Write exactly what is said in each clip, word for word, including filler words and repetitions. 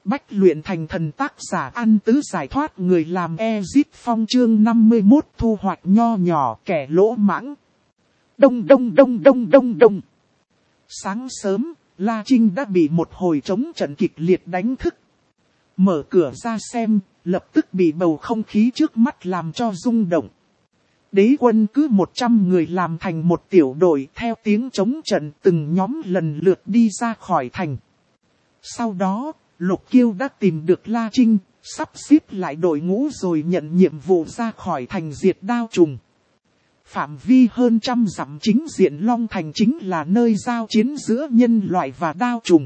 bách luyện thành thần tác giả An Tứ giải thoát người làm Ezit Phong chương năm mươi mốt thu hoạch nho nhỏ kẻ lỗ mãng. Đông đông đông đông đông đông. Sáng sớm, La Trinh đã bị một hồi trống trận kịch liệt đánh thức. Mở cửa ra xem, lập tức bị bầu không khí trước mắt làm cho rung động. Đế quân cứ một trăm người làm thành một tiểu đội theo tiếng trống trận từng nhóm lần lượt đi ra khỏi thành. Sau đó, Lục Kiêu đã tìm được La Trinh, sắp xếp lại đội ngũ rồi nhận nhiệm vụ ra khỏi thành diệt đao trùng. Phạm vi hơn trăm dặm chính diện Long Thành chính là nơi giao chiến giữa nhân loại và đao trùng.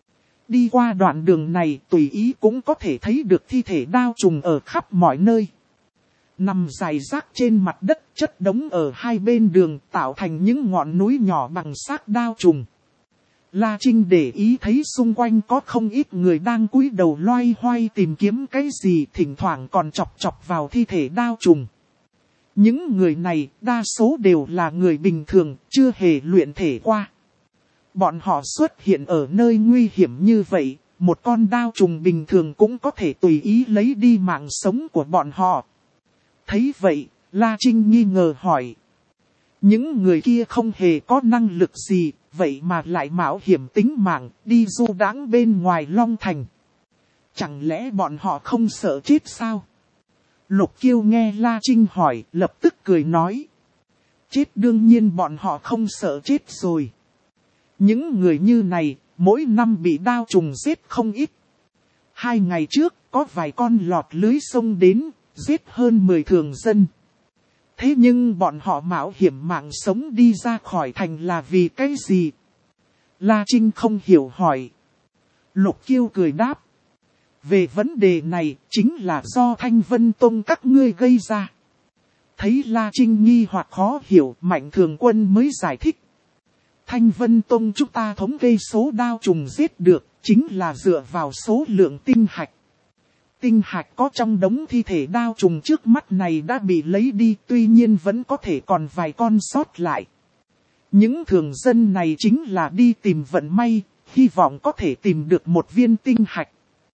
Đi qua đoạn đường này tùy ý cũng có thể thấy được thi thể đao trùng ở khắp mọi nơi. Nằm rải rác trên mặt đất chất đống ở hai bên đường tạo thành những ngọn núi nhỏ bằng xác đao trùng. La Trinh để ý thấy xung quanh có không ít người đang cúi đầu loay hoay tìm kiếm cái gì, thỉnh thoảng còn chọc chọc vào thi thể đao trùng. Những người này đa số đều là người bình thường, chưa hề luyện thể qua. Bọn họ xuất hiện ở nơi nguy hiểm như vậy, một con đao trùng bình thường cũng có thể tùy ý lấy đi mạng sống của bọn họ. Thấy vậy, La Trinh nghi ngờ hỏi. Những người kia không hề có năng lực gì, vậy mà lại mạo hiểm tính mạng, đi du đãng bên ngoài Long Thành. Chẳng lẽ bọn họ không sợ chết sao? Lục Kiêu nghe La Trinh hỏi, lập tức cười nói. Chết đương nhiên bọn họ không sợ chết rồi. Những người như này, mỗi năm bị đao trùng giết không ít. Hai ngày trước, có vài con lọt lưới sông đến, giết hơn mười thường dân. Thế nhưng bọn họ mạo hiểm mạng sống đi ra khỏi thành là vì cái gì? La Trinh không hiểu hỏi. Lục Kiêu cười đáp. Về vấn đề này chính là do Thanh Vân Tông các ngươi gây ra. Thấy La Trinh nghi hoặc khó hiểu, Mạnh Thường Quân mới giải thích. Thanh Vân Tông chúng ta thống kê số đao trùng giết được, chính là dựa vào số lượng tinh hạch. Tinh hạch có trong đống thi thể đao trùng trước mắt này đã bị lấy đi, tuy nhiên vẫn có thể còn vài con sót lại. Những thường dân này chính là đi tìm vận may, hy vọng có thể tìm được một viên tinh hạch.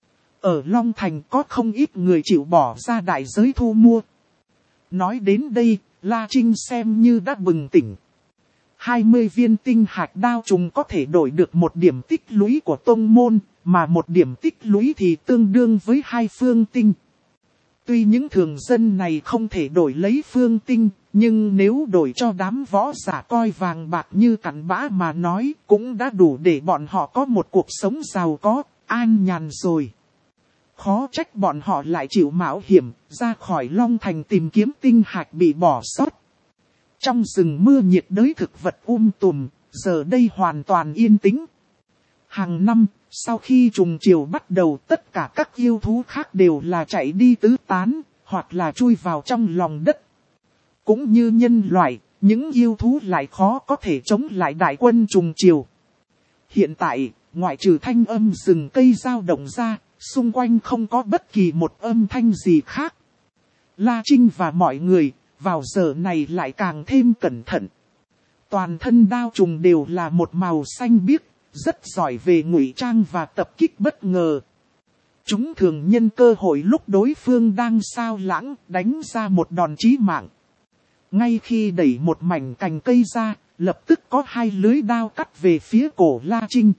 Ở Long Thành có không ít người chịu bỏ ra đại giới thu mua. Nói đến đây, La Trinh xem như đã bừng tỉnh. hai mươi viên tinh hạch đao trùng có thể đổi được một điểm tích lũy của tông môn, mà một điểm tích lũy thì tương đương với hai phương tinh. Tuy những thường dân này không thể đổi lấy phương tinh, nhưng nếu đổi cho đám võ giả coi vàng bạc như cặn bã mà nói, cũng đã đủ để bọn họ có một cuộc sống giàu có, an nhàn rồi. Khó trách bọn họ lại chịu mạo hiểm, ra khỏi Long Thành tìm kiếm tinh hạch bị bỏ sót. Trong rừng mưa nhiệt đới thực vật um tùm, giờ đây hoàn toàn yên tĩnh. Hàng năm, sau khi trùng chiều bắt đầu, tất cả các yêu thú khác đều là chạy đi tứ tán, hoặc là chui vào trong lòng đất. Cũng như nhân loại, những yêu thú lại khó có thể chống lại đại quân trùng chiều. Hiện tại, ngoại trừ thanh âm rừng cây dao động ra, xung quanh không có bất kỳ một âm thanh gì khác. La Trinh và mọi người, vào giờ này lại càng thêm cẩn thận. Toàn thân đao trùng đều là một màu xanh biếc, rất giỏi về ngụy trang và tập kích bất ngờ. Chúng thường nhân cơ hội lúc đối phương đang sao lãng, đánh ra một đòn chí mạng. Ngay khi đẩy một mảnh cành cây ra, lập tức có hai lưới đao cắt về phía cổ La Trinh.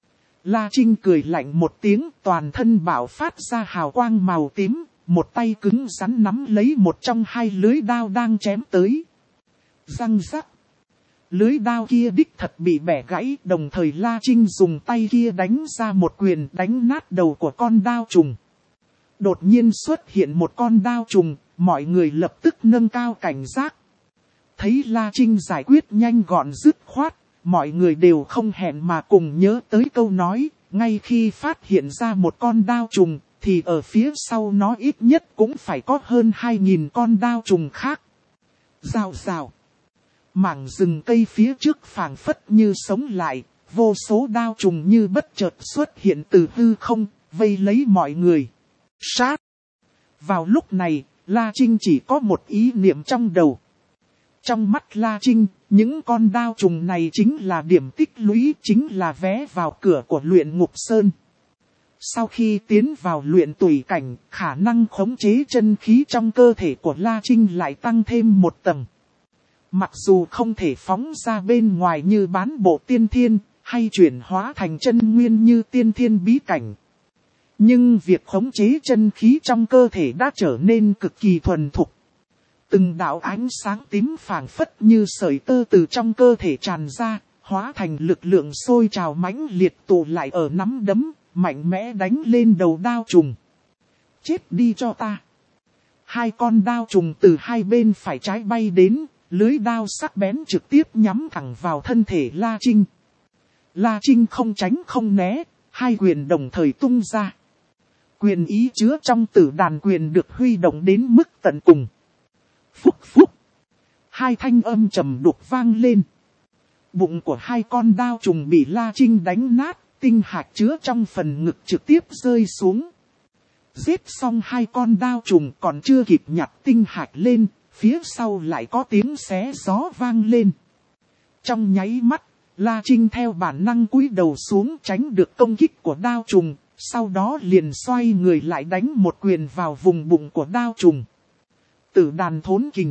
La Trinh cười lạnh một tiếng, toàn thân bạo phát ra hào quang màu tím, một tay cứng rắn nắm lấy một trong hai lưới đao đang chém tới. Răng rắc. Lưới đao kia đích thật bị bẻ gãy, đồng thời La Trinh dùng tay kia đánh ra một quyền đánh nát đầu của con đao trùng. Đột nhiên xuất hiện một con đao trùng, mọi người lập tức nâng cao cảnh giác. Thấy La Trinh giải quyết nhanh gọn dứt khoát, mọi người đều không hẹn mà cùng nhớ tới câu nói, ngay khi phát hiện ra một con đao trùng, thì ở phía sau nó ít nhất cũng phải có hơn hai nghìn con đao trùng khác. Rào rào. Mảng rừng cây phía trước phảng phất như sống lại, vô số đao trùng như bất chợt xuất hiện từ hư không, vây lấy mọi người. Sát! Vào lúc này, La Trinh chỉ có một ý niệm trong đầu. Trong mắt La Trinh, những con đao trùng này chính là điểm tích lũy, chính là vé vào cửa của luyện ngục sơn. Sau khi tiến vào luyện tùy cảnh, khả năng khống chế chân khí trong cơ thể của La Trinh lại tăng thêm một tầng. Mặc dù không thể phóng ra bên ngoài như bán bộ tiên thiên, hay chuyển hóa thành chân nguyên như tiên thiên bí cảnh. Nhưng việc khống chế chân khí trong cơ thể đã trở nên cực kỳ thuần thục. Từng đạo ánh sáng tím phảng phất như sợi tơ từ trong cơ thể tràn ra, hóa thành lực lượng sôi trào mãnh liệt tụ lại ở nắm đấm, mạnh mẽ đánh lên đầu đao trùng. Chết đi cho ta! Hai con đao trùng từ hai bên phải trái bay đến, lưới đao sắc bén trực tiếp nhắm thẳng vào thân thể La Trinh. La Trinh không tránh không né, hai quyền đồng thời tung ra. Quyền ý chứa trong tử đàn quyền được huy động đến mức tận cùng. Phúc phúc! Hai thanh âm trầm đục vang lên. Bụng của hai con đao trùng bị La Trinh đánh nát, tinh hạch chứa trong phần ngực trực tiếp rơi xuống. Giết xong hai con đao trùng còn chưa kịp nhặt tinh hạch lên, phía sau lại có tiếng xé gió vang lên. Trong nháy mắt, La Trinh theo bản năng cúi đầu xuống tránh được công kích của đao trùng, sau đó liền xoay người lại đánh một quyền vào vùng bụng của đao trùng. Tử đàn thốn kình.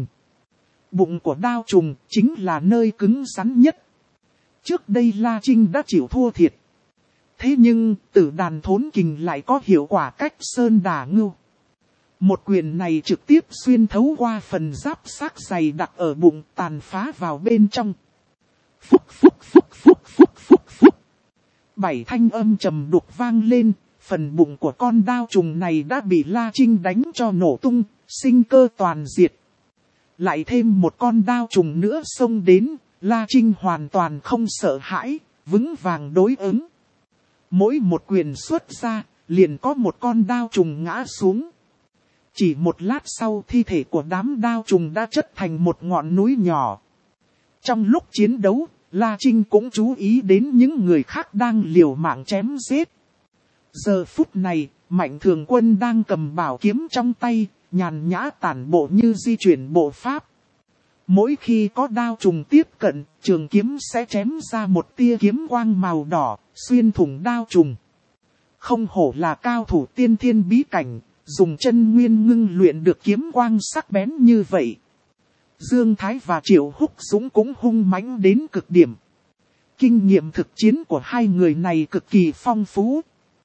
Bụng của đao trùng chính là nơi cứng rắn nhất. Trước đây La Trinh đã chịu thua thiệt. Thế nhưng tử đàn thốn kình lại có hiệu quả cách sơn đả ngưu. Một quyền này trực tiếp xuyên thấu qua phần giáp xác dày đặc ở bụng, tàn phá vào bên trong. Phúc phúc phúc phúc phúc phúc phúc. Bảy thanh âm trầm đục vang lên, phần bụng của con đao trùng này đã bị La Trinh đánh cho nổ tung, sinh cơ toàn diệt. Lại thêm một con đao trùng nữa xông đến, La Trinh hoàn toàn không sợ hãi, vững vàng đối ứng. Mỗi một quyền xuất ra, liền có một con đao trùng ngã xuống. Chỉ một lát sau thi thể của đám đao trùng đã chất thành một ngọn núi nhỏ. Trong lúc chiến đấu, La Trinh cũng chú ý đến những người khác đang liều mạng chém giết. Giờ phút này, Mạnh Thường Quân đang cầm bảo kiếm trong tay, nhàn nhã tản bộ như di chuyển bộ pháp. Mỗi khi có đao trùng tiếp cận, trường kiếm sẽ chém ra một tia kiếm quang màu đỏ, xuyên thủng đao trùng. Không hổ là cao thủ tiên thiên bí cảnh, dùng chân nguyên ngưng luyện được kiếm quang sắc bén như vậy. Dương Thái và Triệu Húc Dũng cũng hung mãnh đến cực điểm. Kinh nghiệm thực chiến của hai người này cực kỳ phong phú.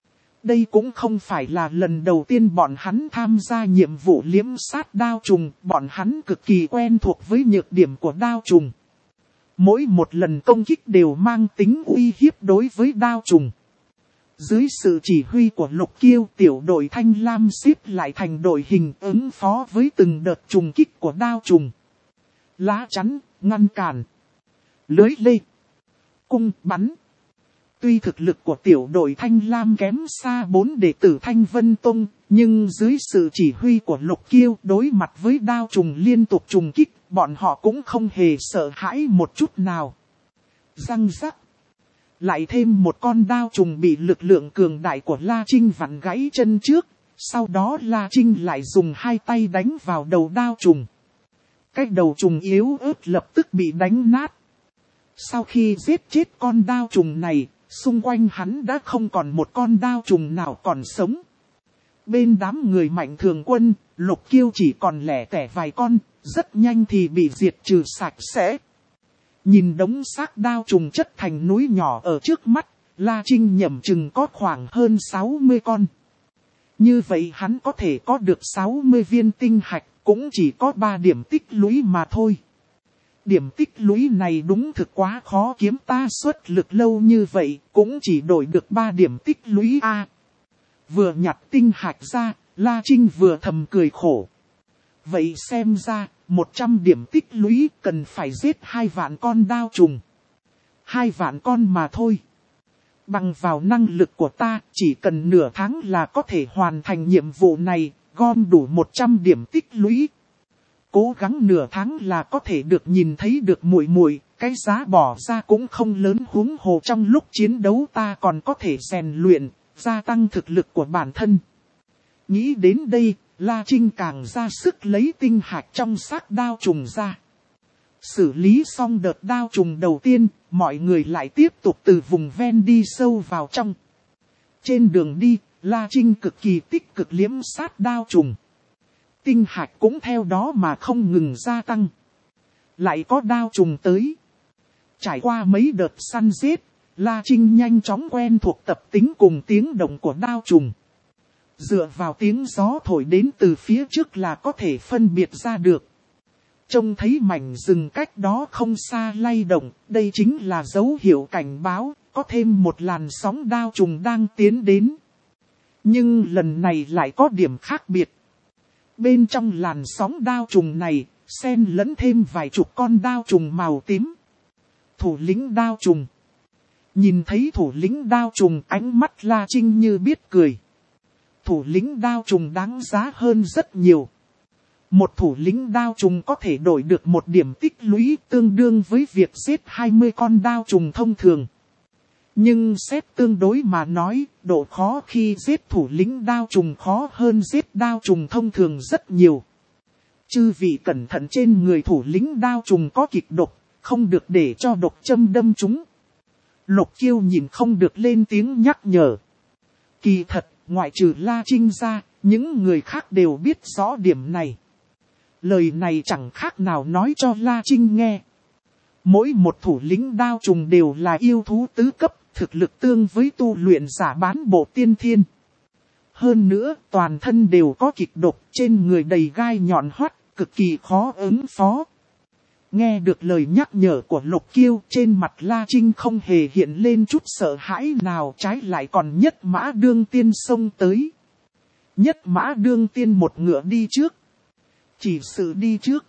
Đây cũng không phải là lần đầu tiên bọn hắn tham gia nhiệm vụ liếm sát đao trùng, bọn hắn cực kỳ quen thuộc với nhược điểm của đao trùng. Mỗi một lần công kích đều mang tính uy hiếp đối với đao trùng. Dưới sự chỉ huy của Lục Kiêu, tiểu đội Thanh Lam xếp lại thành đội hình ứng phó với từng đợt trùng kích của đao trùng. Lá chắn, ngăn cản, lưới lê, cung bắn. Tuy thực lực của tiểu đội Thanh Lam kém xa bốn đệ tử Thanh Vân Tông, nhưng dưới sự chỉ huy của Lục Kiêu đối mặt với đao trùng liên tục trùng kích, bọn họ cũng không hề sợ hãi một chút nào. Răng rắc. Lại thêm một con đao trùng bị lực lượng cường đại của La Trinh vặn gãy chân trước, sau đó La Trinh lại dùng hai tay đánh vào đầu đao trùng. Cái đầu trùng yếu ớt lập tức bị đánh nát. Sau khi giết chết con đao trùng này, xung quanh hắn đã không còn một con đao trùng nào còn sống. Bên đám người Mạnh Thường Quân, Lục Kiêu chỉ còn lẻ tẻ vài con, rất nhanh thì bị diệt trừ sạch sẽ. Nhìn đống xác đao trùng chất thành núi nhỏ ở trước mắt, La Trinh nhẩm chừng có khoảng hơn sáu mươi con. Như vậy hắn có thể có được sáu mươi viên tinh hạch, cũng chỉ có ba điểm tích lũy mà thôi. Điểm tích lũy này đúng thực quá khó kiếm, ta xuất lực lâu như vậy, cũng chỉ đổi được ba điểm tích lũy A. Vừa nhặt tinh hạch ra, La Trinh vừa thầm cười khổ. Vậy xem ra, một trăm điểm tích lũy cần phải giết hai vạn con đao trùng. Hai vạn con mà thôi. Bằng vào năng lực của ta, chỉ cần nửa tháng là có thể hoàn thành nhiệm vụ này, gom đủ một trăm điểm tích lũy. Cố gắng nửa tháng là có thể được nhìn thấy được muội muội, cái giá bỏ ra cũng không lớn, huống hồ trong lúc chiến đấu ta còn có thể rèn luyện, gia tăng thực lực của bản thân. Nghĩ đến đây, La Trinh càng ra sức lấy tinh hạch trong xác đao trùng ra. Xử lý xong đợt đao trùng đầu tiên, mọi người lại tiếp tục từ vùng ven đi sâu vào trong. Trên đường đi, La Trinh cực kỳ tích cực liếm sát đao trùng. Tinh hạch cũng theo đó mà không ngừng gia tăng. Lại có đao trùng tới. Trải qua mấy đợt săn giết, La Trinh nhanh chóng quen thuộc tập tính cùng tiếng động của đao trùng. Dựa vào tiếng gió thổi đến từ phía trước là có thể phân biệt ra được. Trông thấy mảnh rừng cách đó không xa lay động, đây chính là dấu hiệu cảnh báo, có thêm một làn sóng đao trùng đang tiến đến. Nhưng lần này lại có điểm khác biệt. Bên trong làn sóng đao trùng này, xen lẫn thêm vài chục con đao trùng màu tím. Thủ lĩnh đao trùng. Nhìn thấy thủ lĩnh đao trùng, ánh mắt La Trinh như biết cười. Thủ lĩnh đao trùng đáng giá hơn rất nhiều. Một thủ lĩnh đao trùng có thể đổi được một điểm tích lũy tương đương với việc giết hai mươi con đao trùng thông thường. Nhưng xét tương đối mà nói, độ khó khi giết thủ lĩnh đao trùng khó hơn giết đao trùng thông thường rất nhiều. Chư vị cẩn thận, trên người thủ lĩnh đao trùng có kịch độc, không được để cho độc châm đâm chúng. Lục Kiêu nhìn không được lên tiếng nhắc nhở. Kỳ thật, ngoại trừ La Trinh ra, những người khác đều biết rõ điểm này. Lời này chẳng khác nào nói cho La Trinh nghe. Mỗi một thủ lĩnh đao trùng đều là yêu thú tứ cấp, thực lực tương với tu luyện giả bán bộ tiên thiên. Hơn nữa, toàn thân đều có kịch độc, trên người đầy gai nhọn hoắt, cực kỳ khó ứng phó. Nghe được lời nhắc nhở của Lục Kiêu, trên mặt La Trinh không hề hiện lên chút sợ hãi nào, trái lại còn Nhất Mã Đương Tiên xông tới. Nhất Mã Đương Tiên một ngựa đi trước. Chỉ sự đi trước.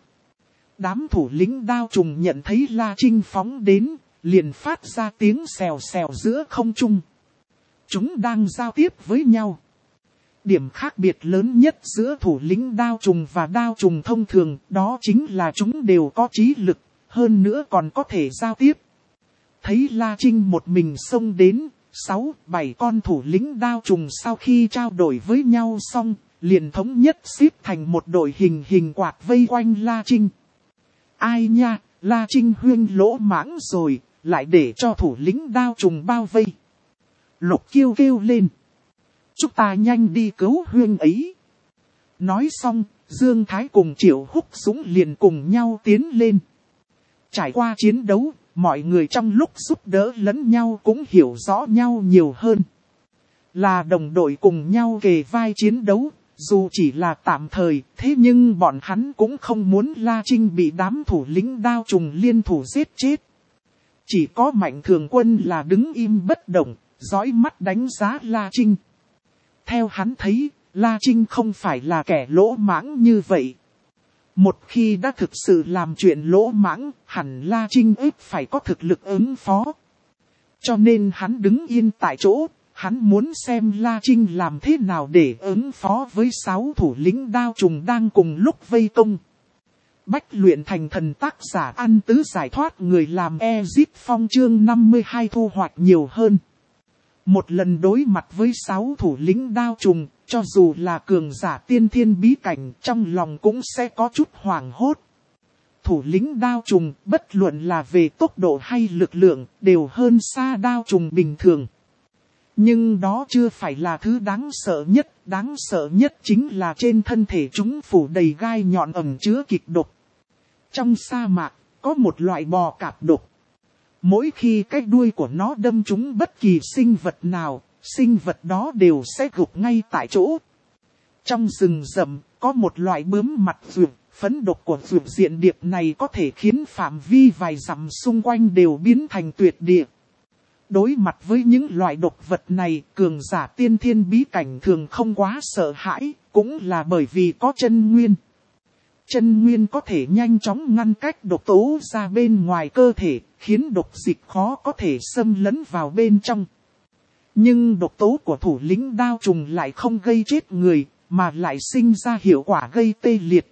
Đám thủ lĩnh đao trùng nhận thấy La Trinh phóng đến, liền phát ra tiếng xèo xèo giữa không trung. Chúng đang giao tiếp với nhau. Điểm khác biệt lớn nhất giữa thủ lĩnh đao trùng và đao trùng thông thường, đó chính là chúng đều có trí lực, hơn nữa còn có thể giao tiếp. Thấy La Trinh một mình xông đến, sáu, bảy con thủ lĩnh đao trùng sau khi trao đổi với nhau xong, liền thống nhất xếp thành một đội hình hình quạt vây quanh La Trinh. Ai nha, La Trinh huyên lỗ mãng rồi, lại để cho thủ lĩnh đao trùng bao vây. Lục Kiêu kêu lên. Chúng ta nhanh đi cứu huyên ấy. Nói xong, Dương Thái cùng Triệu Húc Dũng liền cùng nhau tiến lên. Trải qua chiến đấu, mọi người trong lúc giúp đỡ lẫn nhau cũng hiểu rõ nhau nhiều hơn. Là đồng đội cùng nhau kề vai chiến đấu, dù chỉ là tạm thời, thế nhưng bọn hắn cũng không muốn La Trinh bị đám thủ lĩnh đao trùng liên thủ giết chết. Chỉ có Mạnh Thường Quân là đứng im bất động, dõi mắt đánh giá La Trinh. Theo hắn thấy, La Trinh không phải là kẻ lỗ mãng như vậy. Một khi đã thực sự làm chuyện lỗ mãng, hẳn La Trinh ít phải có thực lực ứng phó. Cho nên hắn đứng yên tại chỗ, hắn muốn xem La Trinh làm thế nào để ứng phó với sáu thủ lĩnh đao trùng đang cùng lúc vây công. Bách luyện thành thần, tác giả An Tứ giải thoát, người làm Ezit Phong, chương năm mươi hai thu hoạch nhiều hơn. Một lần đối mặt với sáu thủ lĩnh đao trùng, cho dù là cường giả tiên thiên bí cảnh, trong lòng cũng sẽ có chút hoảng hốt. Thủ lĩnh đao trùng, bất luận là về tốc độ hay lực lượng, đều hơn xa đao trùng bình thường. Nhưng đó chưa phải là thứ đáng sợ nhất, đáng sợ nhất chính là trên thân thể chúng phủ đầy gai nhọn ẩn chứa kịch độc. Trong sa mạc, có một loại bò cạp độc. Mỗi khi cái đuôi của nó đâm trúng bất kỳ sinh vật nào, sinh vật đó đều sẽ gục ngay tại chỗ. Trong rừng rậm, có một loại bướm mặt vượt, phấn độc của vượt diện điệp này có thể khiến phạm vi vài dặm xung quanh đều biến thành tuyệt địa. Đối mặt với những loại độc vật này, cường giả tiên thiên bí cảnh thường không quá sợ hãi, cũng là bởi vì có chân nguyên. Chân nguyên có thể nhanh chóng ngăn cách độc tố ra bên ngoài cơ thể, khiến độc dịch khó có thể xâm lấn vào bên trong. Nhưng độc tố của thủ lĩnh đao trùng lại không gây chết người, mà lại sinh ra hiệu quả gây tê liệt.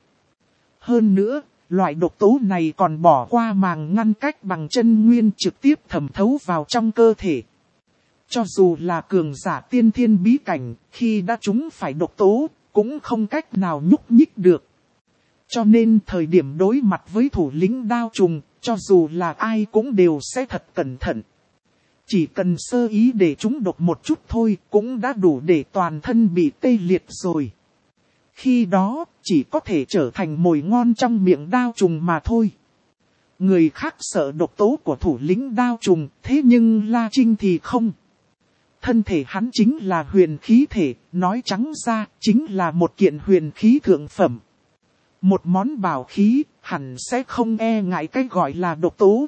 Hơn nữa, loại độc tố này còn bỏ qua màng ngăn cách bằng chân nguyên trực tiếp thẩm thấu vào trong cơ thể. Cho dù là cường giả tiên thiên bí cảnh, khi đã trúng phải độc tố, cũng không cách nào nhúc nhích được. Cho nên thời điểm đối mặt với thủ lĩnh đao trùng, cho dù là ai cũng đều sẽ thật cẩn thận. Chỉ cần sơ ý để chúng độc một chút thôi cũng đã đủ để toàn thân bị tê liệt rồi. Khi đó chỉ có thể trở thành mồi ngon trong miệng đao trùng mà thôi. Người khác sợ độc tố của thủ lĩnh đao trùng, thế nhưng La Trinh thì không. Thân thể hắn chính là huyền khí thể, nói trắng ra chính là một kiện huyền khí thượng phẩm. Một món bảo khí, hẳn sẽ không e ngại cái gọi là độc tố.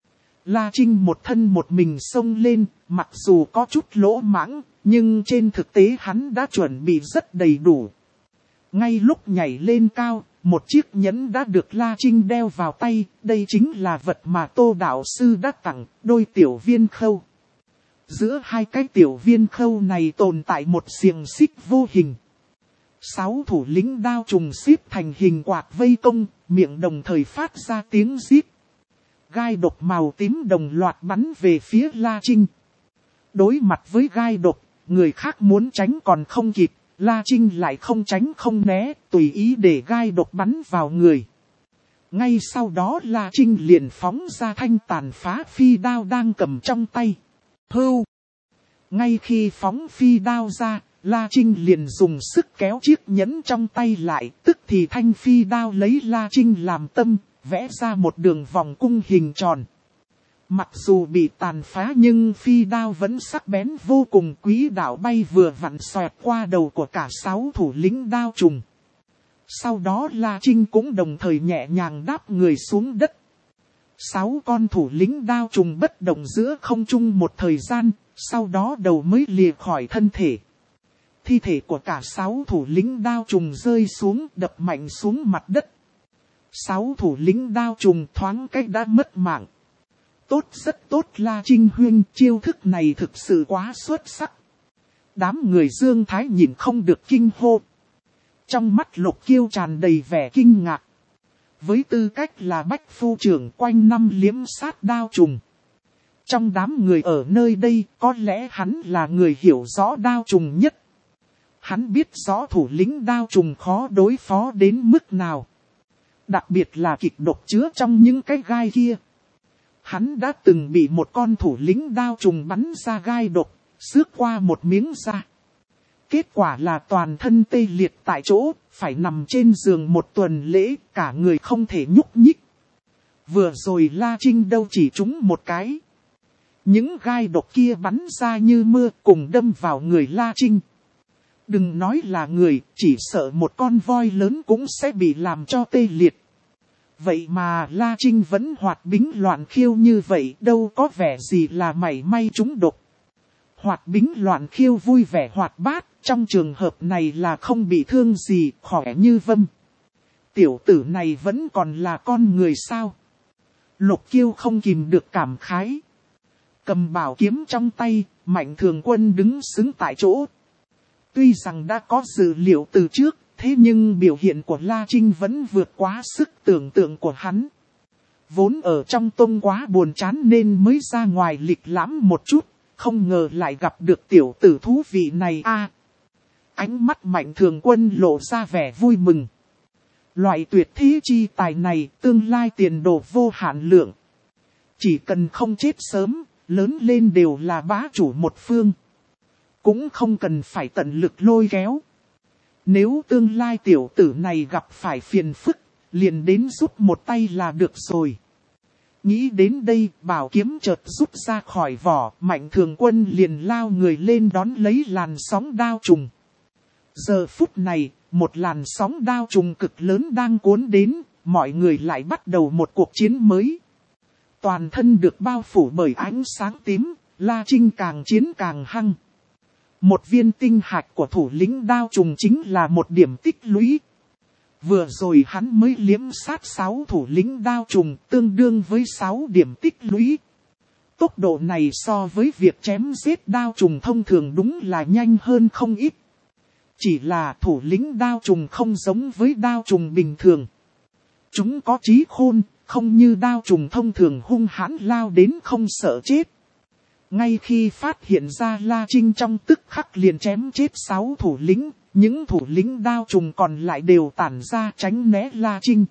La Trinh một thân một mình xông lên, mặc dù có chút lỗ mãng, nhưng trên thực tế hắn đã chuẩn bị rất đầy đủ. Ngay lúc nhảy lên cao, một chiếc nhẫn đã được La Trinh đeo vào tay, đây chính là vật mà Tô đạo sư đã tặng, đôi tiểu viên khâu. Giữa hai cái tiểu viên khâu này tồn tại một xiềng xích vô hình. Sáu thủ lĩnh đao trùng xếp thành hình quạt vây công, miệng đồng thời phát ra tiếng rít. Gai độc màu tím đồng loạt bắn về phía La Trinh. Đối mặt với gai độc, người khác muốn tránh còn không kịp, La Trinh lại không tránh không né, tùy ý để gai độc bắn vào người. Ngay sau đó La Trinh liền phóng ra thanh tàn phá phi đao đang cầm trong tay. Hưu! Ngay khi phóng phi đao ra, La Trinh liền dùng sức kéo chiếc nhẫn trong tay lại, tức thì thanh phi đao lấy La Trinh làm tâm, vẽ ra một đường vòng cung hình tròn. Mặc dù bị tàn phá nhưng phi đao vẫn sắc bén vô cùng, quý đạo bay vừa vặn xoẹt qua đầu của cả sáu thủ lĩnh đao trùng. Sau đó La Trinh cũng đồng thời nhẹ nhàng đáp người xuống đất. Sáu con thủ lĩnh đao trùng bất động giữa không trung một thời gian, sau đó đầu mới lìa khỏi thân thể. Thi thể của cả sáu thủ lĩnh đao trùng rơi xuống, đập mạnh xuống mặt đất. Sáu thủ lĩnh đao trùng thoáng cách đã mất mạng. Tốt, rất tốt La Trinh huynh, chiêu thức này thực sự quá xuất sắc. Đám người Dương Thái nhìn không được kinh hô. Trong mắt Lục Kiêu tràn đầy vẻ kinh ngạc. Với tư cách là bách phu trưởng quanh năm liếm sát đao trùng. Trong đám người ở nơi đây, có lẽ hắn là người hiểu rõ đao trùng nhất. Hắn biết rõ thủ lĩnh đao trùng khó đối phó đến mức nào. Đặc biệt là kịch độc chứa trong những cái gai kia. Hắn đã từng bị một con thủ lĩnh đao trùng bắn ra gai độc, xước qua một miếng da. Kết quả là toàn thân tê liệt tại chỗ, phải nằm trên giường một tuần lễ, cả người không thể nhúc nhích. Vừa rồi La Trinh đâu chỉ trúng một cái. Những gai độc kia bắn ra như mưa cùng đâm vào người La Trinh. Đừng nói là người, chỉ sợ một con voi lớn cũng sẽ bị làm cho tê liệt. Vậy mà La Trinh vẫn hoạt bính loạn khiêu như vậy, đâu có vẻ gì là mảy may trúng độc. Hoạt bính loạn khiêu vui vẻ hoạt bát, trong trường hợp này là không bị thương gì, khỏe như vâm. Tiểu tử này vẫn còn là con người sao? Lục Kiêu không kìm được cảm khái. Cầm bảo kiếm trong tay, Mạnh Thường Quân đứng xứng tại chỗ. Tuy rằng đã có dữ liệu từ trước, thế nhưng biểu hiện của La Trinh vẫn vượt quá sức tưởng tượng của hắn. Vốn ở trong tông quá buồn chán nên mới ra ngoài lịch lãm một chút, không ngờ lại gặp được tiểu tử thú vị này a. Ánh mắt Mạnh Thường Quân lộ ra vẻ vui mừng. Loại tuyệt thế chi tài này tương lai tiền đồ vô hạn lượng. Chỉ cần không chết sớm, lớn lên đều là bá chủ một phương. Cũng không cần phải tận lực lôi kéo. Nếu tương lai tiểu tử này gặp phải phiền phức, liền đến giúp một tay là được rồi. Nghĩ đến đây, bảo kiếm chợt rút ra khỏi vỏ, Mạnh Thường Quân liền lao người lên đón lấy làn sóng đao trùng. Giờ phút này, một làn sóng đao trùng cực lớn đang cuốn đến, mọi người lại bắt đầu một cuộc chiến mới. Toàn thân được bao phủ bởi ánh sáng tím, La Trinh càng chiến càng hăng. Một viên tinh hạch của thủ lĩnh đao trùng chính là một điểm tích lũy. Vừa rồi hắn mới liếm sát sáu thủ lĩnh đao trùng, tương đương với sáu điểm tích lũy. Tốc độ này so với việc chém giết đao trùng thông thường đúng là nhanh hơn không ít. Chỉ là thủ lĩnh đao trùng không giống với đao trùng bình thường. Chúng có trí khôn, không như đao trùng thông thường hung hãn lao đến không sợ chết. Ngay khi phát hiện ra La Trinh trong tức khắc liền chém chết sáu thủ lĩnh, những thủ lĩnh đao trùng còn lại đều tản ra tránh né La Trinh.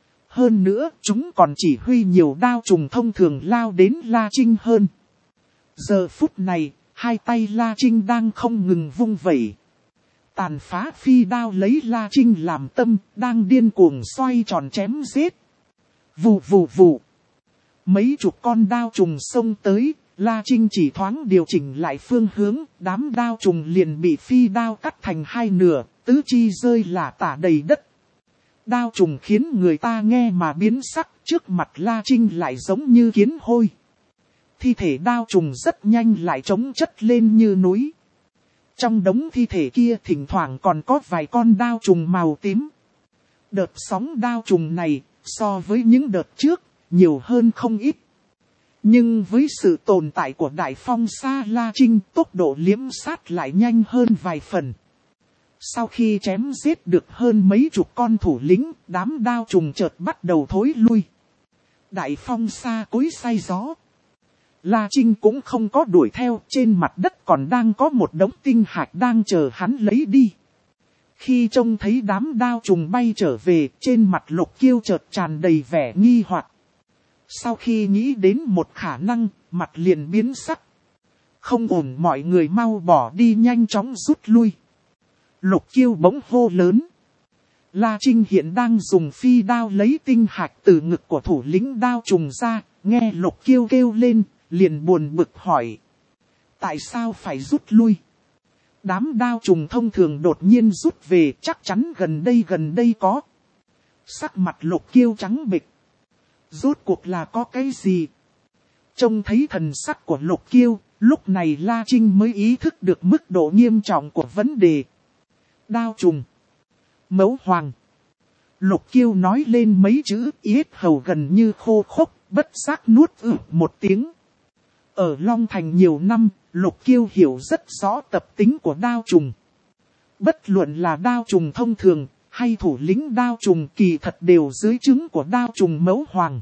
Hơn nữa, chúng còn chỉ huy nhiều đao trùng thông thường lao đến La Trinh hơn. Giờ phút này, hai tay La Trinh đang không ngừng vung vẩy. Tàn phá phi đao lấy La Trinh làm tâm, đang điên cuồng xoay tròn chém giết. Vù vù vù. Mấy chục con đao trùng xông tới, La Trinh chỉ thoáng điều chỉnh lại phương hướng, đám đao trùng liền bị phi đao cắt thành hai nửa, tứ chi rơi lả tả đầy đất. Đao trùng khiến người ta nghe mà biến sắc, trước mặt La Trinh lại giống như kiến hôi. Thi thể đao trùng rất nhanh lại trống chất lên như núi. Trong đống thi thể kia thỉnh thoảng còn có vài con đao trùng màu tím. Đợt sóng đao trùng này, so với những đợt trước, nhiều hơn không ít. Nhưng với sự tồn tại của Đại Phong Sa La Trinh, tốc độ liếm sát lại nhanh hơn vài phần. Sau khi chém giết được hơn mấy chục con thủ lĩnh, đám đao trùng chợt bắt đầu thối lui. Đại Phong Sa cối xay gió. La Trinh cũng không có đuổi theo, trên mặt đất còn đang có một đống tinh hạch đang chờ hắn lấy đi. Khi trông thấy đám đao trùng bay trở về, trên mặt Lục Kiêu chợt tràn đầy vẻ nghi hoặc. Sau khi nghĩ đến một khả năng, mặt liền biến sắc. Không ổn, mọi người mau bỏ đi, nhanh chóng rút lui. Lục Kiêu bỗng hô lớn. La Trinh hiện đang dùng phi đao lấy tinh hạch từ ngực của thủ lĩnh đao trùng ra, nghe Lục Kiêu kêu lên, liền buồn bực hỏi. Tại sao phải rút lui? Đám đao trùng thông thường đột nhiên rút về, chắc chắn gần đây gần đây có. Sắc mặt Lục Kiêu trắng bệch. Rốt cuộc là có cái gì? Trông thấy thần sắc của Lục Kiêu, lúc này La Trinh mới ý thức được mức độ nghiêm trọng của vấn đề. Đao trùng. Mẫu hoàng. Lục Kiêu nói lên mấy chữ, yết hầu gần như khô khốc, bất giác nuốt ử một tiếng. Ở Long Thành nhiều năm, Lục Kiêu hiểu rất rõ tập tính của đao trùng. Bất luận là đao trùng thông thường, hay thủ lĩnh đao trùng kỳ thật đều dưới trứng của đao trùng mẫu hoàng.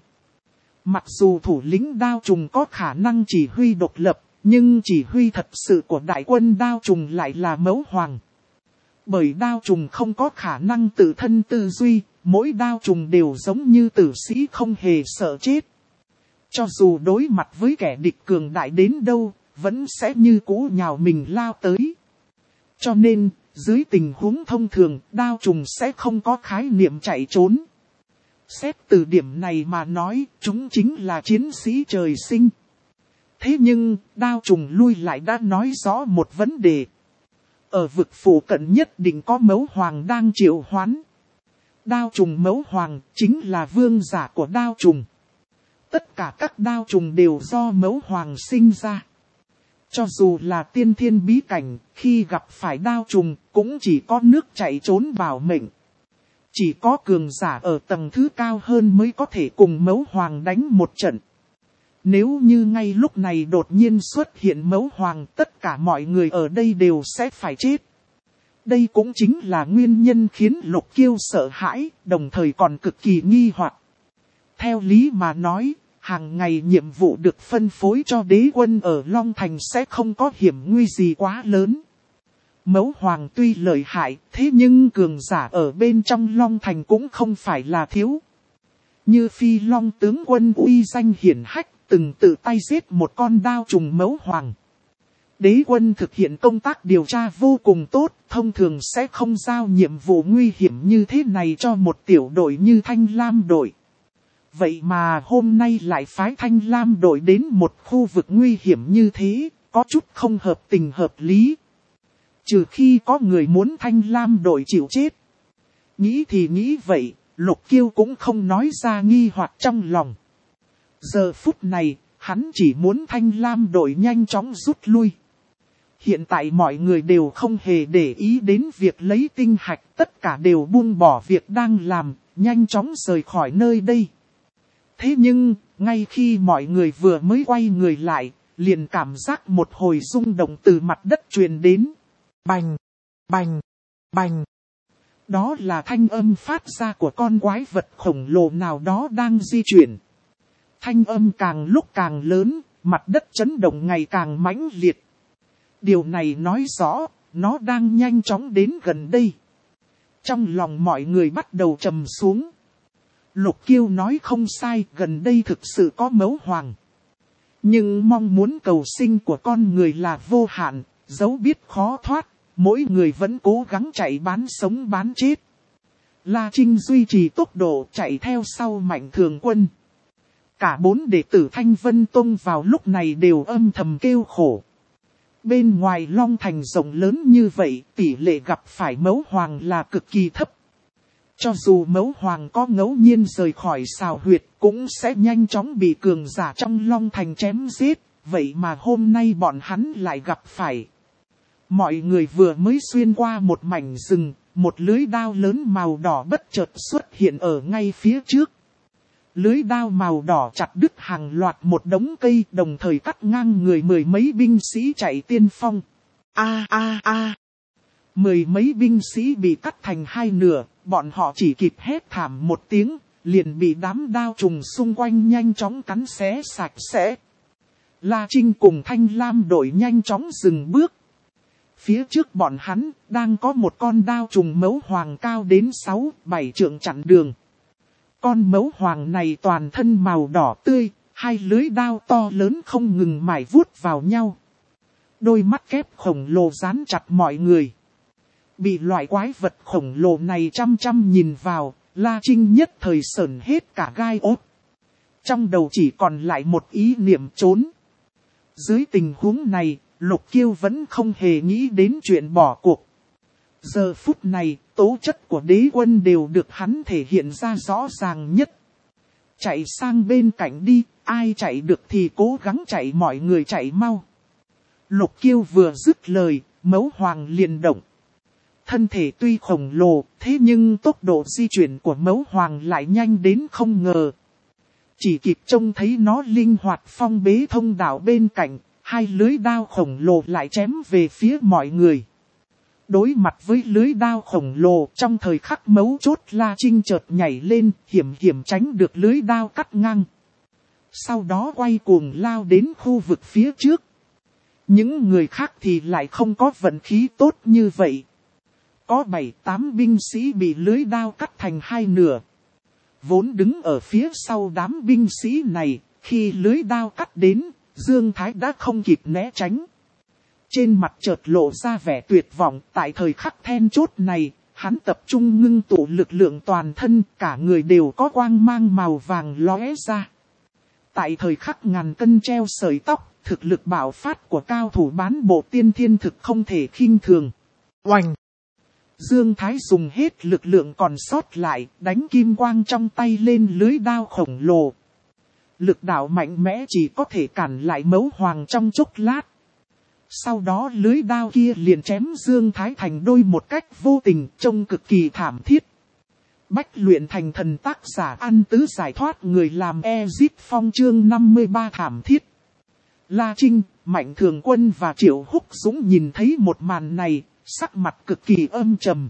Mặc dù thủ lĩnh đao trùng có khả năng chỉ huy độc lập, nhưng chỉ huy thật sự của đại quân đao trùng lại là mẫu hoàng. Bởi đao trùng không có khả năng tự thân tư duy, mỗi đao trùng đều giống như tử sĩ không hề sợ chết. Cho dù đối mặt với kẻ địch cường đại đến đâu, vẫn sẽ như cũ nhào mình lao tới. Cho nên, dưới tình huống thông thường, đao trùng sẽ không có khái niệm chạy trốn. Xét từ điểm này mà nói, chúng chính là chiến sĩ trời sinh. Thế nhưng, đao trùng lui lại đã nói rõ một vấn đề. Ở vực phủ cận nhất định có mẫu hoàng đang triệu hoán. Đao trùng mẫu hoàng chính là vương giả của đao trùng. Tất cả các đao trùng đều do mẫu hoàng sinh ra. Cho dù là tiên thiên bí cảnh, khi gặp phải đao trùng, cũng chỉ có nước chạy trốn bảo mệnh. Chỉ có cường giả ở tầng thứ cao hơn mới có thể cùng mẫu hoàng đánh một trận. Nếu như ngay lúc này đột nhiên xuất hiện mẫu hoàng, tất cả mọi người ở đây đều sẽ phải chết. Đây cũng chính là nguyên nhân khiến Lục Kiêu sợ hãi, đồng thời còn cực kỳ nghi hoặc. Theo lý mà nói, hàng ngày nhiệm vụ được phân phối cho đế quân ở Long Thành sẽ không có hiểm nguy gì quá lớn. Mẫu hoàng tuy lợi hại, thế nhưng cường giả ở bên trong Long Thành cũng không phải là thiếu. Như Phi Long tướng quân uy danh hiển hách, từng tự tay giết một con đao trùng mẫu hoàng. Đế quân thực hiện công tác điều tra vô cùng tốt, thông thường sẽ không giao nhiệm vụ nguy hiểm như thế này cho một tiểu đội như Thanh Lam đội. Vậy mà hôm nay lại phái Thanh Lam đội đến một khu vực nguy hiểm như thế, có chút không hợp tình hợp lý. Trừ khi có người muốn Thanh Lam đội chịu chết. Nghĩ thì nghĩ vậy, Lục Kiêu cũng không nói ra nghi hoặc trong lòng. Giờ phút này, hắn chỉ muốn Thanh Lam đội nhanh chóng rút lui. Hiện tại mọi người đều không hề để ý đến việc lấy tinh hạch, tất cả đều buông bỏ việc đang làm, nhanh chóng rời khỏi nơi đây. Thế nhưng, ngay khi mọi người vừa mới quay người lại, liền cảm giác một hồi rung động từ mặt đất truyền đến. Bành, bành, bành. Đó là thanh âm phát ra của con quái vật khổng lồ nào đó đang di chuyển. Thanh âm càng lúc càng lớn, mặt đất chấn động ngày càng mãnh liệt. Điều này nói rõ, nó đang nhanh chóng đến gần đây. Trong lòng mọi người bắt đầu trầm xuống. Lục Kiêu nói không sai, gần đây thực sự có mẫu hoàng. Nhưng mong muốn cầu sinh của con người là vô hạn, dẫu biết khó thoát, mỗi người vẫn cố gắng chạy bán sống bán chết. La Trinh duy trì tốc độ chạy theo sau Mạnh Thường Quân. Cả bốn đệ tử Thanh Vân Tông vào lúc này đều âm thầm kêu khổ. Bên ngoài Long Thành rộng lớn như vậy, tỷ lệ gặp phải Mẫu Hoàng là cực kỳ thấp. Cho dù Mẫu Hoàng có ngẫu nhiên rời khỏi xào huyệt, cũng sẽ nhanh chóng bị cường giả trong Long Thành chém giết. Vậy mà hôm nay bọn hắn lại gặp phải. Mọi người vừa mới xuyên qua một mảnh rừng, một lưới đao lớn màu đỏ bất chợt xuất hiện ở ngay phía trước. Lưới đao màu đỏ chặt đứt hàng loạt một đống cây, đồng thời cắt ngang người mười mấy binh sĩ chạy tiên phong. A a a! Mười mấy binh sĩ bị cắt thành hai nửa, bọn họ chỉ kịp hét thảm một tiếng, liền bị đám đao trùng xung quanh nhanh chóng cắn xé sạch sẽ. La Trinh cùng Thanh Lam đội nhanh chóng dừng bước. Phía trước bọn hắn, đang có một con đao trùng mẫu hoàng cao đến sáu bảy trượng chặn đường. Con mẫu hoàng này toàn thân màu đỏ tươi, hai lưới đao to lớn không ngừng mải vuốt vào nhau. Đôi mắt kép khổng lồ dán chặt mọi người. Bị loại quái vật khổng lồ này chăm chăm nhìn vào, La Trinh nhất thời sởn hết cả gai ốt. Trong đầu chỉ còn lại một ý niệm trốn. Dưới tình huống này, Lục Kiêu vẫn không hề nghĩ đến chuyện bỏ cuộc. Giờ phút này, tố chất của đế quân đều được hắn thể hiện ra rõ ràng nhất. Chạy sang bên cạnh đi, ai chạy được thì cố gắng chạy, mọi người chạy mau. Lục Kiêu vừa dứt lời, Mẫu Hoàng liền động. Thân thể tuy khổng lồ, thế nhưng tốc độ di chuyển của Mẫu Hoàng lại nhanh đến không ngờ. Chỉ kịp trông thấy nó linh hoạt phong bế thông đạo bên cạnh, hai lưới đao khổng lồ lại chém về phía mọi người. Đối mặt với lưới đao khổng lồ, trong thời khắc mấu chốt La Trinh chợt nhảy lên, hiểm hiểm tránh được lưới đao cắt ngang. Sau đó quay cuồng lao đến khu vực phía trước. Những người khác thì lại không có vận khí tốt như vậy. Có bảy tám binh sĩ bị lưới đao cắt thành hai nửa. Vốn đứng ở phía sau đám binh sĩ này, khi lưới đao cắt đến, Dương Thái đã không kịp né tránh. Trên mặt chợt lộ ra vẻ tuyệt vọng, tại thời khắc then chốt này, hắn tập trung ngưng tụ lực lượng toàn thân, cả người đều có quang mang màu vàng lóe ra. Tại thời khắc ngàn cân treo sợi tóc, thực lực bạo phát của cao thủ bán bộ tiên thiên thực không thể khinh thường. Oành! Dương Thái dùng hết lực lượng còn sót lại, đánh kim quang trong tay lên lưới đao khổng lồ. Lực đạo mạnh mẽ chỉ có thể cản lại Mẫu Hoàng trong chốc lát. Sau đó lưới đao kia liền chém Dương Thái thành đôi một cách vô tình, trông cực kỳ thảm thiết. Bách luyện thành thần tác giả An Tứ giải thoát người làm Ezip Phong chương năm mươi ba thảm thiết. La Trinh, Mạnh Thường Quân và Triệu Húc Dũng nhìn thấy một màn này, sắc mặt cực kỳ âm trầm.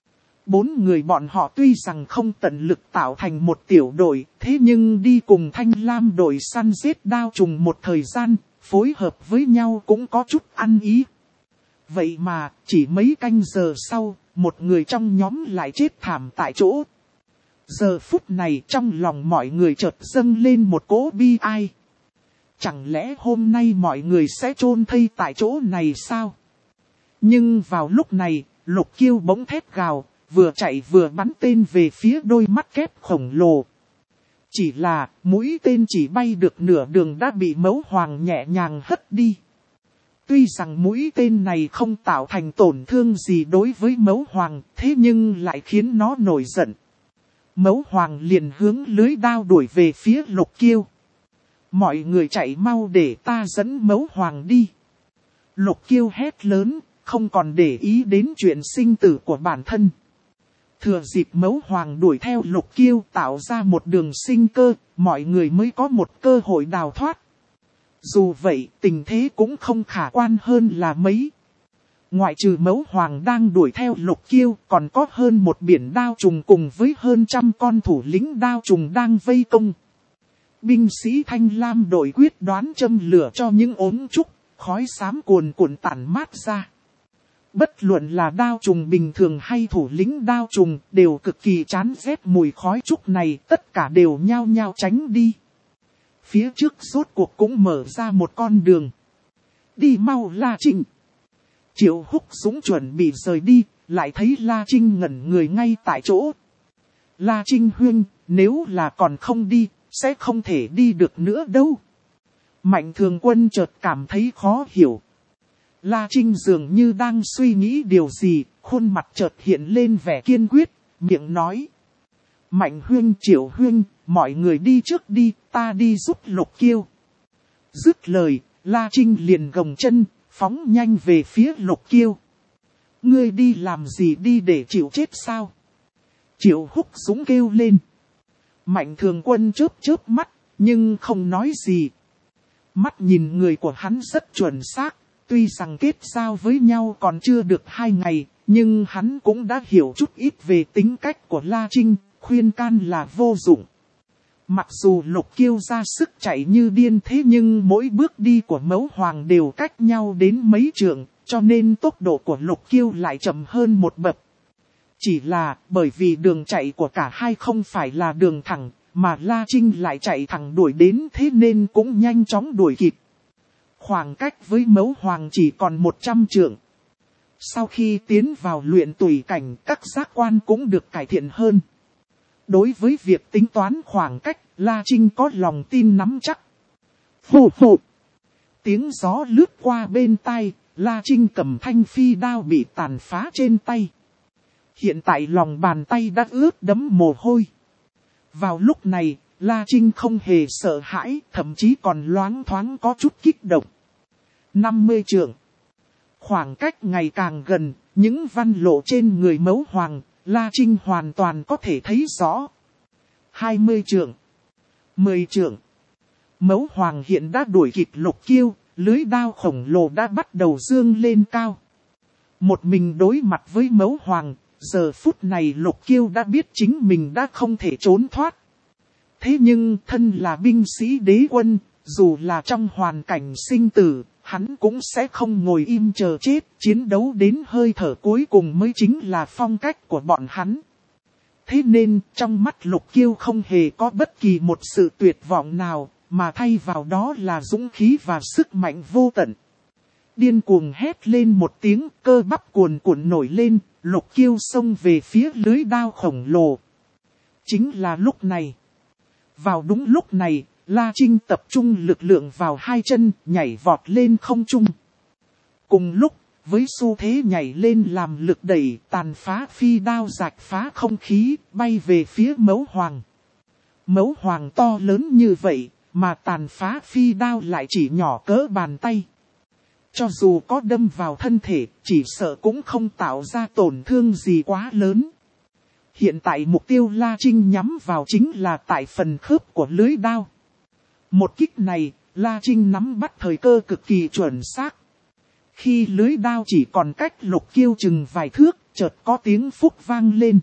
Bốn người bọn họ tuy rằng không tận lực tạo thành một tiểu đội, thế nhưng đi cùng Thanh Lam đội săn giết đao trùng một thời gian, phối hợp với nhau cũng có chút ăn ý. Vậy mà, chỉ mấy canh giờ sau, một người trong nhóm lại chết thảm tại chỗ. Giờ phút này trong lòng mọi người chợt dâng lên một cỗ bi ai. Chẳng lẽ hôm nay mọi người sẽ chôn thây tại chỗ này sao? Nhưng vào lúc này, Lục Kiêu bỗng thét gào, vừa chạy vừa bắn tên về phía đôi mắt kép khổng lồ. Chỉ là, mũi tên chỉ bay được nửa đường đã bị Mẫu Hoàng nhẹ nhàng hất đi. Tuy rằng mũi tên này không tạo thành tổn thương gì đối với Mẫu Hoàng, thế nhưng lại khiến nó nổi giận. Mẫu Hoàng liền hướng lưới đao đuổi về phía Lục Kiêu. Mọi người chạy mau để ta dẫn Mẫu Hoàng đi. Lục Kiêu hét lớn, không còn để ý đến chuyện sinh tử của bản thân. Thừa dịp Mẫu Hoàng đuổi theo Lục Kiêu tạo ra một đường sinh cơ, mọi người mới có một cơ hội đào thoát. Dù vậy, tình thế cũng không khả quan hơn là mấy. Ngoại trừ Mẫu Hoàng đang đuổi theo Lục Kiêu, còn có hơn một biển đao trùng cùng với hơn trăm con thủ lĩnh đao trùng đang vây công. Binh sĩ Thanh Lam đội quyết đoán châm lửa cho những ống trúc, khói xám cuồn cuộn tản mát ra. Bất luận là đao trùng bình thường hay thủ lĩnh đao trùng đều cực kỳ chán ghét mùi khói trúc này, tất cả đều nhao nhao tránh đi. Phía trước rốt cuộc cũng mở ra một con đường. Đi mau La Trinh. Triệu Húc Dũng chuẩn bị rời đi, lại thấy La Trinh ngẩn người ngay tại chỗ. La Trinh huynh, nếu là còn không đi, sẽ không thể đi được nữa đâu. Mạnh Thường Quân chợt cảm thấy khó hiểu. La Trinh dường như đang suy nghĩ điều gì, khuôn mặt chợt hiện lên vẻ kiên quyết, miệng nói. Mạnh huynh, Triệu huynh, mọi người đi trước đi, ta đi giúp Lục Kiêu. Dứt lời, La Trinh liền gồng chân, phóng nhanh về phía Lục Kiêu. Ngươi đi làm gì đi để chịu chết sao? Triệu Húc Dũng kêu lên. Mạnh Thường Quân chớp chớp mắt, nhưng không nói gì. Mắt nhìn người của hắn rất chuẩn xác, tuy rằng kết giao với nhau còn chưa được hai ngày, nhưng hắn cũng đã hiểu chút ít về tính cách của La Trinh, khuyên can là vô dụng. Mặc dù Lục Kiêu ra sức chạy như điên thế nhưng mỗi bước đi của Mẫu Hoàng đều cách nhau đến mấy trượng, cho nên tốc độ của Lục Kiêu lại chậm hơn một bậc. Chỉ là bởi vì đường chạy của cả hai không phải là đường thẳng, mà La Trinh lại chạy thẳng đuổi đến thế nên cũng nhanh chóng đuổi kịp. Khoảng cách với Mẫu Hoàng chỉ còn một trăm trượng. Sau khi tiến vào luyện tùy cảnh, các giác quan cũng được cải thiện hơn. Đối với việc tính toán khoảng cách, La Trinh có lòng tin nắm chắc. Phù phù. Tiếng gió lướt qua bên tai, La Trinh cầm thanh phi đao bị tàn phá trên tay. Hiện tại lòng bàn tay đã ướt đẫm mồ hôi. Vào lúc này, La Trinh không hề sợ hãi, thậm chí còn loáng thoáng có chút kích động. năm mươi trượng. Khoảng cách ngày càng gần, những văn lộ trên người Mẫu Hoàng, La Trinh hoàn toàn có thể thấy rõ. hai mươi trượng. mười trượng. Mẫu Hoàng hiện đã đuổi kịp Lục Kiêu, lưới đao khổng lồ đã bắt đầu dương lên cao. Một mình đối mặt với Mẫu Hoàng, giờ phút này Lục Kiêu đã biết chính mình đã không thể trốn thoát. Thế nhưng thân là binh sĩ đế quân, dù là trong hoàn cảnh sinh tử, hắn cũng sẽ không ngồi im chờ chết, chiến đấu đến hơi thở cuối cùng mới chính là phong cách của bọn hắn. Thế nên trong mắt Lục Kiêu không hề có bất kỳ một sự tuyệt vọng nào, mà thay vào đó là dũng khí và sức mạnh vô tận. Điên cuồng hét lên một tiếng, cơ bắp cuồn cuộn nổi lên, Lục Kiêu xông về phía lưới đao khổng lồ. Chính là lúc này. Vào đúng lúc này, La Trinh tập trung lực lượng vào hai chân, nhảy vọt lên không trung. Cùng lúc, với xu thế nhảy lên làm lực đẩy, tàn phá phi đao rạch phá không khí, bay về phía Mẫu Hoàng. Mẫu Hoàng to lớn như vậy, mà tàn phá phi đao lại chỉ nhỏ cỡ bàn tay. Cho dù có đâm vào thân thể, chỉ sợ cũng không tạo ra tổn thương gì quá lớn. Hiện tại mục tiêu La Trinh nhắm vào chính là tại phần khớp của lưới đao. Một kích này, La Trinh nắm bắt thời cơ cực kỳ chuẩn xác. Khi lưới đao chỉ còn cách Lục Kiêu chừng vài thước, chợt có tiếng phúc vang lên.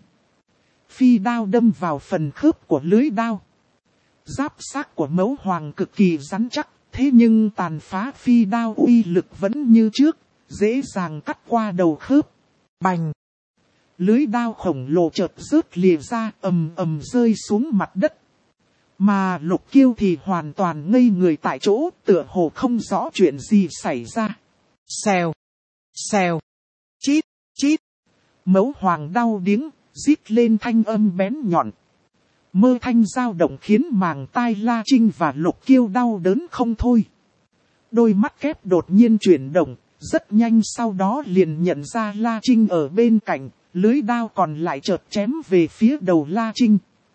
Phi đao đâm vào phần khớp của lưới đao. Giáp xác của Mẫu Hoàng cực kỳ rắn chắc, thế nhưng tàn phá phi đao uy lực vẫn như trước, dễ dàng cắt qua đầu khớp. Bành! Lưới đao khổng lồ chợt rớt lìa ra, ầm ầm rơi xuống mặt đất. Mà Lục Kiêu thì hoàn toàn ngây người tại chỗ, tựa hồ không rõ chuyện gì xảy ra. Xèo! Xèo! Chít! Chít! Mẫu Hoàng đau điếng, rít lên thanh âm bén nhọn. Mơ thanh dao động khiến màng tai La Trinh và Lục Kiêu đau đớn không thôi. Đôi mắt kép đột nhiên chuyển động, rất nhanh sau đó liền nhận ra La Trinh ở bên cạnh, lưới đao còn lại chợt chém về phía đầu La Trinh.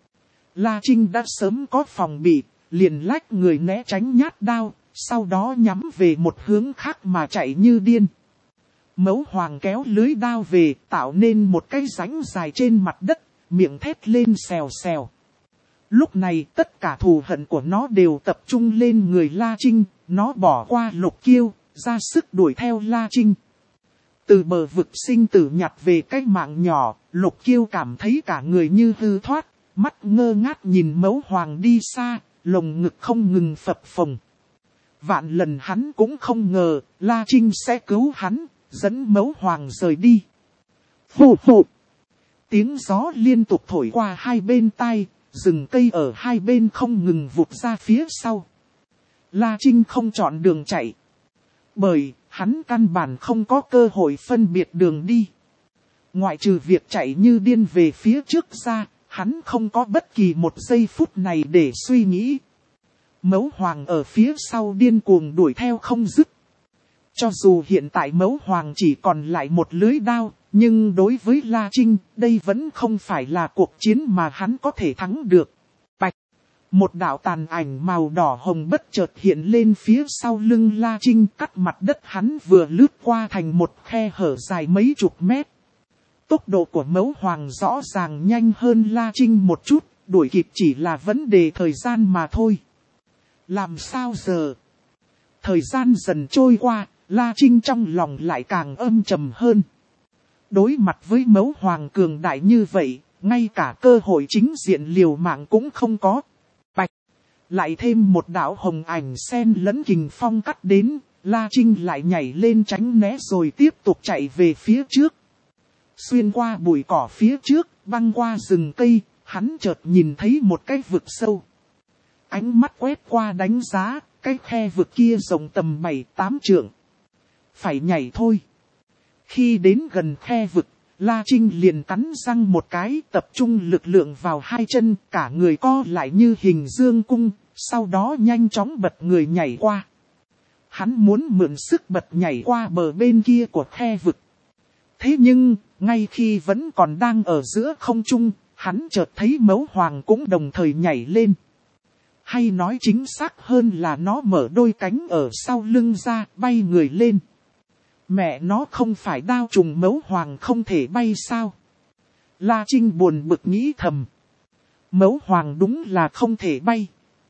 La Trinh đã sớm có phòng bị, liền lách người né tránh nhát đao, sau đó nhắm về một hướng khác mà chạy như điên. Mẫu Hoàng kéo lưới đao về, tạo nên một cái rãnh dài trên mặt đất, miệng thét lên xèo xèo. Lúc này tất cả thù hận của nó đều tập trung lên người La Trinh, nó bỏ qua Lục Kiêu, ra sức đuổi theo La Trinh. Từ bờ vực sinh tử nhặt về cái mạng nhỏ, Lục Kiêu cảm thấy cả người như hư thoát, mắt ngơ ngác nhìn Mẫu Hoàng đi xa, lồng ngực không ngừng phập phồng. Vạn lần hắn cũng không ngờ, La Trinh sẽ cứu hắn, dẫn Mẫu Hoàng rời đi. Phù phù! Tiếng gió liên tục thổi qua hai bên tai, rừng cây ở hai bên không ngừng vụt ra phía sau. La Trinh không chọn đường chạy. Bởi, hắn căn bản không có cơ hội phân biệt đường đi. Ngoại trừ việc chạy như điên về phía trước ra, hắn không có bất kỳ một giây phút này để suy nghĩ. Mẫu Hoàng ở phía sau điên cuồng đuổi theo không dứt. Cho dù hiện tại Mẫu Hoàng chỉ còn lại một lưới đao, nhưng đối với La Trinh, đây vẫn không phải là cuộc chiến mà hắn có thể thắng được. Bạch! Một đạo tàn ảnh màu đỏ hồng bất chợt hiện lên phía sau lưng La Trinh, cắt mặt đất hắn vừa lướt qua thành một khe hở dài mấy chục mét. Tốc độ của Mẫu Hoàng rõ ràng nhanh hơn La Trinh một chút, đuổi kịp chỉ là vấn đề thời gian mà thôi. Làm sao giờ? Thời gian dần trôi qua, La Trinh trong lòng lại càng âm trầm hơn. Đối mặt với Mẫu Hoàng cường đại như vậy, ngay cả cơ hội chính diện liều mạng cũng không có. Bạch! Lại thêm một đạo hồng ảnh sen lẫn kình phong cắt đến, La Trinh lại nhảy lên tránh né rồi tiếp tục chạy về phía trước. Xuyên qua bụi cỏ phía trước, băng qua rừng cây, hắn chợt nhìn thấy một cái vực sâu. Ánh mắt quét qua đánh giá, cái khe vực kia rộng tầm bảy tám trượng. Phải nhảy thôi. Khi đến gần khe vực, La Trinh liền cắn răng một cái, tập trung lực lượng vào hai chân, cả người co lại như hình dương cung, sau đó nhanh chóng bật người nhảy qua. Hắn muốn mượn sức bật nhảy qua bờ bên kia của khe vực. Thế nhưng, ngay khi vẫn còn đang ở giữa không trung, hắn chợt thấy Mẫu Hoàng cũng đồng thời nhảy lên. Hay nói chính xác hơn là nó mở đôi cánh ở sau lưng ra, bay người lên. Mẹ nó không phải đao trùng Mẫu Hoàng không thể bay sao? La Trinh buồn bực nghĩ thầm. Mẫu Hoàng đúng là không thể bay.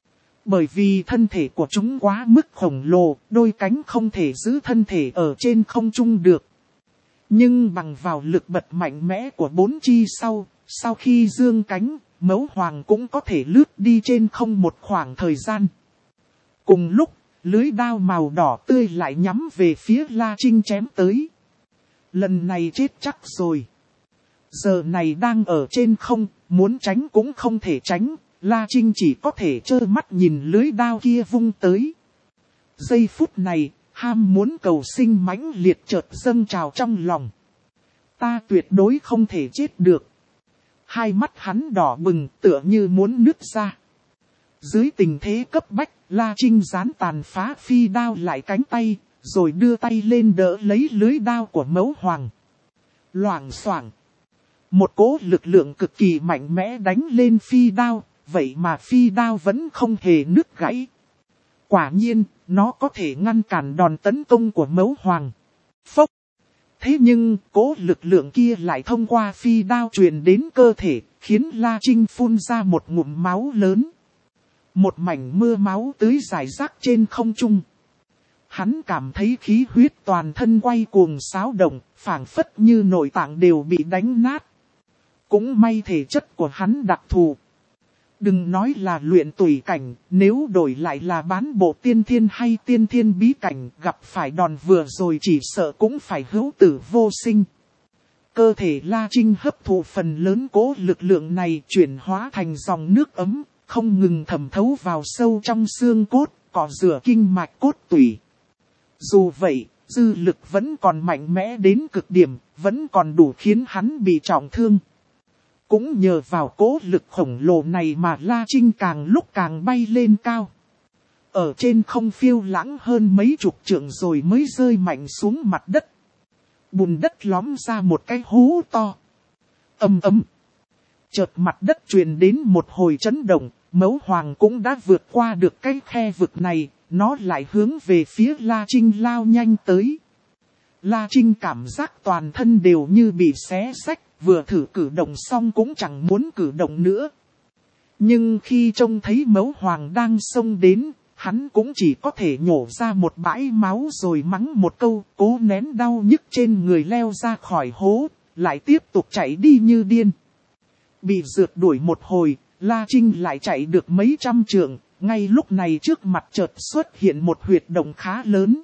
Bởi vì thân thể của chúng quá mức khổng lồ, đôi cánh không thể giữ thân thể ở trên không trung được. Nhưng bằng vào lực bật mạnh mẽ của bốn chi sau, sau khi dương cánh, Mẫu Hoàng cũng có thể lướt đi trên không một khoảng thời gian. Cùng lúc, lưới đao màu đỏ tươi lại nhắm về phía La Trinh chém tới. Lần này chết chắc rồi. Giờ này đang ở trên không, muốn tránh cũng không thể tránh, La Trinh chỉ có thể trơ mắt nhìn lưới đao kia vung tới. Giây phút này, ham muốn cầu sinh mãnh liệt chợt dâng trào trong lòng. Ta tuyệt đối không thể chết được. Hai mắt hắn đỏ bừng tựa như muốn nứt ra. Dưới tình thế cấp bách, La Trinh gián tàn phá phi đao lại cánh tay, rồi đưa tay lên đỡ lấy lưới đao của Mẫu Hoàng. Loảng xoảng. Một cỗ lực lượng cực kỳ mạnh mẽ đánh lên phi đao, vậy mà phi đao vẫn không hề nứt gãy. Quả nhiên, nó có thể ngăn cản đòn tấn công của Mẫu Hoàng. Phốc! Thế nhưng, cỗ lực lượng kia lại thông qua phi đao truyền đến cơ thể, khiến La Trinh phun ra một ngụm máu lớn. Một mảnh mưa máu tưới rải rác trên không trung. Hắn cảm thấy khí huyết toàn thân quay cuồng xáo động, phảng phất như nội tạng đều bị đánh nát. Cũng may thể chất của hắn đặc thù. Đừng nói là luyện tùy cảnh, nếu đổi lại là bán bộ tiên thiên hay tiên thiên bí cảnh, gặp phải đòn vừa rồi chỉ sợ cũng phải hữu tử vô sinh. Cơ thể La Trinh hấp thụ phần lớn cố lực lượng này chuyển hóa thành dòng nước ấm, không ngừng thẩm thấu vào sâu trong xương cốt, cọ rửa kinh mạch cốt tủy. Dù vậy, dư lực vẫn còn mạnh mẽ đến cực điểm, vẫn còn đủ khiến hắn bị trọng thương. Cũng nhờ vào cố lực khổng lồ này mà La Trinh càng lúc càng bay lên cao. Ở trên không phiêu lãng hơn mấy chục trượng rồi mới rơi mạnh xuống mặt đất. Bùn đất lõm ra một cái hố to. Ầm ầm. Chợt mặt đất truyền đến một hồi chấn động, Mẫu Hoàng cũng đã vượt qua được cái khe vực này, nó lại hướng về phía La Trinh lao nhanh tới. La Trinh cảm giác toàn thân đều như bị xé xách, vừa thử cử động xong cũng chẳng muốn cử động nữa. Nhưng khi trông thấy Mẫu Hoàng đang xông đến, hắn cũng chỉ có thể nhổ ra một bãi máu rồi mắng một câu, cố nén đau nhức trên người leo ra khỏi hố, lại tiếp tục chạy đi như điên. Bị rượt đuổi một hồi, La Trinh lại chạy được mấy trăm trượng, ngay lúc này trước mặt chợt xuất hiện một huyệt động khá lớn.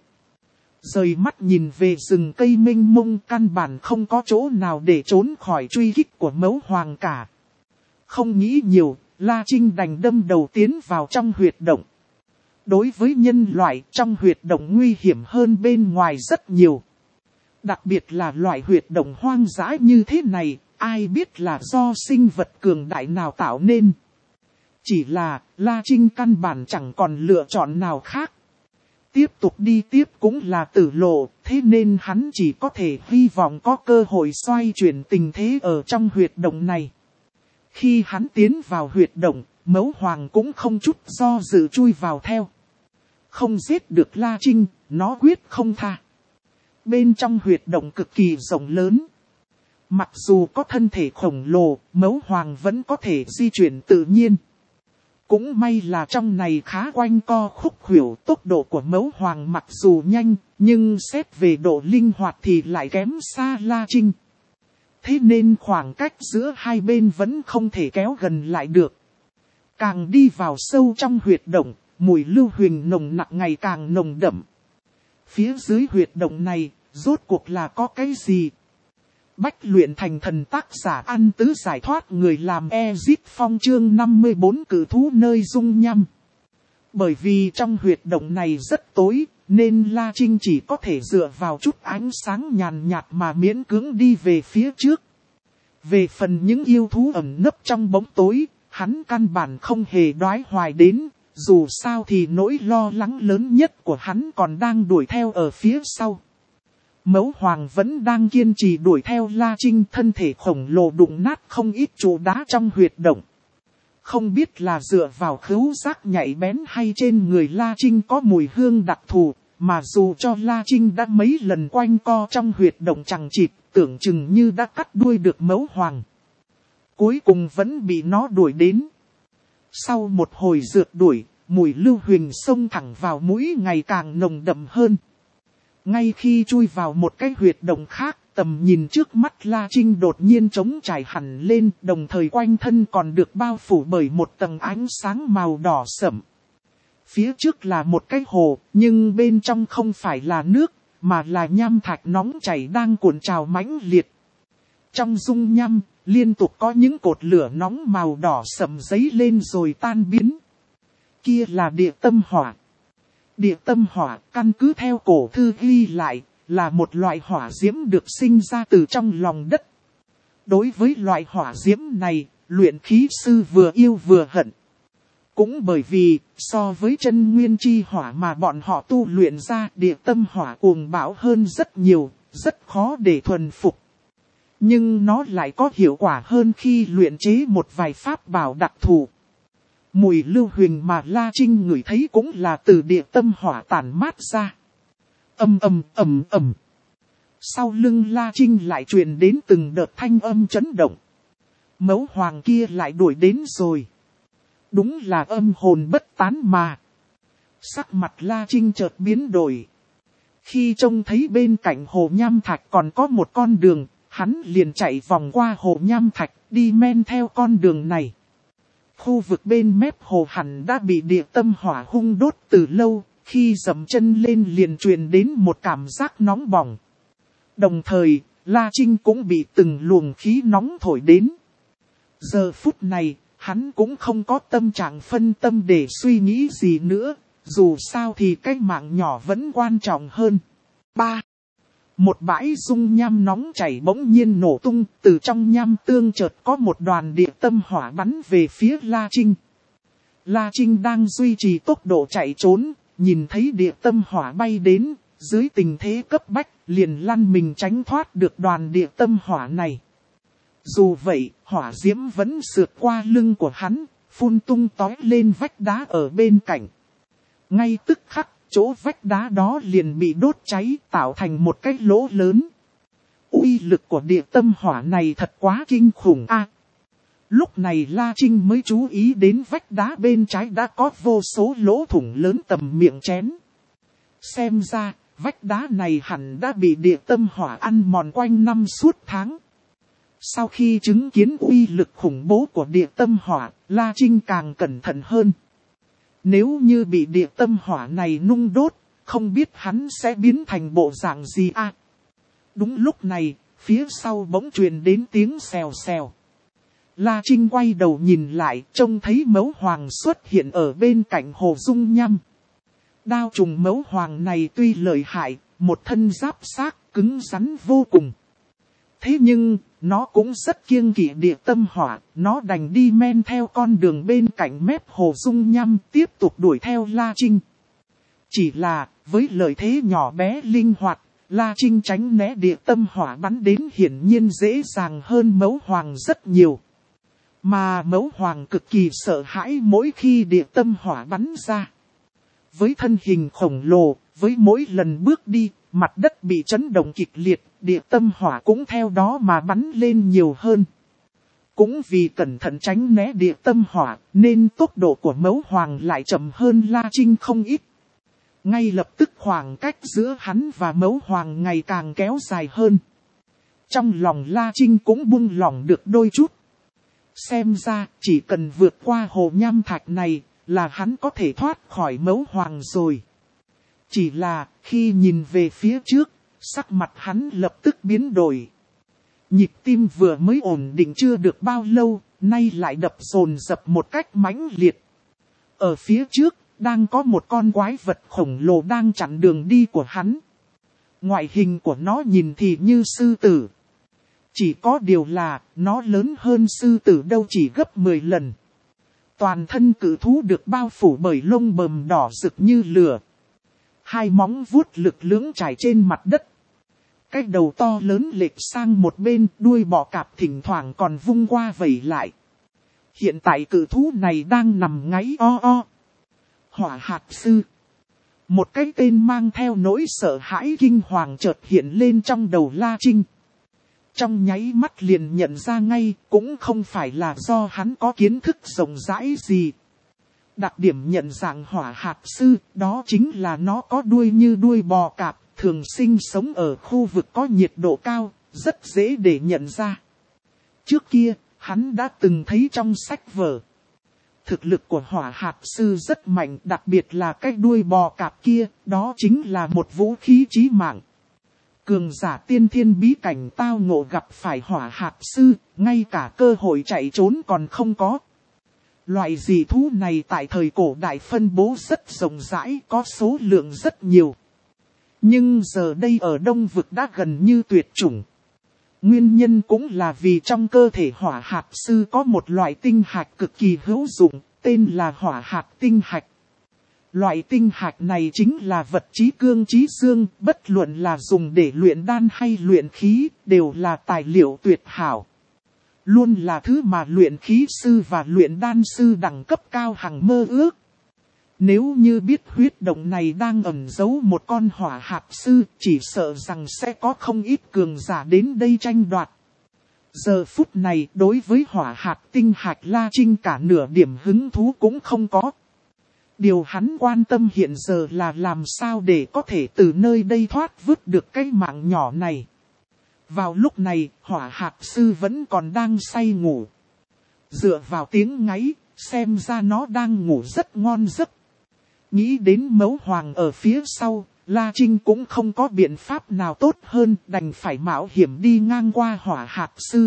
Rời mắt nhìn về rừng cây mênh mông, căn bản không có chỗ nào để trốn khỏi truy kích của Mẫu Hoàng cả. Không nghĩ nhiều, La Trinh đành đâm đầu tiến vào trong huyệt động. Đối với nhân loại trong huyệt động nguy hiểm hơn bên ngoài rất nhiều. Đặc biệt là loại huyệt động hoang dã như thế này, ai biết là do sinh vật cường đại nào tạo nên. Chỉ là La Trinh căn bản chẳng còn lựa chọn nào khác. Tiếp tục đi tiếp cũng là tử lộ, thế nên hắn chỉ có thể hy vọng có cơ hội xoay chuyển tình thế ở trong huyệt động này. Khi hắn tiến vào huyệt động, Mẫu Hoàng cũng không chút do dự chui vào theo. Không giết được La Trinh, nó quyết không tha. Bên trong huyệt động cực kỳ rộng lớn. Mặc dù có thân thể khổng lồ, Mẫu Hoàng vẫn có thể di chuyển tự nhiên. Cũng may là trong này khá quanh co khúc khuỷu, tốc độ của Mẫu Hoàng mặc dù nhanh, nhưng xét về độ linh hoạt thì lại kém xa La Trinh. Thế nên khoảng cách giữa hai bên vẫn không thể kéo gần lại được. Càng đi vào sâu trong huyệt động, mùi lưu huỳnh nồng nặc ngày càng nồng đậm. Phía dưới huyệt động này, rốt cuộc là có cái gì? Bách luyện thành thần tác giả An Tứ giải thoát người làm Ezit Phong chương năm mươi bốn cử thú nơi dung nhăm. Bởi vì trong huyệt động này rất tối, nên La Trinh chỉ có thể dựa vào chút ánh sáng nhàn nhạt mà miễn cưỡng đi về phía trước. Về phần những yêu thú ẩn nấp trong bóng tối, hắn căn bản không hề đoái hoài đến, dù sao thì nỗi lo lắng lớn nhất của hắn còn đang đuổi theo ở phía sau. Mẫu Hoàng vẫn đang kiên trì đuổi theo La Trinh, thân thể khổng lồ đụng nát không ít trụ đá trong huyệt động. Không biết là dựa vào khứu giác nhạy bén hay trên người La Trinh có mùi hương đặc thù, mà dù cho La Trinh đã mấy lần quanh co trong huyệt động chằng chịt, tưởng chừng như đã cắt đuôi được Mẫu Hoàng. Cuối cùng vẫn bị nó đuổi đến. Sau một hồi rượt đuổi, mùi lưu huỳnh xông thẳng vào mũi ngày càng nồng đậm hơn. Ngay khi chui vào một cái huyệt động khác, tầm nhìn trước mắt La Trinh đột nhiên trống trải hẳn lên, đồng thời quanh thân còn được bao phủ bởi một tầng ánh sáng màu đỏ sẫm. Phía trước là một cái hồ, nhưng bên trong không phải là nước, mà là nham thạch nóng chảy đang cuộn trào mãnh liệt. Trong dung nham, liên tục có những cột lửa nóng màu đỏ sẫm dấy lên rồi tan biến. Kia là địa tâm hỏa. Địa tâm hỏa, căn cứ theo cổ thư ghi lại, là một loại hỏa diễm được sinh ra từ trong lòng đất. Đối với loại hỏa diễm này, luyện khí sư vừa yêu vừa hận. Cũng bởi vì, so với chân nguyên chi hỏa mà bọn họ tu luyện ra, địa tâm hỏa cuồng bạo hơn rất nhiều, rất khó để thuần phục. Nhưng nó lại có hiệu quả hơn khi luyện chế một vài pháp bảo đặc thù. Mùi lưu huỳnh mà La Trinh ngửi thấy cũng là từ địa tâm hỏa tản mát ra. Ầm ầm ầm ầm. Sau lưng La Trinh lại truyền đến từng đợt thanh âm chấn động. Mẫu Hoàng kia lại đuổi đến rồi. Đúng là âm hồn bất tán mà. Sắc mặt La Trinh chợt biến đổi. Khi trông thấy bên cạnh hồ nham thạch còn có một con đường, hắn liền chạy vòng qua hồ nham thạch, đi men theo con đường này. Khu vực bên mép hồ hẳn đã bị địa tâm hỏa hung đốt từ lâu, khi dậm chân lên liền truyền đến một cảm giác nóng bỏng. Đồng thời, La Trinh cũng bị từng luồng khí nóng thổi đến. Giờ phút này, hắn cũng không có tâm trạng phân tâm để suy nghĩ gì nữa, dù sao thì cái mạng nhỏ vẫn quan trọng hơn. ba. Một bãi dung nham nóng chảy bỗng nhiên nổ tung, từ trong nham tương chợt có một đoàn địa tâm hỏa bắn về phía La Trinh. La Trinh đang duy trì tốc độ chạy trốn, nhìn thấy địa tâm hỏa bay đến, dưới tình thế cấp bách, liền lăn mình tránh thoát được đoàn địa tâm hỏa này. Dù vậy, hỏa diễm vẫn sượt qua lưng của hắn, phun tung tói lên vách đá ở bên cạnh. Ngay tức khắc, chỗ vách đá đó liền bị đốt cháy, tạo thành một cái lỗ lớn. Uy lực của địa tâm hỏa này thật quá kinh khủng a. À, lúc này La Trinh mới chú ý đến vách đá bên trái đã có vô số lỗ thủng lớn tầm miệng chén. Xem ra, vách đá này hẳn đã bị địa tâm hỏa ăn mòn quanh năm suốt tháng. Sau khi chứng kiến uy lực khủng bố của địa tâm hỏa, La Trinh càng cẩn thận hơn. Nếu như bị địa tâm hỏa này nung đốt, không biết hắn sẽ biến thành bộ dạng gì a. À, đúng lúc này, phía sau bỗng truyền đến tiếng xèo xèo. La Trinh quay đầu nhìn lại, trông thấy Mẫu Hoàng xuất hiện ở bên cạnh hồ dung nham. Đao trùng mẫu hoàng này tuy lợi hại, một thân giáp xác, cứng rắn vô cùng. Thế nhưng, nó cũng rất kiêng kỵ địa tâm hỏa, nó đành đi men theo con đường bên cạnh mép hồ dung nham tiếp tục đuổi theo La Trinh. Chỉ là, với lợi thế nhỏ bé linh hoạt, La Trinh tránh né địa tâm hỏa bắn đến hiển nhiên dễ dàng hơn mẫu hoàng rất nhiều. Mà mẫu hoàng cực kỳ sợ hãi mỗi khi địa tâm hỏa bắn ra. Với thân hình khổng lồ, với mỗi lần bước đi, mặt đất bị chấn động kịch liệt, địa tâm hỏa cũng theo đó mà bắn lên nhiều hơn. Cũng vì cẩn thận tránh né địa tâm hỏa, nên tốc độ của mẫu hoàng lại chậm hơn La Trinh không ít. Ngay lập tức khoảng cách giữa hắn và mẫu hoàng ngày càng kéo dài hơn. Trong lòng La Trinh cũng buông lỏng được đôi chút. Xem ra, chỉ cần vượt qua hồ nham thạch này, là hắn có thể thoát khỏi mẫu hoàng rồi. Chỉ là, khi nhìn về phía trước, sắc mặt hắn lập tức biến đổi. Nhịp tim vừa mới ổn định chưa được bao lâu, nay lại đập dồn dập một cách mãnh liệt. Ở phía trước, đang có một con quái vật khổng lồ đang chặn đường đi của hắn. Ngoại hình của nó nhìn thì như sư tử. Chỉ có điều là, nó lớn hơn sư tử đâu chỉ gấp mười lần. Toàn thân cự thú được bao phủ bởi lông bờm đỏ rực như lửa. Hai móng vuốt lực lưỡng trải trên mặt đất. Cái đầu to lớn lệch sang một bên, đuôi bò cạp thỉnh thoảng còn vung qua vẩy lại. Hiện tại cự thú này đang nằm ngáy o o. Hỏa hạt sư. Một cái tên mang theo nỗi sợ hãi kinh hoàng chợt hiện lên trong đầu La Trinh. Trong nháy mắt liền nhận ra ngay, cũng không phải là do hắn có kiến thức rộng rãi gì. Đặc điểm nhận dạng hỏa hạt sư, đó chính là nó có đuôi như đuôi bò cạp, thường sinh sống ở khu vực có nhiệt độ cao, rất dễ để nhận ra. Trước kia, hắn đã từng thấy trong sách vở. Thực lực của hỏa hạt sư rất mạnh, đặc biệt là cái đuôi bò cạp kia, đó chính là một vũ khí chí mạng. Cường giả tiên thiên bí cảnh tao ngộ gặp phải hỏa hạt sư, ngay cả cơ hội chạy trốn còn không có. Loại dị thú này tại thời cổ đại phân bố rất rộng rãi, có số lượng rất nhiều. Nhưng giờ đây ở Đông Vực đã gần như tuyệt chủng. Nguyên nhân cũng là vì trong cơ thể hỏa hạt sư có một loại tinh hạch cực kỳ hữu dụng, tên là hỏa hạt tinh hạch. Loại tinh hạch này chính là vật chí cương chí xương, bất luận là dùng để luyện đan hay luyện khí, đều là tài liệu tuyệt hảo. Luôn là thứ mà luyện khí sư và luyện đan sư đẳng cấp cao hằng mơ ước. Nếu như biết huyết động này đang ẩn giấu một con hỏa hạt sư, chỉ sợ rằng sẽ có không ít cường giả đến đây tranh đoạt. Giờ phút này đối với hỏa hạt tinh hạch La Trinh cả nửa điểm hứng thú cũng không có. Điều hắn quan tâm hiện giờ là làm sao để có thể từ nơi đây thoát vứt được cái mạng nhỏ này. Vào lúc này, hỏa hạt sư vẫn còn đang say ngủ. Dựa vào tiếng ngáy, xem ra nó đang ngủ rất ngon giấc. Nghĩ đến mẫu hoàng ở phía sau, La Trinh cũng không có biện pháp nào tốt hơn, đành phải mạo hiểm đi ngang qua hỏa hạt sư.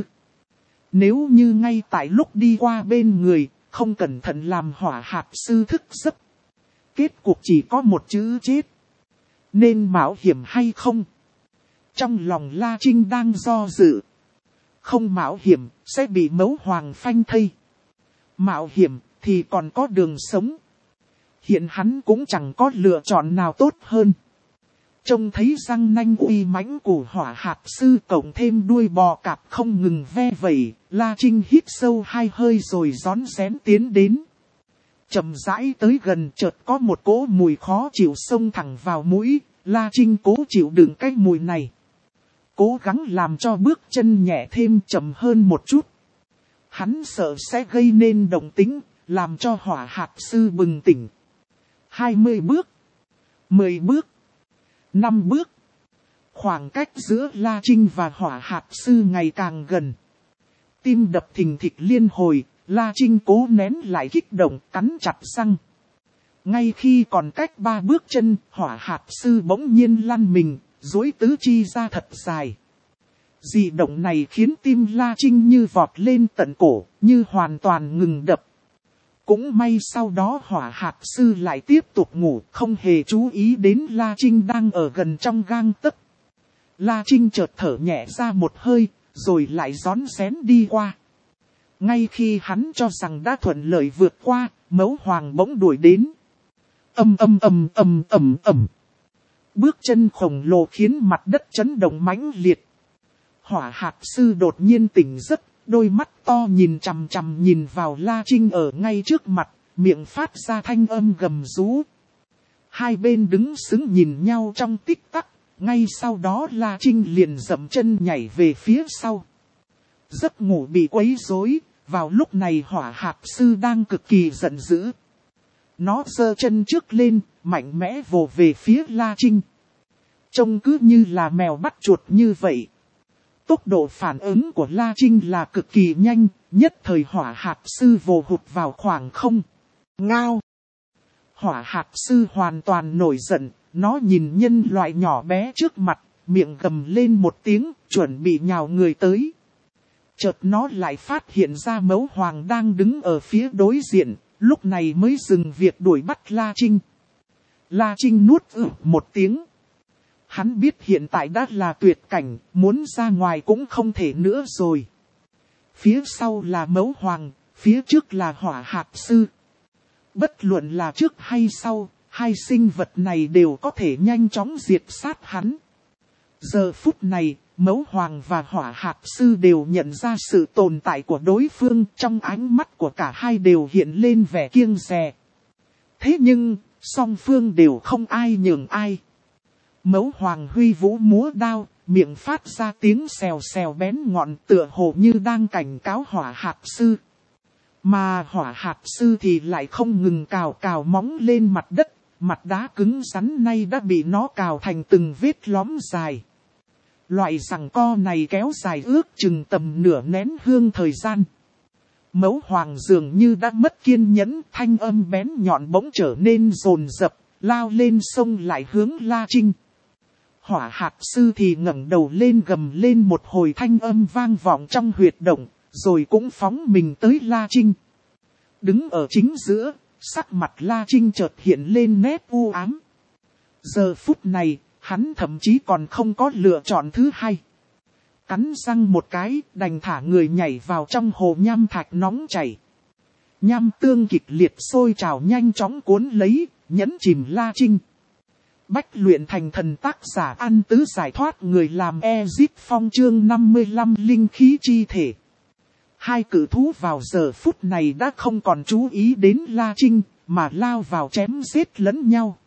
Nếu như ngay tại lúc đi qua bên người, không cẩn thận làm hỏa hạt sư thức giấc. Kết cục chỉ có một chữ chết. Nên mạo hiểm hay không? Trong lòng La Trinh đang do dự. Không mạo hiểm, sẽ bị mẫu hoàng phanh thây. Mạo hiểm, thì còn có đường sống. Hiện hắn cũng chẳng có lựa chọn nào tốt hơn. Trông thấy răng nanh uy mãnh của hỏa hạt sư cộng thêm đuôi bò cạp không ngừng ve vẩy, La Trinh hít sâu hai hơi rồi rón rén tiến đến. Chậm rãi tới gần chợt có một cỗ mùi khó chịu xông thẳng vào mũi, La Trinh cố chịu đựng cái mùi này. Cố gắng làm cho bước chân nhẹ thêm chậm hơn một chút. Hắn sợ sẽ gây nên động tĩnh, làm cho hỏa hạt sư bừng tỉnh. hai mươi bước, mười bước, năm bước. Khoảng cách giữa La Trinh và hỏa hạt sư ngày càng gần. Tim đập thình thịch liên hồi, La Trinh cố nén lại kích động, cắn chặt răng. Ngay khi còn cách ba bước chân, hỏa hạt sư bỗng nhiên lăn mình, duỗi tứ chi ra thật dài. Dị động này khiến tim La Trinh như vọt lên tận cổ, như hoàn toàn ngừng đập. Cũng may sau đó hỏa hạt sư lại tiếp tục ngủ, không hề chú ý đến La Trinh đang ở gần trong gang tấc. La Trinh chợt thở nhẹ ra một hơi, rồi lại rón rén đi qua. Ngay khi hắn cho rằng đã thuận lợi vượt qua, Mẫu Hoàng bỗng đuổi đến. Ầm ầm ầm ầm ầm ầm. Bước chân khổng lồ khiến mặt đất chấn động mãnh liệt. Hỏa hạt sư đột nhiên tỉnh giấc, đôi mắt to nhìn chằm chằm nhìn vào La Trinh ở ngay trước mặt, miệng phát ra thanh âm gầm rú. Hai bên đứng sững nhìn nhau trong tích tắc, ngay sau đó La Trinh liền dậm chân nhảy về phía sau. Giấc ngủ bị quấy rối, vào lúc này hỏa hạt sư đang cực kỳ giận dữ. Nó giơ chân trước lên, mạnh mẽ vồ về phía La Trinh. Trông cứ như là mèo bắt chuột như vậy. Tốc độ phản ứng của La Trinh là cực kỳ nhanh, nhất thời hỏa hạt sư vồ hụt vào khoảng không. Ngao! Hỏa hạt sư hoàn toàn nổi giận, nó nhìn nhân loại nhỏ bé trước mặt, miệng gầm lên một tiếng, chuẩn bị nhào người tới. Chợt nó lại phát hiện ra Mẫu Hoàng đang đứng ở phía đối diện, lúc này mới dừng việc đuổi bắt La Trinh. La Trinh nuốt ử một tiếng. Hắn biết hiện tại đã là tuyệt cảnh, muốn ra ngoài cũng không thể nữa rồi. Phía sau là Mẫu Hoàng, phía trước là hỏa hạt sư. Bất luận là trước hay sau, hai sinh vật này đều có thể nhanh chóng diệt sát hắn. Giờ phút này, Mẫu Hoàng và hỏa hạt sư đều nhận ra sự tồn tại của đối phương, trong ánh mắt của cả hai đều hiện lên vẻ kiêng dè. Thế nhưng, song phương đều không ai nhường ai. Mẫu Hoàng huy vũ múa đao, miệng phát ra tiếng xèo xèo bén ngọn tựa hồ như đang cảnh cáo hỏa hạt sư. Mà hỏa hạt sư thì lại không ngừng cào cào móng lên mặt đất, mặt đá cứng rắn nay đã bị nó cào thành từng vết lõm dài. Loại giằng co này kéo dài ước chừng tầm nửa nén hương thời gian. Mẫu Hoàng dường như đã mất kiên nhẫn, thanh âm bén nhọn bỗng trở nên dồn dập, lao lên sông lại hướng La Trinh. Hỏa hạt sư thì ngẩng đầu lên gầm lên một hồi thanh âm vang vọng trong huyệt động, rồi cũng phóng mình tới La Trinh. Đứng ở chính giữa, sắc mặt La Trinh chợt hiện lên nét u ám. Giờ phút này, hắn thậm chí còn không có lựa chọn thứ hai. Cắn răng một cái, đành thả người nhảy vào trong hồ nham thạch nóng chảy. Nham tương kịch liệt sôi trào nhanh chóng cuốn lấy, nhấn chìm La Trinh. Bách luyện thành thần tác giả An Tứ giải thoát người làm Ezit Phong chương năm mươi lăm linh khí chi thể. Hai cự thú vào giờ phút này đã không còn chú ý đến La Trinh, mà lao vào chém giết lẫn nhau.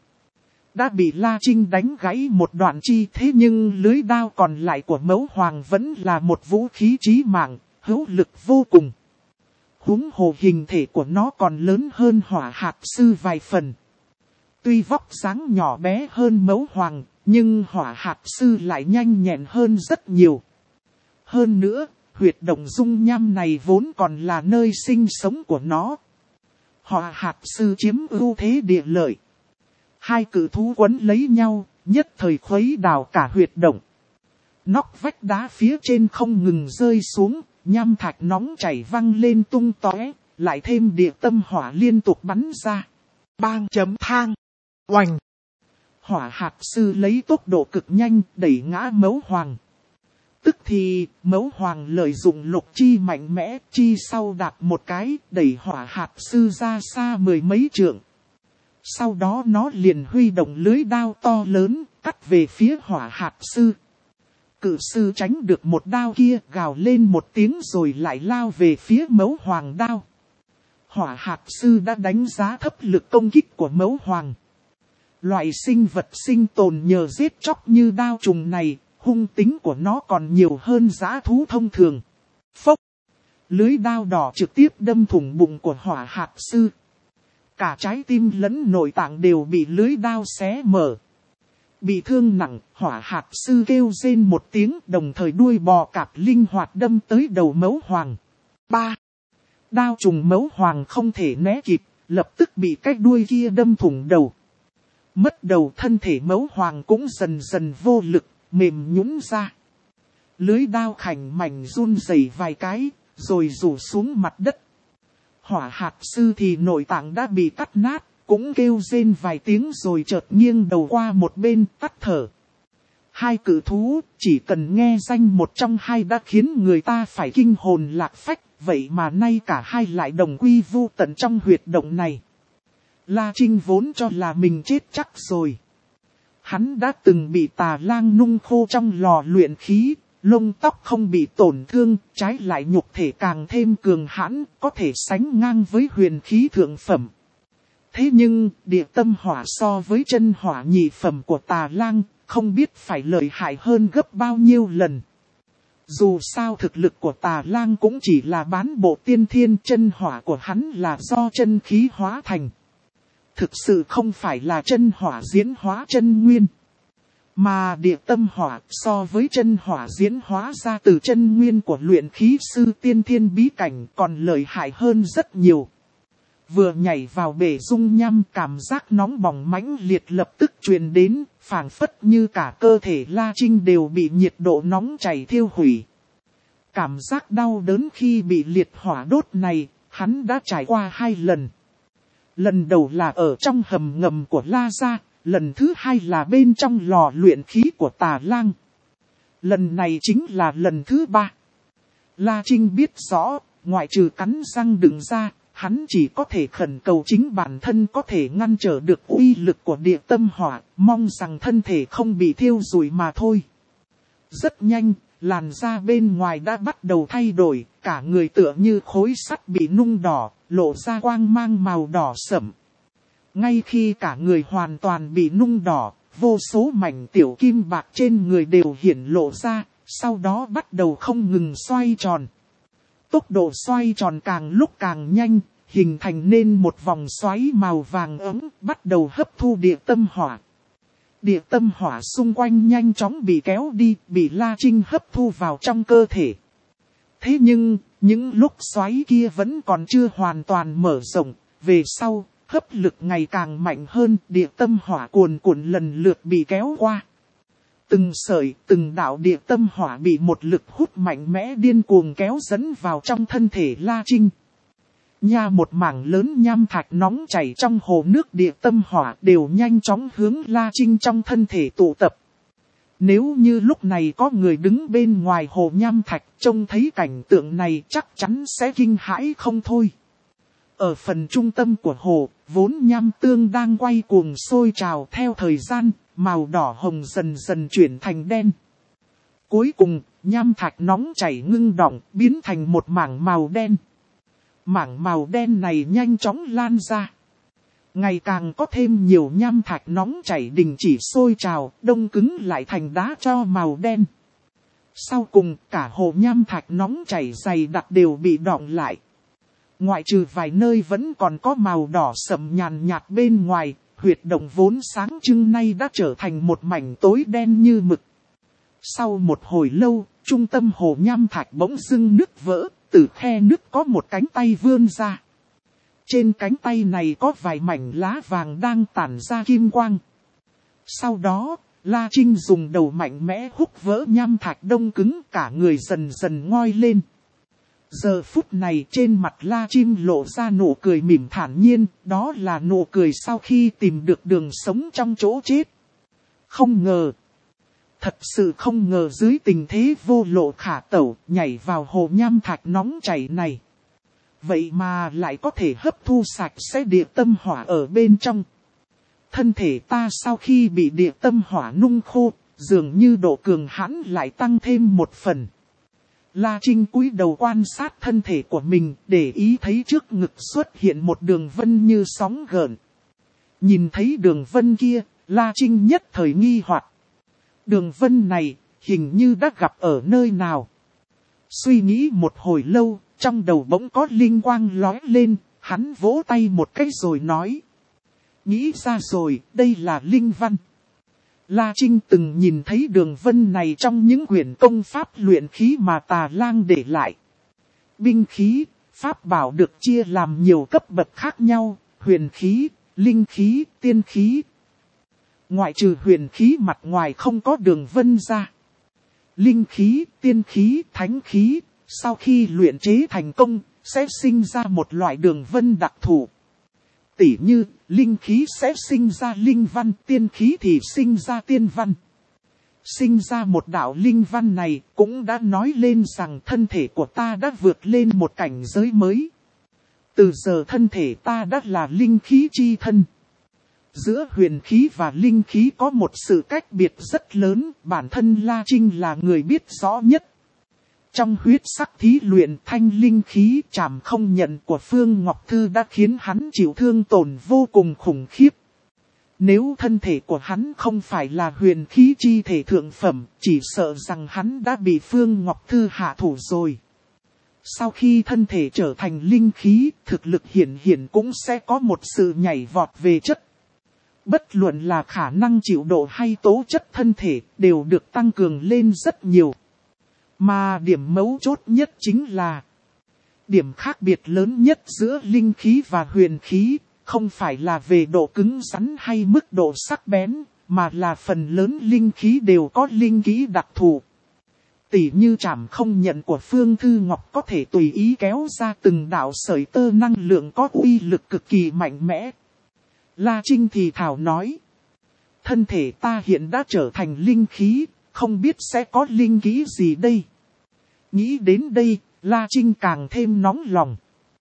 Đã bị La Trinh đánh gãy một đoạn chi, thế nhưng lưới đao còn lại của Mẫu Hoàng vẫn là một vũ khí chí mạng, hữu lực vô cùng. Huống hồ hình thể của nó còn lớn hơn hỏa hạt sư vài phần. Tuy vóc dáng nhỏ bé hơn Mẫu Hoàng, nhưng hỏa hạt sư lại nhanh nhẹn hơn rất nhiều. Hơn nữa, huyệt động dung nham này vốn còn là nơi sinh sống của nó. Hỏa hạt sư chiếm ưu thế địa lợi. Hai cự thú quấn lấy nhau, nhất thời khuấy đảo cả huyệt động. Nóc vách đá phía trên không ngừng rơi xuống, nham thạch nóng chảy văng lên tung tóe, lại thêm địa tâm hỏa liên tục bắn ra. Bang chấm thang. Oành! Hỏa hạt sư lấy tốc độ cực nhanh đẩy ngã Mẫu Hoàng. Tức thì, Mẫu Hoàng lợi dụng lục chi mạnh mẽ, chi sau đạp một cái, đẩy hỏa hạt sư ra xa mười mấy trượng. Sau đó nó liền huy động lưới đao to lớn, cắt về phía hỏa hạt sư. Cự sư tránh được một đao kia, gào lên một tiếng rồi lại lao về phía Mẫu Hoàng đao. Hỏa hạt sư đã đánh giá thấp lực công kích của Mẫu Hoàng. Loại sinh vật sinh tồn nhờ giết chóc như đao trùng này, hung tính của nó còn nhiều hơn dã thú thông thường. Phốc! Lưới đao đỏ trực tiếp đâm thủng bụng của hỏa hạt sư. Cả trái tim lẫn nội tạng đều bị lưới đao xé mở. Bị thương nặng, hỏa hạt sư kêu rên một tiếng, đồng thời đuôi bò cạp linh hoạt đâm tới đầu Mẫu Hoàng. Ba! Đao trùng Mẫu Hoàng không thể né kịp, lập tức bị cái đuôi kia đâm thủng đầu. Mất đầu, thân thể Mẫu Hoàng cũng dần dần vô lực, mềm nhũn ra. Lưới đao khảnh mảnh run rẩy vài cái, rồi rủ xuống mặt đất. Hỏa hạt sư thì nội tạng đã bị cắt nát, cũng kêu rên vài tiếng rồi chợt nghiêng đầu qua một bên tắt thở. Hai cự thú, chỉ cần nghe danh một trong hai đã khiến người ta phải kinh hồn lạc phách, vậy mà nay cả hai lại đồng quy vu tận trong huyệt động này. La Trinh vốn cho là mình chết chắc rồi. Hắn đã từng bị tà lang nung khô trong lò luyện khí, lông tóc không bị tổn thương, trái lại nhục thể càng thêm cường hãn, có thể sánh ngang với huyền khí thượng phẩm. Thế nhưng, địa tâm hỏa so với chân hỏa nhị phẩm của tà lang, không biết phải lợi hại hơn gấp bao nhiêu lần. Dù sao thực lực của tà lang cũng chỉ là bán bộ tiên thiên, chân hỏa của hắn là do chân khí hóa thành. Thực sự không phải là chân hỏa diễn hóa chân nguyên. Mà địa tâm hỏa so với chân hỏa diễn hóa ra từ chân nguyên của luyện khí sư tiên thiên bí cảnh còn lợi hại hơn rất nhiều. Vừa nhảy vào bể dung nham, cảm giác nóng bỏng mãnh liệt lập tức truyền đến, phảng phất như cả cơ thể La Trinh đều bị nhiệt độ nóng chảy thiêu hủy. Cảm giác đau đớn khi bị liệt hỏa đốt này, hắn đã trải qua hai lần. Lần đầu là ở trong hầm ngầm của La Gia, lần thứ hai là bên trong lò luyện khí của Tà Lang. Lần này chính là lần thứ ba. La Trinh biết rõ, ngoại trừ cắn răng đựng ra, hắn chỉ có thể khẩn cầu chính bản thân có thể ngăn trở được uy lực của địa tâm hỏa, mong rằng thân thể không bị thiêu rụi mà thôi. Rất nhanh, làn da bên ngoài đã bắt đầu thay đổi, cả người tựa như khối sắt bị nung đỏ, lộ ra quang mang màu đỏ sẫm. Ngay khi cả người hoàn toàn bị nung đỏ, vô số mảnh tiểu kim bạc trên người đều hiển lộ ra, sau đó bắt đầu không ngừng xoay tròn. Tốc độ xoay tròn càng lúc càng nhanh, hình thành nên một vòng xoáy màu vàng ấm, bắt đầu hấp thu địa tâm hỏa. Địa tâm hỏa xung quanh nhanh chóng bị kéo đi, bị La Trinh hấp thu vào trong cơ thể. Thế nhưng, những lúc xoáy kia vẫn còn chưa hoàn toàn mở rộng, về sau, hấp lực ngày càng mạnh hơn, địa tâm hỏa cuồn cuộn lần lượt bị kéo qua. Từng sợi, từng đạo địa tâm hỏa bị một lực hút mạnh mẽ điên cuồng kéo dẫn vào trong thân thể La Trinh. Nha một mảng lớn nham thạch nóng chảy trong hồ nước địa tâm hỏa đều nhanh chóng hướng La Trinh trong thân thể tụ tập. Nếu như lúc này có người đứng bên ngoài hồ nham thạch trông thấy cảnh tượng này chắc chắn sẽ kinh hãi không thôi. Ở phần trung tâm của hồ, vốn nham tương đang quay cuồng sôi trào theo thời gian, màu đỏ hồng dần dần chuyển thành đen. Cuối cùng, nham thạch nóng chảy ngưng đọng, biến thành một mảng màu đen. Mảng màu đen này nhanh chóng lan ra. Ngày càng có thêm nhiều nham thạch nóng chảy đình chỉ sôi trào, đông cứng lại thành đá tro màu đen. Sau cùng, cả hồ nham thạch nóng chảy dày đặc đều bị đọng lại. Ngoại trừ vài nơi vẫn còn có màu đỏ sẫm nhàn nhạt bên ngoài, huyệt động vốn sáng trưng nay đã trở thành một mảnh tối đen như mực. Sau một hồi lâu, trung tâm hồ nham thạch bỗng dưng nứt vỡ, từ khe nứt có một cánh tay vươn ra. Trên cánh tay này có vài mảnh lá vàng đang tản ra kim quang. Sau đó, La Trinh dùng đầu mạnh mẽ húc vỡ nham thạch đông cứng, cả người dần dần ngoi lên. Giờ phút này trên mặt La Trinh lộ ra nụ cười mỉm thản nhiên, đó là nụ cười sau khi tìm được đường sống trong chỗ chết. Không ngờ, thật sự không ngờ dưới tình thế vô lộ khả tẩu, nhảy vào hồ nham thạch nóng chảy này. Vậy mà lại có thể hấp thu sạch sẽ địa tâm hỏa ở bên trong. Thân thể ta sau khi bị địa tâm hỏa nung khô, dường như độ cường hãn lại tăng thêm một phần. La Trinh cúi đầu quan sát thân thể của mình, để ý thấy trước ngực xuất hiện một đường vân như sóng gợn. Nhìn thấy đường vân kia, La Trinh nhất thời nghi hoặc. Đường vân này, hình như đã gặp ở nơi nào. Suy nghĩ một hồi lâu, trong đầu bỗng có linh quang lóe lên, hắn vỗ tay một cái rồi nói. Nghĩ ra rồi, đây là linh văn. La Trinh từng nhìn thấy đường vân này trong những quyển công pháp luyện khí mà Tà Lang để lại. Binh khí, pháp bảo được chia làm nhiều cấp bậc khác nhau, huyền khí, linh khí, tiên khí. Ngoại trừ huyền khí mặt ngoài không có đường vân ra. Linh khí, tiên khí, thánh khí, Sau khi luyện chế thành công, sẽ sinh ra một loại đường vân đặc thù. Tỉ như, linh khí sẽ sinh ra linh văn, tiên khí thì sinh ra tiên văn. Sinh ra một đạo linh văn này cũng đã nói lên rằng thân thể của ta đã vượt lên một cảnh giới mới. Từ giờ thân thể ta đã là linh khí chi thân. Giữa huyền khí và linh khí có một sự cách biệt rất lớn, bản thân La Trinh là người biết rõ nhất. Trong huyết sắc thí luyện thanh linh khí chảm không nhận của Phương Ngọc Thư đã khiến hắn chịu thương tổn vô cùng khủng khiếp. Nếu thân thể của hắn không phải là huyền khí chi thể thượng phẩm, chỉ sợ rằng hắn đã bị Phương Ngọc Thư hạ thủ rồi. Sau khi thân thể trở thành linh khí, thực lực hiển hiển cũng sẽ có một sự nhảy vọt về chất. Bất luận là khả năng chịu độ hay tố chất thân thể đều được tăng cường lên rất nhiều. Mà điểm mấu chốt nhất chính là điểm khác biệt lớn nhất giữa linh khí và huyền khí, không phải là về độ cứng rắn hay mức độ sắc bén, mà là phần lớn linh khí đều có linh kỹ đặc thù. Tỉ như trảm không nhận của Phương Thư Ngọc có thể tùy ý kéo ra từng đạo sợi tơ năng lượng có uy lực cực kỳ mạnh mẽ. La Trinh thì thảo nói, thân thể ta hiện đã trở thành linh khí, không biết sẽ có linh kỹ gì đây. Nghĩ đến đây, La Trinh càng thêm nóng lòng.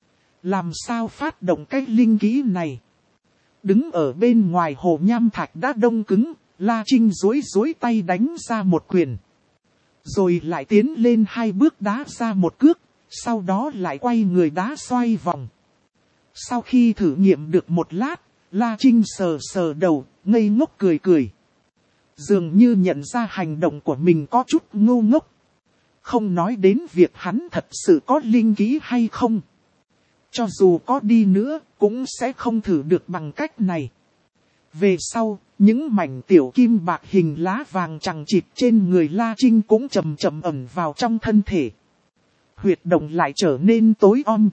Làm sao phát động cái linh kỹ này? Đứng ở bên ngoài hồ nham thạch đã đông cứng, La Trinh duỗi duỗi tay đánh ra một quyền. Rồi lại tiến lên hai bước đá ra một cước, sau đó lại quay người đá xoay vòng. Sau khi thử nghiệm được một lát, La Trinh sờ sờ đầu, ngây ngốc cười cười. Dường như nhận ra hành động của mình có chút ngu ngốc. Không nói đến việc hắn thật sự có linh kỹ hay không. Cho dù có đi nữa, cũng sẽ không thử được bằng cách này. Về sau, những mảnh tiểu kim bạc hình lá vàng chằng chịt trên người La Trinh cũng chậm chậm ẩn vào trong thân thể. Huyệt động lại trở nên tối om.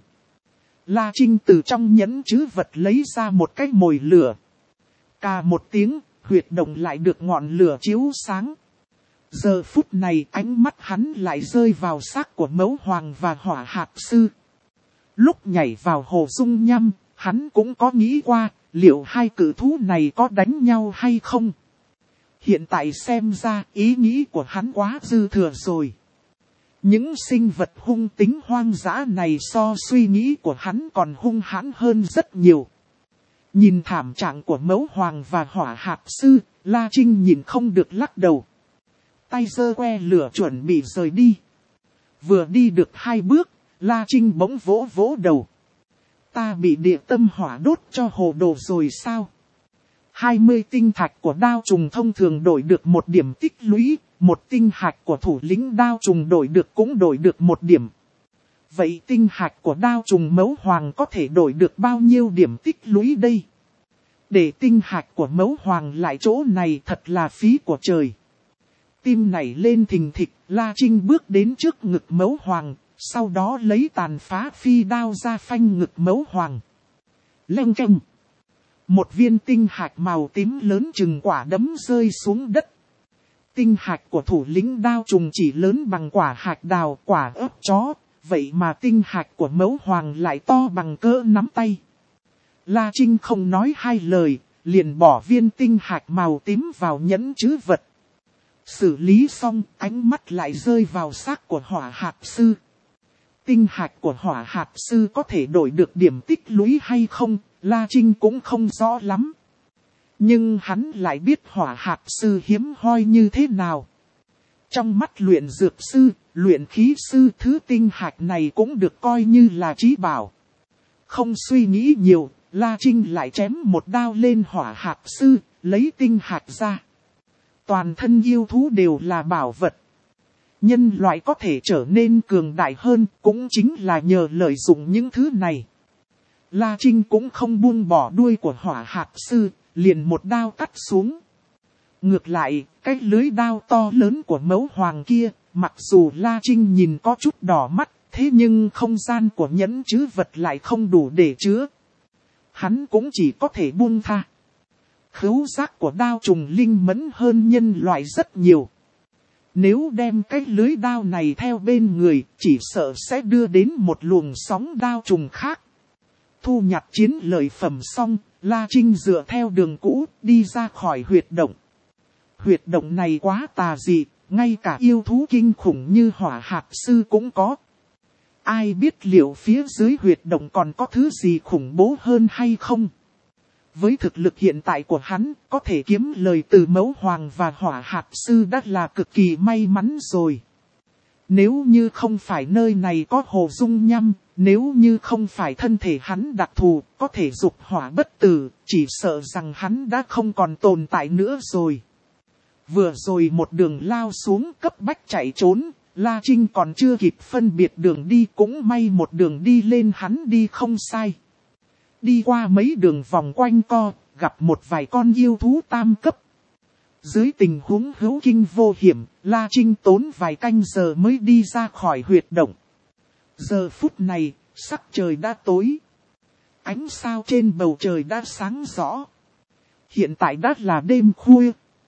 La Trinh từ trong nhẫn trữ vật lấy ra một cái mồi lửa. Cà một tiếng, huyệt động lại được ngọn lửa chiếu sáng. Giờ phút này ánh mắt hắn lại rơi vào xác của Mẫu Hoàng và Hỏa Hạt Sư. Lúc nhảy vào hồ dung nham, hắn cũng có nghĩ qua, liệu hai cự thú này có đánh nhau hay không? Hiện tại xem ra ý nghĩ của hắn quá dư thừa rồi. Những sinh vật hung tính hoang dã này so suy nghĩ của hắn còn hung hãn hơn rất nhiều. Nhìn thảm trạng của Mẫu Hoàng và Hỏa Hạt Sư, La Trinh nhìn không được lắc đầu. Tay giơ que lửa chuẩn bị rời đi. Vừa đi được hai bước, La Trinh bỗng vỗ vỗ đầu. Ta bị địa tâm hỏa đốt cho hồ đồ rồi sao? hai mươi tinh thạch của đao trùng thông thường đổi được một điểm tích lũy, một tinh hạch của thủ lĩnh đao trùng đổi được cũng đổi được một điểm. Vậy tinh hạch của đao trùng Mẫu Hoàng có thể đổi được bao nhiêu điểm tích lũy đây? Để tinh hạch của Mẫu Hoàng lại chỗ này thật là phí của trời. Tim nảy lên thình thịch, La Trinh bước đến trước ngực Mẫu Hoàng, sau đó lấy tàn phá phi đao ra phanh ngực Mẫu Hoàng. Leng keng. Một viên tinh hạch màu tím lớn chừng quả đấm rơi xuống đất. Tinh hạch của thủ lĩnh đao trùng chỉ lớn bằng quả hạch đào, quả ớt chó, vậy mà tinh hạch của Mẫu Hoàng lại to bằng cỡ nắm tay. La Trinh không nói hai lời, liền bỏ viên tinh hạch màu tím vào nhẫn trữ vật. Xử lý xong, ánh mắt lại rơi vào xác của Hỏa Hạt Sư. Tinh hạch của Hỏa Hạt Sư có thể đổi được điểm tích lũy hay không, La Trinh cũng không rõ lắm. Nhưng hắn lại biết Hỏa Hạt Sư hiếm hoi như thế nào. Trong mắt luyện dược sư, luyện khí sư, thứ tinh hạch này cũng được coi như là trí bảo. Không suy nghĩ nhiều, La Trinh lại chém một đao lên Hỏa Hạt Sư, lấy tinh hạch ra. Toàn thân yêu thú đều là bảo vật. Nhân loại có thể trở nên cường đại hơn cũng chính là nhờ lợi dụng những thứ này. La Trinh cũng không buông bỏ đuôi của Hỏa Hạt Sư, liền một đao cắt xuống. Ngược lại, cái lưới đao to lớn của Mẫu Hoàng kia, mặc dù La Trinh nhìn có chút đỏ mắt, thế nhưng không gian của nhẫn trữ vật lại không đủ để chứa. Hắn cũng chỉ có thể buông tha. Khứu giác của đao trùng linh mẫn hơn nhân loại rất nhiều. Nếu đem cái lưới đao này theo bên người, chỉ sợ sẽ đưa đến một luồng sóng đao trùng khác. Thu nhặt chiến lợi phẩm xong, La Trinh dựa theo đường cũ, đi ra khỏi huyệt động. Huyệt động này quá tà dị, ngay cả yêu thú kinh khủng như hỏa hạt sư cũng có. Ai biết liệu phía dưới huyệt động còn có thứ gì khủng bố hơn hay không? Với thực lực hiện tại của hắn, có thể kiếm lời từ mẫu hoàng và hỏa hạt sư đã là cực kỳ may mắn rồi. Nếu như không phải nơi này có hồ dung nhăm, nếu như không phải thân thể hắn đặc thù, có thể dục hỏa bất tử, chỉ sợ rằng hắn đã không còn tồn tại nữa rồi. Vừa rồi một đường lao xuống cấp bách chạy trốn, La Trinh còn chưa kịp phân biệt đường đi, cũng may một đường đi lên hắn đi không sai. Đi qua mấy đường vòng quanh co, gặp một vài con yêu thú tam cấp. Dưới tình huống hữu kinh vô hiểm, La Trinh tốn vài canh giờ mới đi ra khỏi huyệt động. Giờ phút này, sắc trời đã tối. Ánh sao trên bầu trời đã sáng rõ. Hiện tại đã là đêm khuya.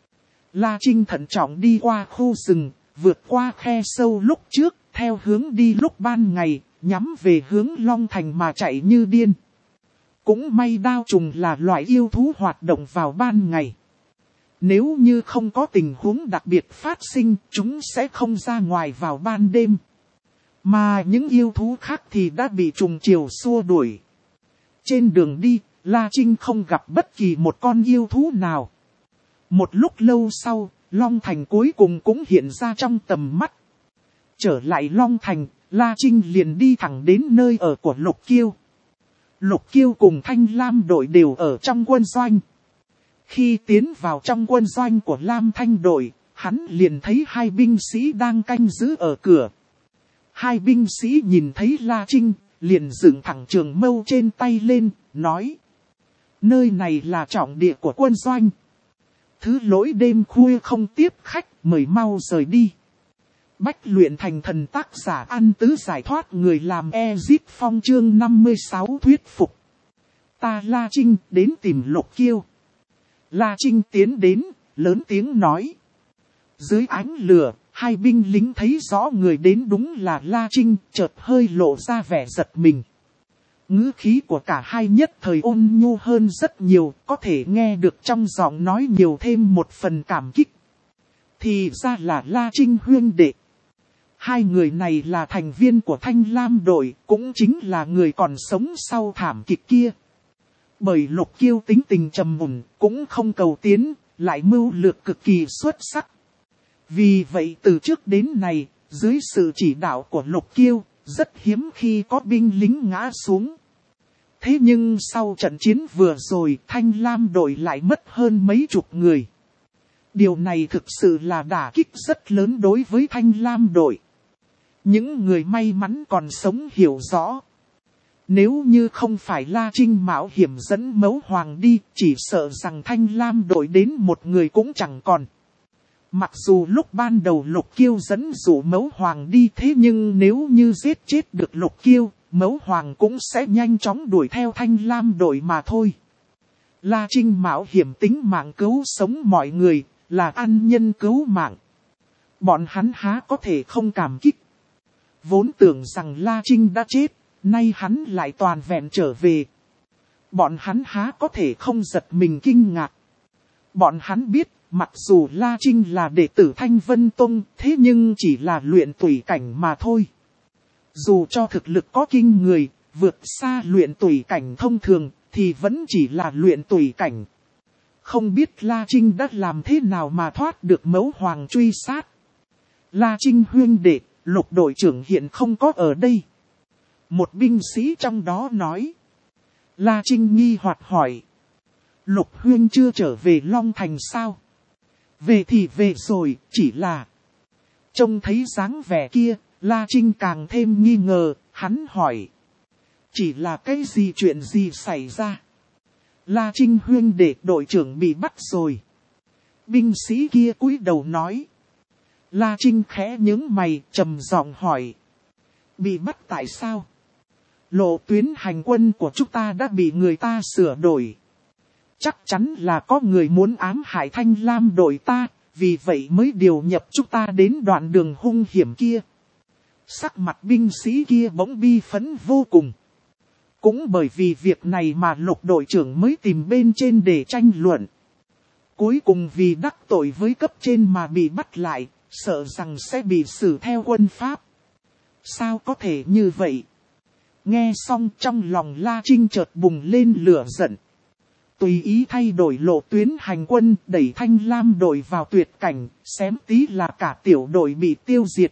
La Trinh thận trọng đi qua khu rừng, vượt qua khe sâu lúc trước, theo hướng đi lúc ban ngày, nhắm về hướng Long Thành mà chạy như điên. Cũng may đao trùng là loại yêu thú hoạt động vào ban ngày. Nếu như không có tình huống đặc biệt phát sinh, chúng sẽ không ra ngoài vào ban đêm. Mà những yêu thú khác thì đã bị trùng chiều xua đuổi. Trên đường đi, La Trinh không gặp bất kỳ một con yêu thú nào. Một lúc lâu sau, Long Thành cuối cùng cũng hiện ra trong tầm mắt. Trở lại Long Thành, La Trinh liền đi thẳng đến nơi ở của Lục Kiêu. Lục Kiêu cùng Thanh Lam đội đều ở trong quân doanh. Khi tiến vào trong quân doanh của Lam Thanh đội, hắn liền thấy hai binh sĩ đang canh giữ ở cửa. Hai binh sĩ nhìn thấy La Trinh, liền dựng thẳng trường mâu trên tay lên, nói: nơi này là trọng địa của quân doanh. Thứ lỗi đêm khuya không tiếp khách, mời mau rời đi. Bách luyện thành thần tác giả An Tứ giải thoát người làm Ezip Phong chương năm mươi sáu thuyết phục. Ta La Trinh đến tìm Lục Kiêu. La Trinh tiến đến, lớn tiếng nói. Dưới ánh lửa, hai binh lính thấy rõ người đến đúng là La Trinh, chợt hơi lộ ra vẻ giật mình. Ngữ khí của cả hai nhất thời ôn nhu hơn rất nhiều, có thể nghe được trong giọng nói nhiều thêm một phần cảm kích. Thì ra là La Trinh huynh đệ. Hai người này là thành viên của Thanh Lam đội, cũng chính là người còn sống sau thảm kịch kia. Bởi Lục Kiêu tính tình trầm mùn, cũng không cầu tiến, lại mưu lược cực kỳ xuất sắc. Vì vậy từ trước đến nay, dưới sự chỉ đạo của Lục Kiêu, rất hiếm khi có binh lính ngã xuống. Thế nhưng sau trận chiến vừa rồi, Thanh Lam đội lại mất hơn mấy chục người. Điều này thực sự là đả kích rất lớn đối với Thanh Lam đội. Những người may mắn còn sống hiểu rõ. Nếu như không phải La Trinh mạo hiểm dẫn Mẫu Hoàng đi, chỉ sợ rằng Thanh Lam đội đến một người cũng chẳng còn. Mặc dù lúc ban đầu Lục Kiêu dẫn dụ Mẫu Hoàng đi, thế nhưng nếu như giết chết được Lục Kiêu, Mẫu Hoàng cũng sẽ nhanh chóng đuổi theo Thanh Lam đội mà thôi. La Trinh mạo hiểm tính mạng cứu sống mọi người, là ân nhân cứu mạng. Bọn hắn há có thể không cảm kích. Vốn tưởng rằng La Trinh đã chết, nay hắn lại toàn vẹn trở về. Bọn hắn há có thể không giật mình kinh ngạc. Bọn hắn biết, mặc dù La Trinh là đệ tử Thanh Vân Tông, thế nhưng chỉ là luyện tùy cảnh mà thôi. Dù cho thực lực có kinh người, vượt xa luyện tùy cảnh thông thường, thì vẫn chỉ là luyện tùy cảnh. Không biết La Trinh đã làm thế nào mà thoát được Mẫu Hoàng truy sát. La Trinh huynh đệ, Lục đội trưởng hiện không có ở đây. Một binh sĩ trong đó nói. La Trinh nghi hoặc hỏi. Lục huynh chưa trở về Long Thành sao? Về thì về rồi, chỉ là... Trông thấy dáng vẻ kia, La Trinh càng thêm nghi ngờ, hắn hỏi. Chỉ là cái gì chuyện gì xảy ra? La Trinh huynh đệ đội trưởng bị bắt rồi. Binh sĩ kia cúi đầu nói. La Trinh khẽ nhướng mày, trầm giọng hỏi. Bị bắt tại sao? Lộ tuyến hành quân của chúng ta đã bị người ta sửa đổi. Chắc chắn là có người muốn ám hại Thanh Lam đội ta, vì vậy mới điều nhập chúng ta đến đoạn đường hung hiểm kia. Sắc mặt binh sĩ kia bỗng bi phẫn vô cùng. Cũng bởi vì việc này mà Lục đội trưởng mới tìm bên trên để tranh luận. Cuối cùng vì đắc tội với cấp trên mà bị bắt lại, sợ rằng sẽ bị xử theo quân pháp. Sao có thể như vậy? Nghe xong trong lòng La Trinh chợt bùng lên lửa giận. Tùy ý thay đổi lộ tuyến hành quân, đẩy Thanh Lam đội vào tuyệt cảnh, xém tí là cả tiểu đội bị tiêu diệt.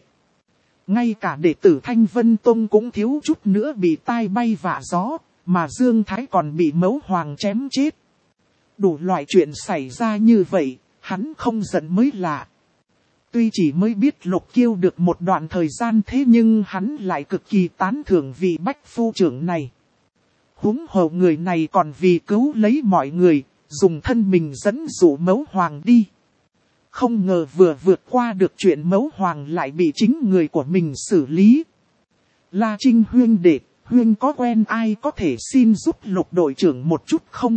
Ngay cả đệ tử Thanh Vân Tông cũng thiếu chút nữa bị tai bay vạ gió, mà Dương Thái còn bị Mẫu Hoàng chém chết. Đủ loại chuyện xảy ra như vậy, hắn không giận mới lạ. Tuy chỉ mới biết Lục Kiêu được một đoạn thời gian thế nhưng hắn lại cực kỳ tán thưởng vị bách phu trưởng này. Huống hồ người này còn vì cứu lấy mọi người, dùng thân mình dẫn dụ Mẫu Hoàng đi. Không ngờ vừa vượt qua được chuyện Mẫu Hoàng lại bị chính người của mình xử lý. La Trinh huyên đệ, huyên có quen ai có thể xin giúp Lục đội trưởng một chút không?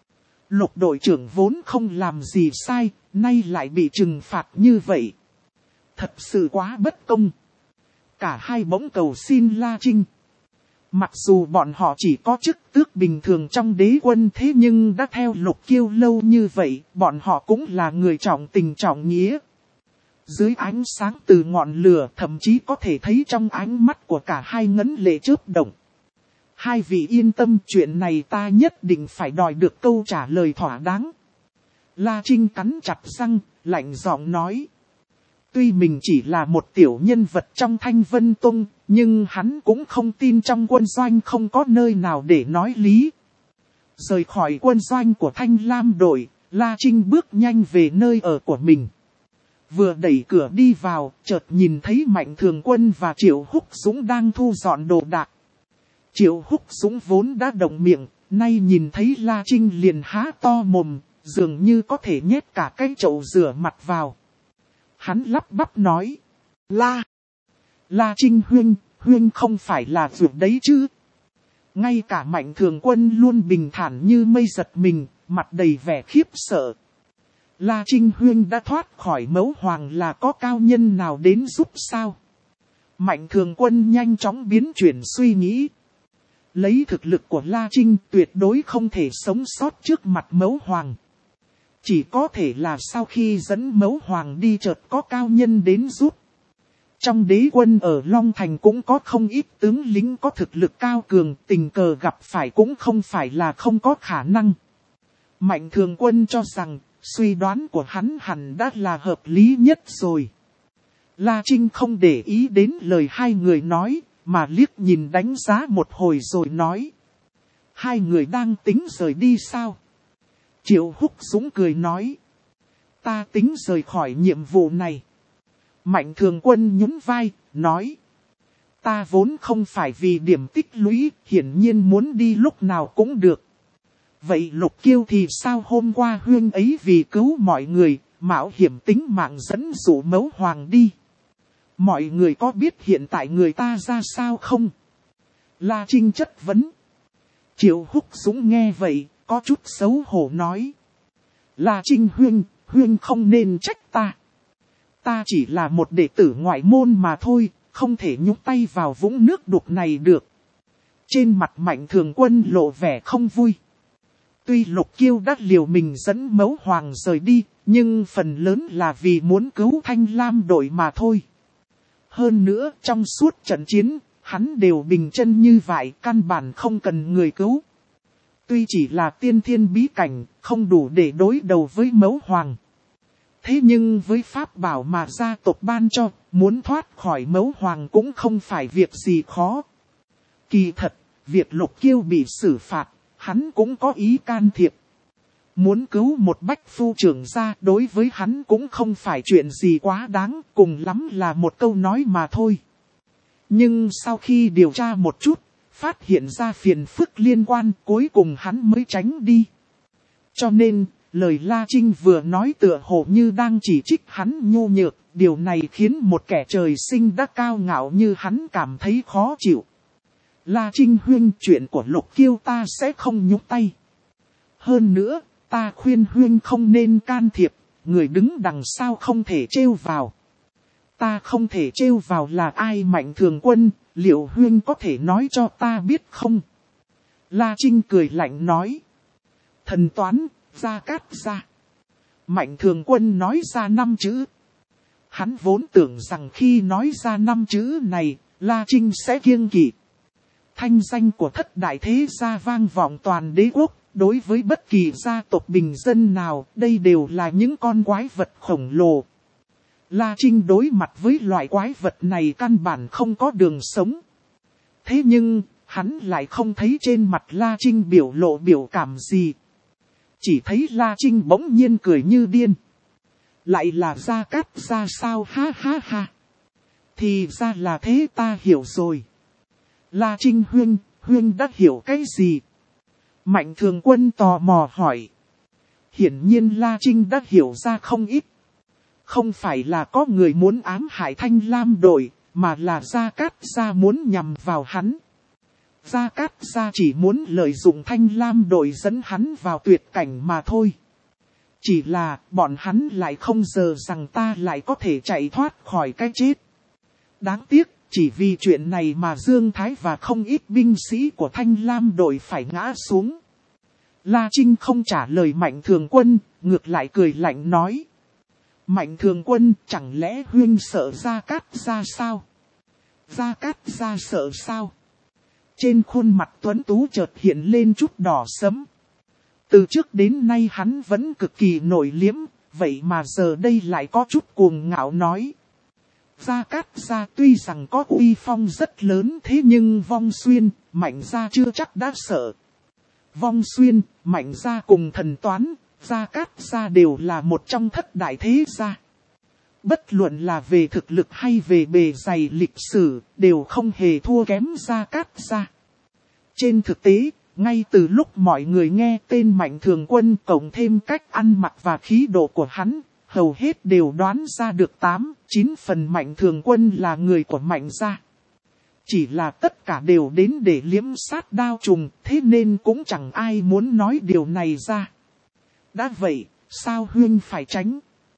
Lục đội trưởng vốn không làm gì sai, nay lại bị trừng phạt như vậy. Thật sự quá bất công. Cả hai bỗng cầu xin La Trinh. Mặc dù bọn họ chỉ có chức tước bình thường trong đế quân thế nhưng đã theo Lục Kiêu lâu như vậy, bọn họ cũng là người trọng tình trọng nghĩa. Dưới ánh sáng từ ngọn lửa thậm chí có thể thấy trong ánh mắt của cả hai ngấn lệ chớp động. Hai vị yên tâm, chuyện này ta nhất định phải đòi được câu trả lời thỏa đáng. La Trinh cắn chặt răng, lạnh giọng nói. Tuy mình chỉ là một tiểu nhân vật trong Thanh Vân Tông, nhưng hắn cũng không tin trong quân doanh không có nơi nào để nói lý. Rời khỏi quân doanh của Thanh Lam đội, La Trinh bước nhanh về nơi ở của mình. Vừa đẩy cửa đi vào, chợt nhìn thấy Mạnh Thường Quân và Triệu Húc Dũng đang thu dọn đồ đạc. Triệu Húc Dũng vốn đã động miệng, nay nhìn thấy La Trinh liền há to mồm, dường như có thể nhét cả cái chậu rửa mặt vào. Hắn lắp bắp nói, La, La Trinh huynh, huynh không phải là vượt đấy chứ. Ngay cả Mạnh Thường Quân luôn bình thản như mây giật mình, mặt đầy vẻ khiếp sợ. La Trinh huynh đã thoát khỏi Mẫu Hoàng là có cao nhân nào đến giúp sao? Mạnh Thường Quân nhanh chóng biến chuyển suy nghĩ. Lấy thực lực của La Trinh tuyệt đối không thể sống sót trước mặt Mẫu Hoàng. Chỉ có thể là sau khi dẫn Mẫu Hoàng đi chợt có cao nhân đến giúp. Trong đế quân ở Long Thành cũng có không ít tướng lính có thực lực cao cường, tình cờ gặp phải cũng không phải là không có khả năng. Mạnh Thường Quân cho rằng, suy đoán của hắn hẳn đã là hợp lý nhất rồi. La Trinh không để ý đến lời hai người nói, mà liếc nhìn đánh giá một hồi rồi nói. Hai người đang tính rời đi sao? Triệu Húc Dũng cười nói. Ta tính rời khỏi nhiệm vụ này. Mạnh Thường Quân nhún vai, nói. Ta vốn không phải vì điểm tích lũy, hiển nhiên muốn đi lúc nào cũng được. Vậy Lục Kiêu thì sao? Hôm qua huyên ấy vì cứu mọi người, mạo hiểm tính mạng dẫn dụ Mẫu Hoàng đi. Mọi người có biết hiện tại người ta ra sao không? La Trinh chất vấn. Triệu Húc Dũng nghe vậy, có chút xấu hổ nói. La Trinh huynh, huynh không nên trách ta. Ta chỉ là một đệ tử ngoại môn mà thôi, không thể nhúc tay vào vũng nước đục này được. Trên mặt Mạnh Thường Quân lộ vẻ không vui. Tuy Lục Kiêu đã liều mình dẫn Mẫu Hoàng rời đi, nhưng phần lớn là vì muốn cứu Thanh Lam đội mà thôi. Hơn nữa, trong suốt trận chiến, hắn đều bình chân như vậy, căn bản không cần người cứu. Tuy chỉ là tiên thiên bí cảnh, không đủ để đối đầu với Mẫu Hoàng. Thế nhưng với pháp bảo mà gia tộc ban cho, muốn thoát khỏi Mẫu Hoàng cũng không phải việc gì khó. Kỳ thật, việc Lục Kiêu bị xử phạt, hắn cũng có ý can thiệp. Muốn cứu một bách phu trưởng ra đối với hắn cũng không phải chuyện gì quá đáng, cùng lắm là một câu nói mà thôi. Nhưng sau khi điều tra một chút, phát hiện ra phiền phức liên quan, cuối cùng hắn mới tránh đi. Cho nên, lời La Trinh vừa nói tựa hồ như đang chỉ trích hắn nhu nhược, điều này khiến một kẻ trời sinh đã cao ngạo như hắn cảm thấy khó chịu. La Trinh huynh, chuyện của Lục Kiêu ta sẽ không nhúc tay. Hơn nữa, ta khuyên huynh không nên can thiệp, người đứng đằng sau không thể trêu vào. Ta không thể trêu vào là ai Mạnh Thường Quân, liệu Huyên có thể nói cho ta biết không? La Trinh cười lạnh nói. Thần toán, Gia Cát Gia. Mạnh Thường Quân nói ra năm chữ. Hắn vốn tưởng rằng khi nói ra năm chữ này, La Trinh sẽ kiêng kỵ. Thanh danh của thất đại thế gia vang vọng toàn đế quốc, đối với bất kỳ gia tộc bình dân nào, đây đều là những con quái vật khổng lồ. La Trinh đối mặt với loại quái vật này căn bản không có đường sống. Thế nhưng, hắn lại không thấy trên mặt La Trinh biểu lộ biểu cảm gì. Chỉ thấy La Trinh bỗng nhiên cười như điên. Lại là Gia Cát Gia sao ha ha ha. Thì ra là thế ta hiểu rồi. La Trinh Huyên, Huyên đã hiểu cái gì? Mạnh Thường Quân tò mò hỏi. Hiển nhiên La Trinh đã hiểu ra không ít. Không phải là có người muốn ám hại Thanh Lam đội, mà là Gia Cát Gia muốn nhằm vào hắn. Gia Cát Gia chỉ muốn lợi dụng Thanh Lam đội dẫn hắn vào tuyệt cảnh mà thôi. Chỉ là bọn hắn lại không ngờ rằng ta lại có thể chạy thoát khỏi cái chết. Đáng tiếc, chỉ vì chuyện này mà Dương Thái và không ít binh sĩ của Thanh Lam đội phải ngã xuống. La Trinh không trả lời Mạnh Thường Quân, ngược lại cười lạnh nói. Mạnh Thường Quân, chẳng lẽ Huyên sợ Gia Cát Gia sao? Gia Cát Gia sợ sao? Trên khuôn mặt tuấn tú chợt hiện lên chút đỏ sẫm. Từ trước đến nay hắn vẫn cực kỳ nổi liếm, vậy mà giờ đây lại có chút cuồng ngạo nói. Gia Cát Gia tuy rằng có uy phong rất lớn thế nhưng Vong Xuyên, Mạnh Gia chưa chắc đã sợ. Vong Xuyên, Mạnh Gia cùng Thần Toán, Gia Cát Gia đều là một trong thất đại thế gia. Bất luận là về thực lực hay về bề dày lịch sử, đều không hề thua kém Gia Cát Gia. Trên thực tế, ngay từ lúc mọi người nghe tên Mạnh Thường Quân cộng thêm cách ăn mặc và khí độ của hắn, hầu hết đều đoán ra được tám, chín phần Mạnh Thường Quân là người của Mạnh Gia. Chỉ là tất cả đều đến để liếm sát đao trùng, thế nên cũng chẳng ai muốn nói điều này ra. Đã vậy, sao Huyên phải tránh?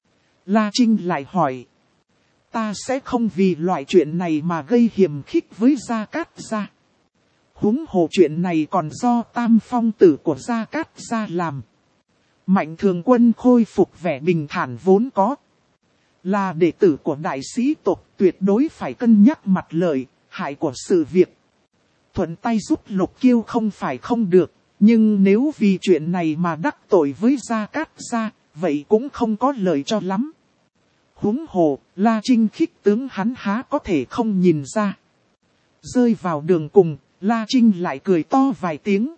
La Trinh lại hỏi. Ta sẽ không vì loại chuyện này mà gây hiểm khích với Gia Cát Gia. Huống hồ chuyện này còn do tam phong tử của Gia Cát Gia làm. Mạnh Thường Quân khôi phục vẻ bình thản vốn có. Là đệ tử của đại sĩ tộc tuyệt đối phải cân nhắc mặt lợi, hại của sự việc. Thuận tay giúp Lục Kiêu không phải không được, nhưng nếu vì chuyện này mà đắc tội với Gia Cát Gia, vậy cũng không có lợi cho lắm. Huống hồ, La Trinh khích tướng hắn há có thể không nhìn ra. Rơi vào đường cùng, La Trinh lại cười to vài tiếng.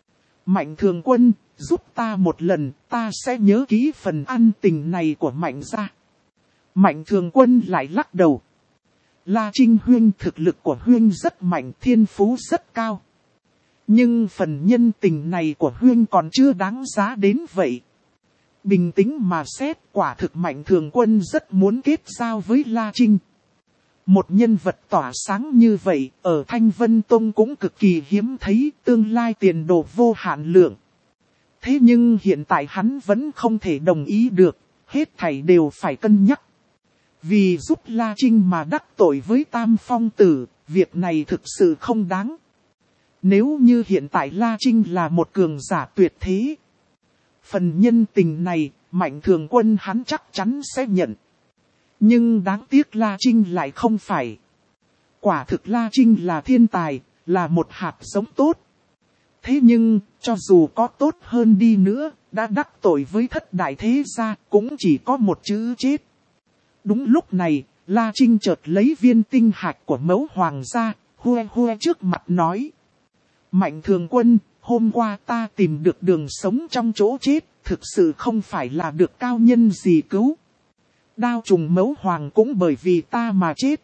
Mạnh Thường Quân, giúp ta một lần, ta sẽ nhớ kỹ phần ăn tình này của Mạnh Gia. Mạnh Thường Quân lại lắc đầu. La Trinh Huyên thực lực của Huyên rất mạnh, thiên phú rất cao. Nhưng phần nhân tình này của Huyên còn chưa đáng giá đến vậy. Bình tĩnh mà xét, quả thực Mạnh Thường Quân rất muốn kết giao với La Trinh. Một nhân vật tỏa sáng như vậy, ở Thanh Vân Tông cũng cực kỳ hiếm thấy, tương lai tiền đồ vô hạn lượng. Thế nhưng hiện tại hắn vẫn không thể đồng ý được, hết thảy đều phải cân nhắc. Vì giúp La Trinh mà đắc tội với Tam Phong Tử, việc này thực sự không đáng. Nếu như hiện tại La Trinh là một cường giả tuyệt thế, phần nhân tình này, Mạnh Thường Quân hắn chắc chắn sẽ nhận. Nhưng đáng tiếc La Trinh lại không phải. Quả thực La Trinh là thiên tài, là một hạt giống tốt. Thế nhưng, cho dù có tốt hơn đi nữa, đã đắc tội với thất đại thế gia, cũng chỉ có một chữ chết. Đúng lúc này, La Trinh chợt lấy viên tinh hạch của Mẫu Hoàng ra, hue hue trước mặt nói. Mạnh Thường Quân, hôm qua ta tìm được đường sống trong chỗ chết, thực sự không phải là được cao nhân gì cứu. Đao trùng Mẫu Hoàng cũng bởi vì ta mà chết.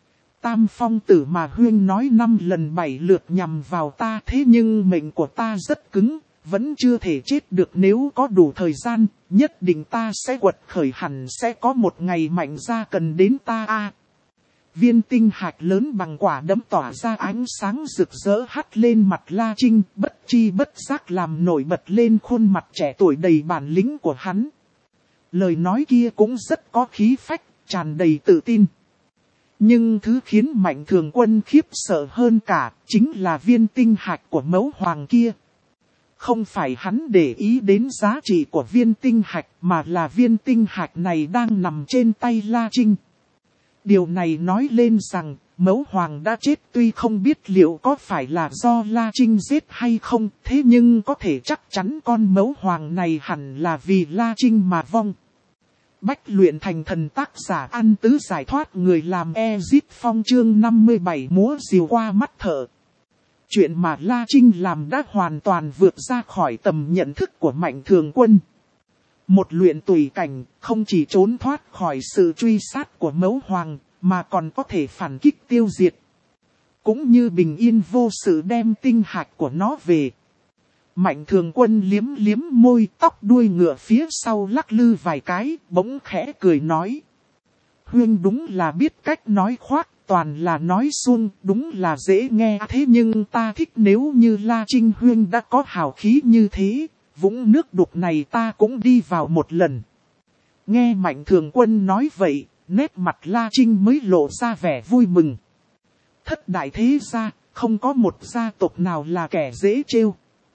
Tam Phong Tử mà Huyên nói năm lần bảy lượt nhằm vào ta, thế nhưng mệnh của ta rất cứng, vẫn chưa thể chết được. Nếu có đủ thời gian, nhất định ta sẽ quật khởi, hẳn sẽ có một ngày Mạnh Gia cần đến ta a. Viên tinh hạch lớn bằng quả đấm tỏa ra ánh sáng rực rỡ hắt lên mặt La Trinh, bất chi bất giác làm nổi bật lên khuôn mặt trẻ tuổi đầy bản lĩnh của hắn. Lời nói kia cũng rất có khí phách, tràn đầy tự tin. Nhưng thứ khiến Mạnh Thường Quân khiếp sợ hơn cả, chính là viên tinh hạch của mẫu hoàng kia. Không phải hắn để ý đến giá trị của viên tinh hạch, mà là viên tinh hạch này đang nằm trên tay La Trinh. Điều này nói lên rằng, mẫu hoàng đã chết, tuy không biết liệu có phải là do La Trinh giết hay không, thế nhưng có thể chắc chắn con mẫu hoàng này hẳn là vì La Trinh mà vong. Bách luyện thành thần, tác giả An Tứ giải thoát người làm Ezit Phong chương năm mươi bảy múa rìu qua mắt thợ. Chuyện mà La Trinh làm đã hoàn toàn vượt ra khỏi tầm nhận thức của Mạnh Thường Quân. Một luyện tùy cảnh không chỉ trốn thoát khỏi sự truy sát của mẫu hoàng, mà còn có thể phản kích tiêu diệt. Cũng như bình yên vô sự đem tinh hạch của nó về. Mạnh Thường Quân liếm liếm môi, tóc đuôi ngựa phía sau lắc lư vài cái, bỗng khẽ cười nói. Huynh đúng là biết cách nói khoác, toàn là nói suông, đúng là dễ nghe. Thế nhưng ta thích nếu như La Trinh Huynh đã có hào khí như thế, vũng nước đục này ta cũng đi vào một lần. Nghe Mạnh Thường Quân nói vậy, nét mặt La Trinh mới lộ ra vẻ vui mừng. Thất đại thế gia, không có một gia tộc nào là kẻ dễ trêu.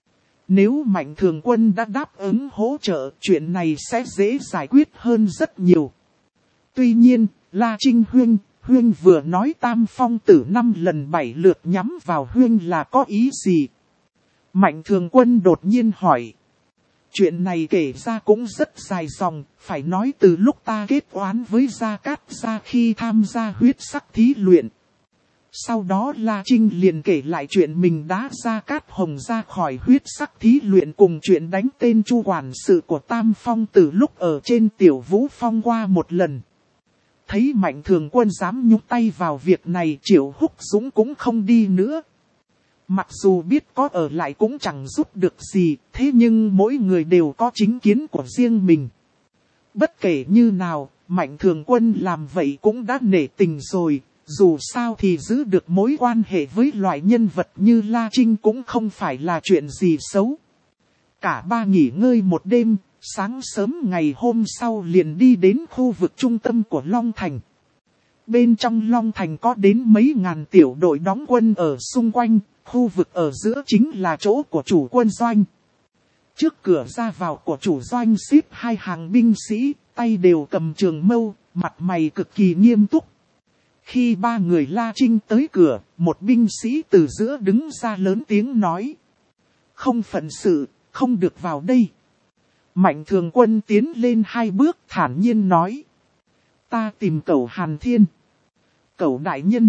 Nếu Mạnh Thường Quân đã đáp ứng hỗ trợ, chuyện này sẽ dễ giải quyết hơn rất nhiều. Tuy nhiên, La Trinh Huynh, Huynh vừa nói Tam Phong Tử năm lần bảy lượt nhắm vào Huynh là có ý gì? Mạnh Thường Quân đột nhiên hỏi. Chuyện này kể ra cũng rất dài dòng, phải nói từ lúc ta kết oán với Gia Cát Gia khi tham gia huyết sắc thí luyện. Sau đó La Trinh liền kể lại chuyện mình đá Gia Cát Hồng ra khỏi huyết sắc thí luyện cùng chuyện đánh tên Chu quản sự của Tam Phong Tử lúc ở trên Tiểu Vũ Phong qua một lần. Thấy Mạnh Thường Quân dám nhúc tay vào việc này, Triệu Húc Dũng cũng không đi nữa. Mặc dù biết có ở lại cũng chẳng giúp được gì, thế nhưng mỗi người đều có chính kiến của riêng mình. Bất kể như nào, Mạnh Thường Quân làm vậy cũng đã nể tình rồi, dù sao thì giữ được mối quan hệ với loại nhân vật như La Trinh cũng không phải là chuyện gì xấu. Cả ba nghỉ ngơi một đêm, sáng sớm ngày hôm sau liền đi đến khu vực trung tâm của Long Thành. Bên trong Long Thành có đến mấy ngàn tiểu đội đóng quân ở xung quanh. Khu vực ở giữa chính là chỗ của chủ quân doanh. Trước cửa ra vào của chủ doanh xếp hai hàng binh sĩ, tay đều cầm trường mâu, mặt mày cực kỳ nghiêm túc. Khi ba người La Trinh tới cửa, một binh sĩ từ giữa đứng ra lớn tiếng nói. Không phận sự, không được vào đây. Mạnh Thường Quân tiến lên hai bước thản nhiên nói. Ta tìm cẩu Hàn Thiên. Cẩu đại nhân.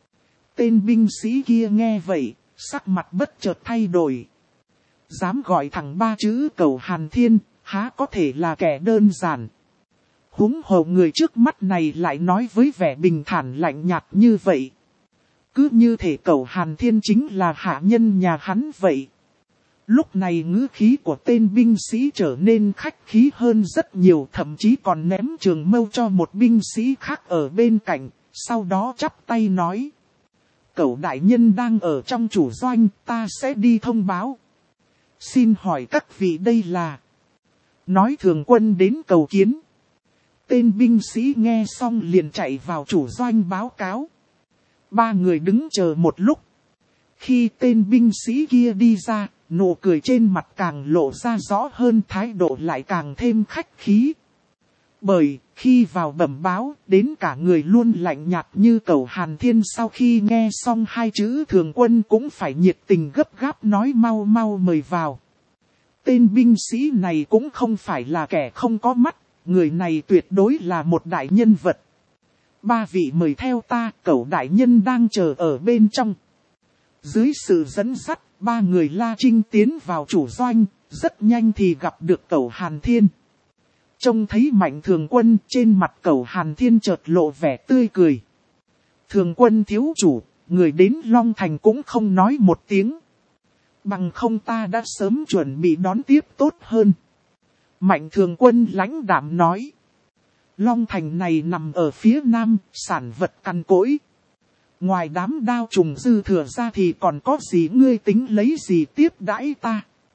Tên binh sĩ kia nghe vậy. Sắc mặt bất chợt thay đổi. Dám gọi thẳng ba chữ cẩu Hàn Thiên, há có thể là kẻ đơn giản. Huống hồ người trước mắt này lại nói với vẻ bình thản lạnh nhạt như vậy. Cứ như thể cẩu Hàn Thiên chính là hạ nhân nhà hắn vậy. Lúc này ngữ khí của tên binh sĩ trở nên khách khí hơn rất nhiều, thậm chí còn ném trường mâu cho một binh sĩ khác ở bên cạnh, sau đó chắp tay nói. Cẩu đại nhân đang ở trong chủ doanh, ta sẽ đi thông báo. Xin hỏi các vị đây là... Nói Thường Quân đến cầu kiến. Tên binh sĩ nghe xong liền chạy vào chủ doanh báo cáo. Ba người đứng chờ một lúc. Khi tên binh sĩ kia đi ra, nụ cười trên mặt càng lộ ra rõ hơn, thái độ lại càng thêm khách khí. Bởi, khi vào bẩm báo, đến cả người luôn lạnh nhạt như cẩu Hàn Thiên sau khi nghe xong hai chữ Thường Quân cũng phải nhiệt tình gấp gáp nói mau mau mời vào. Tên binh sĩ này cũng không phải là kẻ không có mắt, người này tuyệt đối là một đại nhân vật. Ba vị mời theo ta, cẩu đại nhân đang chờ ở bên trong. Dưới sự dẫn dắt, ba người La Trinh tiến vào chủ doanh, rất nhanh thì gặp được cẩu Hàn Thiên. Trông thấy Mạnh Thường Quân, trên mặt cẩu Hàn Thiên chợt lộ vẻ tươi cười. Thường Quân thiếu chủ, người đến Long Thành cũng không nói một tiếng. Bằng không ta đã sớm chuẩn bị đón tiếp tốt hơn. Mạnh Thường Quân lãnh đạm nói. Long Thành này nằm ở phía nam, sản vật cằn cỗi. Ngoài đám đao trùng dư thừa ra thì còn có gì ngươi tính lấy gì tiếp đãi ta.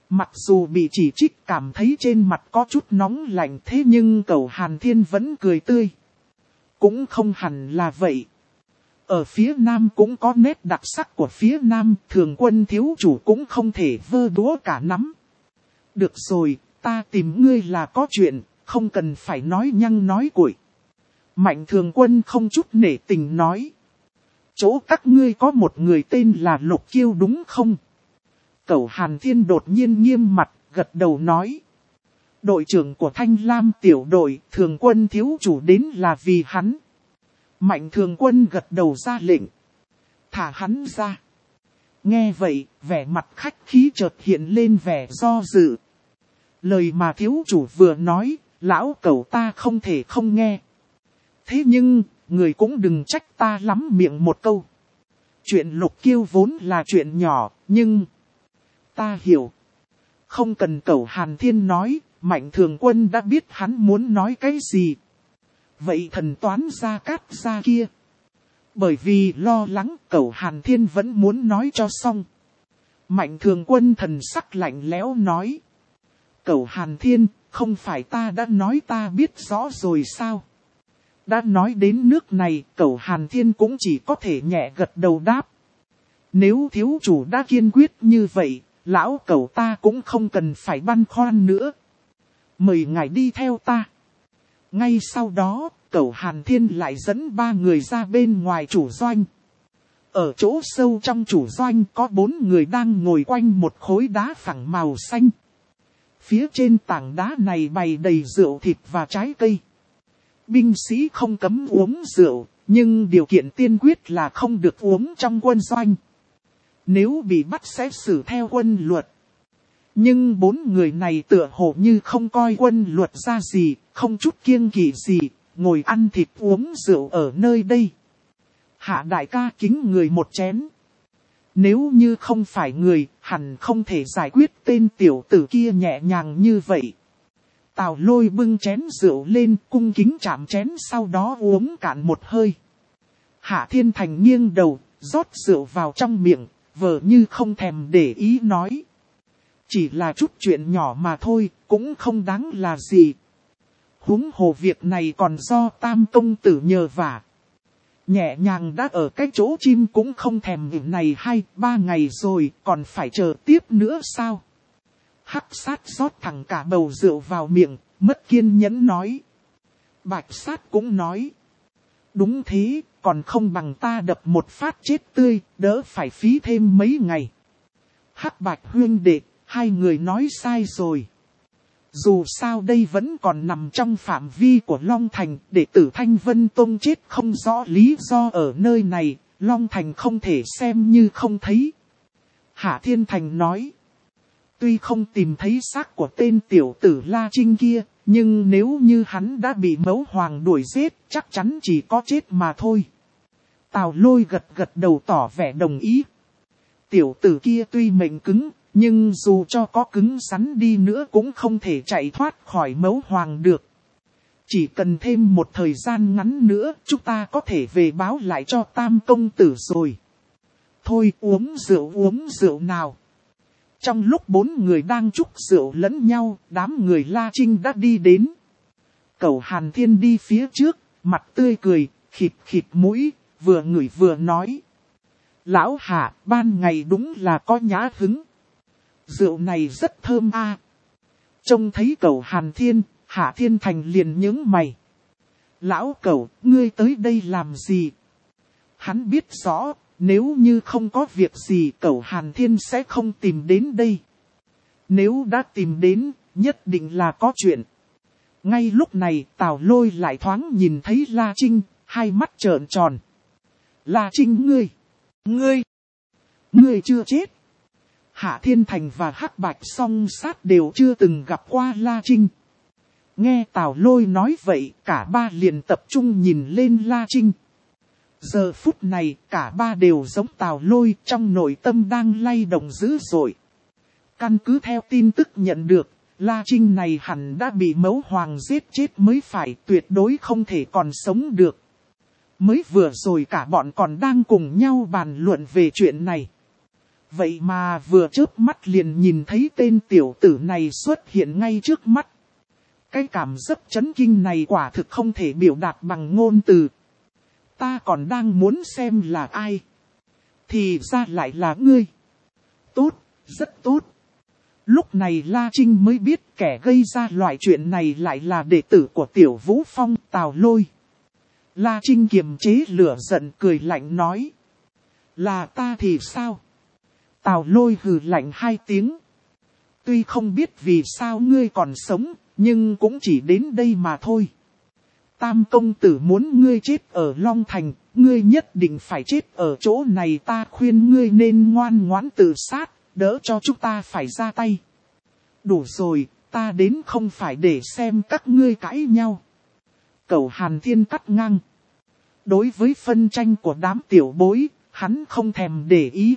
Mặc dù bị chỉ trích cảm thấy trên mặt có chút nóng lạnh thế nhưng Cẩu Hàn Thiên vẫn cười tươi. Cũng không hẳn là vậy. Ở phía Nam cũng có nét đặc sắc của phía Nam, Thường Quân thiếu chủ cũng không thể vơ đũa cả nắm. Được rồi, ta tìm ngươi là có chuyện, không cần phải nói nhăng nói cuội. Mạnh Thường Quân không chút nể tình nói. Chỗ các ngươi có một người tên là Lục Kiêu đúng không? Cẩu Hàn Thiên đột nhiên nghiêm mặt, gật đầu nói. Đội trưởng của Thanh Lam tiểu đội, Thường Quân thiếu chủ đến là vì hắn. Mạnh Thường Quân gật đầu ra lệnh. Thả hắn ra. Nghe vậy, vẻ mặt khách khí chợt hiện lên vẻ do dự. Lời mà thiếu chủ vừa nói, lão Cẩu ta không thể không nghe. Thế nhưng, người cũng đừng trách ta lắm miệng một câu. Chuyện Lục Kiêu vốn là chuyện nhỏ, nhưng... ta hiểu. Không cần Cẩu Hàn Thiên nói, Mạnh Thường Quân đã biết hắn muốn nói cái gì. Vậy thần toán Gia Cát Gia kia. Bởi vì lo lắng Cẩu Hàn Thiên vẫn muốn nói cho xong. Mạnh Thường Quân thần sắc lạnh lẽo nói. Cẩu Hàn Thiên, không phải ta đã nói ta biết rõ rồi sao? Đã nói đến nước này, Cẩu Hàn Thiên cũng chỉ có thể nhẹ gật đầu đáp. Nếu thiếu chủ đã kiên quyết như vậy, lão Cẩu ta cũng không cần phải băn khoăn nữa. Mời ngài đi theo ta. Ngay sau đó, Cẩu Hàn Thiên lại dẫn ba người ra bên ngoài chủ doanh. Ở chỗ sâu trong chủ doanh có bốn người đang ngồi quanh một khối đá phẳng màu xanh. Phía trên tảng đá này bày đầy rượu thịt và trái cây. Binh sĩ không cấm uống rượu, nhưng điều kiện tiên quyết là không được uống trong quân doanh. Nếu bị bắt sẽ xử theo quân luật. Nhưng bốn người này tựa hồ như không coi quân luật ra gì, không chút kiêng kỵ gì, ngồi ăn thịt uống rượu ở nơi đây. Hạ đại ca kính người một chén. Nếu như không phải người, hẳn không thể giải quyết tên tiểu tử kia nhẹ nhàng như vậy. Tào Lôi bưng chén rượu lên, cung kính chạm chén sau đó uống cạn một hơi. Hạ Thiên Thành nghiêng đầu, rót rượu vào trong miệng, vờ như không thèm để ý nói. Chỉ là chút chuyện nhỏ mà thôi, cũng không đáng là gì. Huống hồ việc này còn do Tam công tử nhờ vả. Nhẹ nhàng đã ở cái chỗ chim cũng không thèm nghỉ này hai, ba ngày rồi, còn phải chờ tiếp nữa sao? Hắc sát rót thẳng cả bầu rượu vào miệng, mất kiên nhẫn nói. Bạch sát cũng nói. Đúng thế, còn không bằng ta đập một phát chết tươi, đỡ phải phí thêm mấy ngày. Hắc Bạch huyên đệ, hai người nói sai rồi. Dù sao đây vẫn còn nằm trong phạm vi của Long Thành, đệ tử Thanh Vân Tông chết không rõ lý do ở nơi này, Long Thành không thể xem như không thấy. Hạ Thiên Thành nói. Tuy không tìm thấy xác của tên tiểu tử La Trinh kia, nhưng nếu như hắn đã bị Mẫu Hoàng đuổi giết, chắc chắn chỉ có chết mà thôi. Tào Lôi gật gật đầu tỏ vẻ đồng ý. Tiểu tử kia tuy mệnh cứng, nhưng dù cho có cứng rắn đi nữa cũng không thể chạy thoát khỏi Mẫu Hoàng được. Chỉ cần thêm một thời gian ngắn nữa, chúng ta có thể về báo lại cho Tam công tử rồi. Thôi uống rượu uống rượu nào. Trong lúc bốn người đang chúc rượu lẫn nhau, đám người La Trinh đã đi đến. Cẩu Hàn Thiên đi phía trước, mặt tươi cười, khịt khịt mũi, vừa ngửi vừa nói. Lão Hạ, ban ngày đúng là có nhã hứng. Rượu này rất thơm a. À. Trông thấy Cẩu Hàn Thiên, Hạ Thiên Thành liền nhướng mày. Lão Cẩu, ngươi tới đây làm gì? Hắn biết rõ. Nếu như không có việc gì Cẩu Hàn Thiên sẽ không tìm đến đây. Nếu đã tìm đến, nhất định là có chuyện. Ngay lúc này Tào Lôi lại thoáng nhìn thấy La Trinh, hai mắt trợn tròn. La Trinh ngươi! Ngươi! Ngươi chưa chết! Hạ Thiên Thành và Hắc Bạch Song Sát đều chưa từng gặp qua La Trinh. Nghe Tào Lôi nói vậy, cả ba liền tập trung nhìn lên La Trinh. Giờ phút này, cả ba đều giống Tào Lôi, trong nội tâm đang lay động dữ dội. Căn cứ theo tin tức nhận được, La Trinh này hẳn đã bị Mẫu Hoàng giết chết mới phải, tuyệt đối không thể còn sống được. Mới vừa rồi cả bọn còn đang cùng nhau bàn luận về chuyện này. Vậy mà vừa chớp mắt liền nhìn thấy tên tiểu tử này xuất hiện ngay trước mắt. Cái cảm giác chấn kinh này quả thực không thể biểu đạt bằng ngôn từ. Ta còn đang muốn xem là ai. Thì ra lại là ngươi. Tốt, rất tốt. Lúc này La Trinh mới biết kẻ gây ra loại chuyện này lại là đệ tử của Tiểu Vũ Phong, Tào Lôi. La Trinh kiềm chế lửa giận cười lạnh nói. Là ta thì sao? Tào Lôi hừ lạnh hai tiếng. Tuy không biết vì sao ngươi còn sống, nhưng cũng chỉ đến đây mà thôi. Tam công tử muốn ngươi chết ở Long Thành, ngươi nhất định phải chết ở chỗ này, ta khuyên ngươi nên ngoan ngoãn tự sát, đỡ cho chúng ta phải ra tay. Đủ rồi, ta đến không phải để xem các ngươi cãi nhau. Cẩu Hàn Thiên cắt ngang. Đối với phân tranh của đám tiểu bối, hắn không thèm để ý.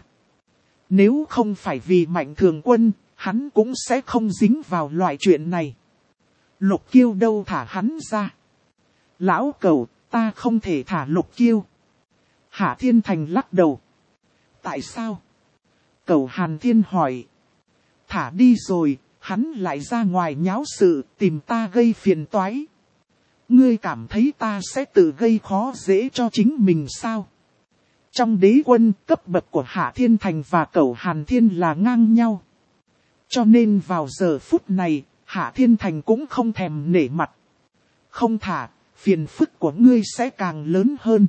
Nếu không phải vì Mạnh Thường Quân, hắn cũng sẽ không dính vào loại chuyện này. Lục Kiêu đâu thả hắn ra. Lão Cẩu, ta không thể thả Lục Kiêu. Hạ Thiên Thành lắc đầu. Tại sao? Cẩu Hàn Thiên hỏi. Thả đi rồi, hắn lại ra ngoài nháo sự, tìm ta gây phiền toái. Ngươi cảm thấy ta sẽ tự gây khó dễ cho chính mình sao? Trong đế quân, cấp bậc của Hạ Thiên Thành và Cẩu Hàn Thiên là ngang nhau. Cho nên vào giờ phút này, Hạ Thiên Thành cũng không thèm nể mặt. Không thả, phiền phức của ngươi sẽ càng lớn hơn.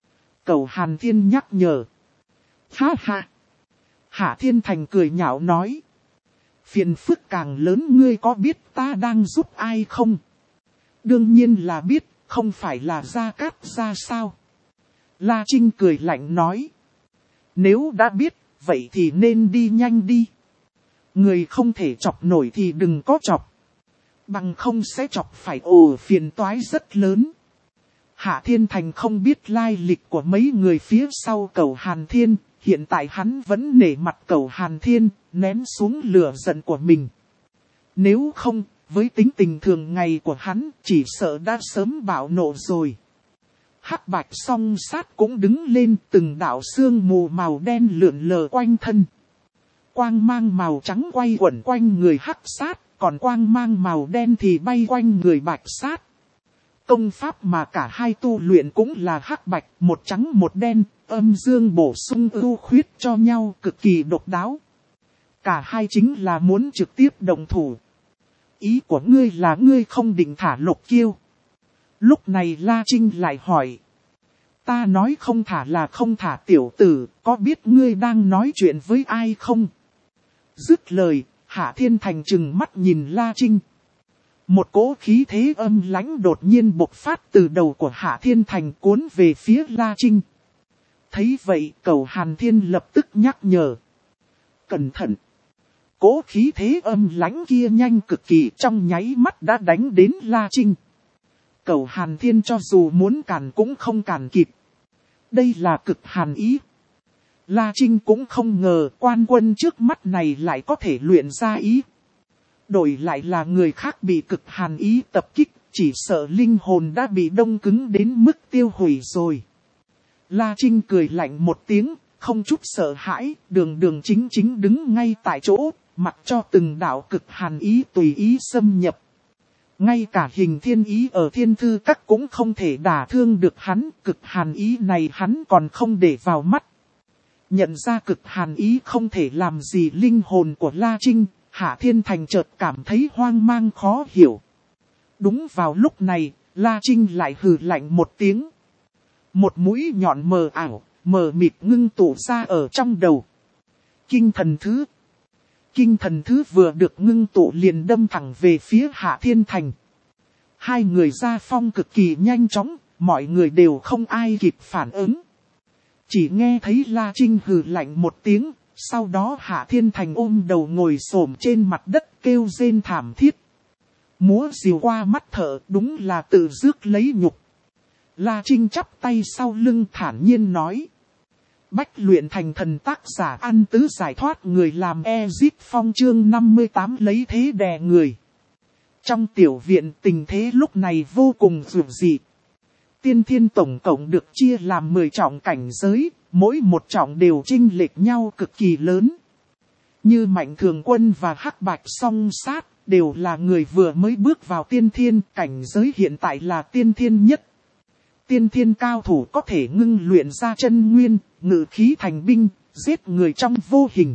Cẩu Hàn Thiên nhắc nhở. Ha ha! Hạ Thiên Thành cười nhạo nói. Phiền phức càng lớn, ngươi có biết ta đang giúp ai không? Đương nhiên là biết, không phải là Gia Cát Gia sao? La Trinh cười lạnh nói. Nếu đã biết, vậy thì nên đi nhanh đi. Người không thể chọc nổi thì đừng có chọc. Bằng không sẽ chọc phải ồ phiền toái rất lớn. Hạ Thiên Thành không biết lai lịch của mấy người phía sau Cẩu Hàn Thiên. Hiện tại hắn vẫn nể mặt Cẩu Hàn Thiên, ném xuống lửa giận của mình. Nếu không, với tính tình thường ngày của hắn, chỉ sợ đã sớm bạo nộ rồi. Hắc Bạch Song Sát cũng đứng lên, từng đạo sương mù màu đen lượn lờ quanh thân. Quang mang màu trắng quay quẩn quanh người Hắc Sát, còn quang mang màu đen thì bay quanh người Bạch Sát. Công pháp mà cả hai tu luyện cũng là Hắc Bạch, một trắng một đen, âm dương bổ sung ưu khuyết cho nhau, cực kỳ độc đáo. Cả hai chính là muốn trực tiếp động thủ. Ý của ngươi là ngươi không định thả Lục Kiêu. Lúc này La Trinh lại hỏi. Ta nói không thả là không thả, tiểu tử, có biết ngươi đang nói chuyện với ai không? Dứt lời, Hạ Thiên Thành trừng mắt nhìn La Trinh. Một cỗ khí thế âm lãnh đột nhiên bộc phát từ đầu của Hạ Thiên Thành cuốn về phía La Trinh. Thấy vậy, Cẩu Hàn Thiên lập tức nhắc nhở. Cẩn thận! Cỗ khí thế âm lãnh kia nhanh cực kỳ, trong nháy mắt đã đánh đến La Trinh. Cẩu Hàn Thiên cho dù muốn cản cũng không cản kịp. Đây là cực hàn ý. La Trinh cũng không ngờ quan quân trước mắt này lại có thể luyện ra ý. Đổi lại là người khác bị cực hàn ý tập kích, chỉ sợ linh hồn đã bị đông cứng đến mức tiêu hủy rồi. La Trinh cười lạnh một tiếng, không chút sợ hãi, đường đường chính chính đứng ngay tại chỗ, mặc cho từng đạo cực hàn ý tùy ý xâm nhập. Ngay cả hình thiên ý ở thiên thư các cũng không thể đả thương được hắn, cực hàn ý này hắn còn không để vào mắt. Nhận ra cực hàn ý không thể làm gì linh hồn của La Trinh, Hạ Thiên Thành chợt cảm thấy hoang mang khó hiểu. Đúng vào lúc này, La Trinh lại hừ lạnh một tiếng. Một mũi nhọn mờ ảo, mờ mịt ngưng tụ ra ở trong đầu. Kinh thần thứ. Kinh thần thứ vừa được ngưng tụ liền đâm thẳng về phía Hạ Thiên Thành. Hai người ra phong cực kỳ nhanh chóng, mọi người đều không ai kịp phản ứng. Chỉ nghe thấy La Trinh hừ lạnh một tiếng, sau đó Hạ Thiên Thành ôm đầu ngồi xổm trên mặt đất kêu rên thảm thiết. Múa rìu qua mắt thở, đúng là tự rước lấy nhục. La Trinh chắp tay sau lưng thản nhiên nói. Bách luyện thành thần, tác giả Ăn Tứ giải thoát người làm Ezit Phong chương năm mươi tám lấy thế đè người. Trong tiểu viện tình thế lúc này vô cùng rủi dị. Tiên thiên tổng cộng được chia làm mười trọng cảnh giới, mỗi một trọng đều chênh lệch nhau cực kỳ lớn. Như Mạnh Thường Quân và Hắc Bạch Song Sát, đều là người vừa mới bước vào tiên thiên, cảnh giới hiện tại là tiên thiên nhất. Tiên thiên cao thủ có thể ngưng luyện ra chân nguyên, ngự khí thành binh, giết người trong vô hình.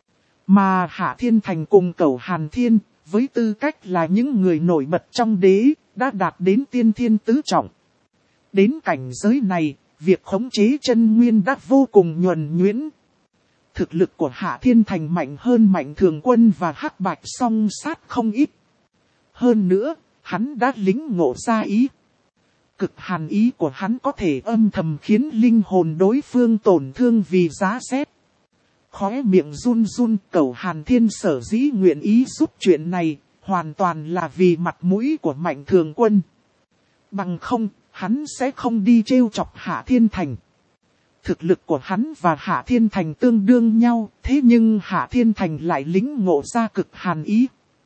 Mà Hạ Thiên Thành cùng Cẩu Hàn Thiên, với tư cách là những người nổi bật trong đế, đã đạt đến tiên thiên tứ trọng. Đến cảnh giới này, việc khống chế chân nguyên đã vô cùng nhuần nhuyễn. Thực lực của Hạ Thiên Thành mạnh hơn Mạnh Thường Quân và Hắc Bạch Song Sát không ít. Hơn nữa, hắn đã lĩnh ngộ ra ý. Cực hàn ý của hắn có thể âm thầm khiến linh hồn đối phương tổn thương vì giá rét. Khóe miệng run run, Cẩu Hàn Thiên sở dĩ nguyện ý giúp chuyện này, hoàn toàn là vì mặt mũi của Mạnh Thường Quân. Bằng không, hắn sẽ không đi trêu chọc Hạ Thiên Thành. Thực lực của hắn và Hạ Thiên Thành tương đương nhau, thế nhưng Hạ Thiên Thành lại lĩnh ngộ ra cực hàn ý.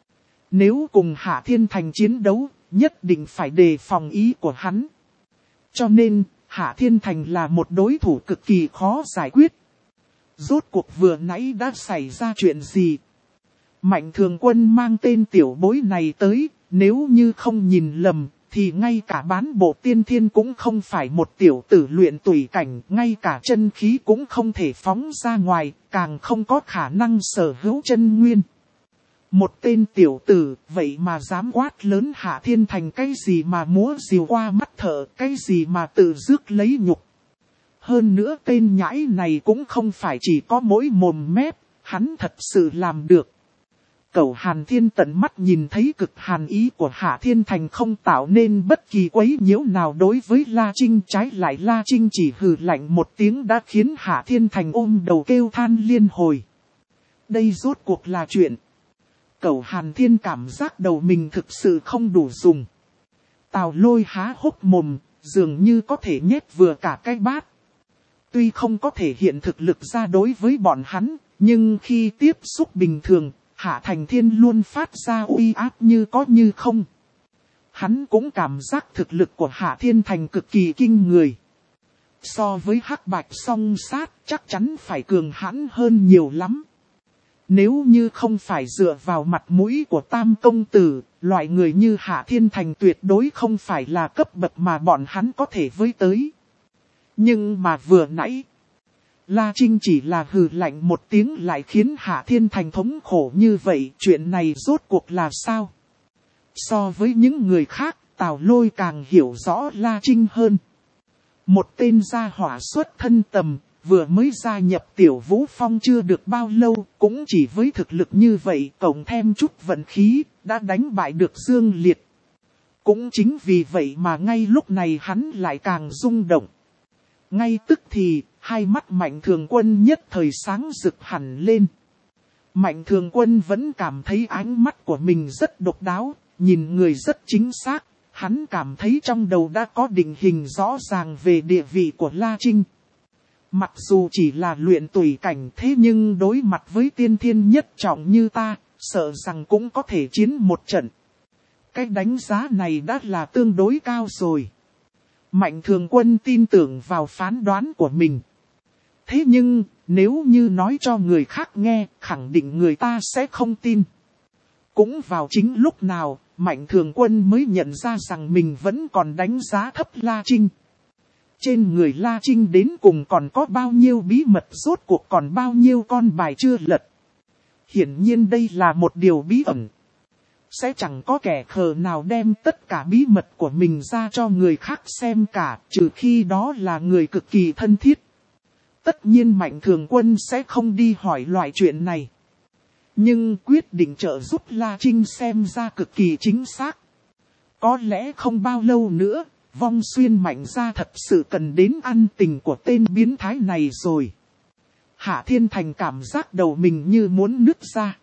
Nếu cùng Hạ Thiên Thành chiến đấu, nhất định phải đề phòng ý của hắn. Cho nên, Hạ Thiên Thành là một đối thủ cực kỳ khó giải quyết. Rốt cuộc vừa nãy đã xảy ra chuyện gì? Mạnh Thường Quân mang tên tiểu bối này tới, nếu như không nhìn lầm, thì ngay cả bán bộ tiên thiên cũng không phải một tiểu tử luyện tùy cảnh, ngay cả chân khí cũng không thể phóng ra ngoài, càng không có khả năng sở hữu chân nguyên. Một tên tiểu tử, vậy mà dám quát lớn Hạ Thiên Thành cái gì mà múa rìu qua mắt thợ, cái gì mà tự rước lấy nhục. Hơn nữa tên nhãi này cũng không phải chỉ có mỗi mồm mép, hắn thật sự làm được. Cẩu Hàn Thiên tận mắt nhìn thấy cực hàn ý của Hạ Thiên Thành không tạo nên bất kỳ quấy nhiễu nào đối với La Trinh, trái lại La Trinh chỉ hừ lạnh một tiếng đã khiến Hạ Thiên Thành ôm đầu kêu than liên hồi. Đây rốt cuộc là chuyện. Cẩu Hàn Thiên cảm giác đầu mình thực sự không đủ dùng. Tào Lôi há hốc mồm, dường như có thể nhét vừa cả cái bát. Tuy không có thể hiện thực lực ra đối với bọn hắn, nhưng khi tiếp xúc bình thường, Hạ Thành Thiên luôn phát ra uy áp như có như không. Hắn cũng cảm giác thực lực của Hạ Thiên Thành cực kỳ kinh người. So với Hắc Bạch Song Sát chắc chắn phải cường hãn hơn nhiều lắm. Nếu như không phải dựa vào mặt mũi của Tam Công Tử, loại người như Hạ Thiên Thành tuyệt đối không phải là cấp bậc mà bọn hắn có thể với tới. Nhưng mà vừa nãy, La Trinh chỉ là hừ lạnh một tiếng lại khiến Hạ Thiên Thành thống khổ như vậy, chuyện này rốt cuộc là sao? So với những người khác, Tào Lôi càng hiểu rõ La Trinh hơn. Một tên gia hỏa xuất thân tầm, vừa mới gia nhập Tiểu Vũ Phong chưa được bao lâu, cũng chỉ với thực lực như vậy, cộng thêm chút vận khí, đã đánh bại được Dương Liệt. Cũng chính vì vậy mà ngay lúc này hắn lại càng rung động. Ngay tức thì, hai mắt Mạnh Thường Quân nhất thời sáng rực hẳn lên. Mạnh Thường Quân vẫn cảm thấy ánh mắt của mình rất độc đáo, nhìn người rất chính xác. Hắn cảm thấy trong đầu đã có định hình rõ ràng về địa vị của La Trinh. Mặc dù chỉ là luyện tùy cảnh thế nhưng đối mặt với tiên thiên nhất trọng như ta, sợ rằng cũng có thể chiến một trận. Cái đánh giá này đã là tương đối cao rồi. Mạnh Thường Quân tin tưởng vào phán đoán của mình. Thế nhưng, nếu như nói cho người khác nghe, khẳng định người ta sẽ không tin. Cũng vào chính lúc nào, Mạnh Thường Quân mới nhận ra rằng mình vẫn còn đánh giá thấp La Trinh. Trên người La Trinh đến cùng còn có bao nhiêu bí mật, rốt cuộc còn bao nhiêu con bài chưa lật. Hiển nhiên đây là một điều bí ẩn. Sẽ chẳng có kẻ khờ nào đem tất cả bí mật của mình ra cho người khác xem cả, trừ khi đó là người cực kỳ thân thiết. Tất nhiên Mạnh Thường Quân sẽ không đi hỏi loại chuyện này. Nhưng quyết định trợ giúp La Trinh xem ra cực kỳ chính xác. Có lẽ không bao lâu nữa, Vong Xuyên Mạnh gia thật sự cần đến ăn tình của tên biến thái này rồi. Hạ Thiên Thành cảm giác đầu mình như muốn nứt ra.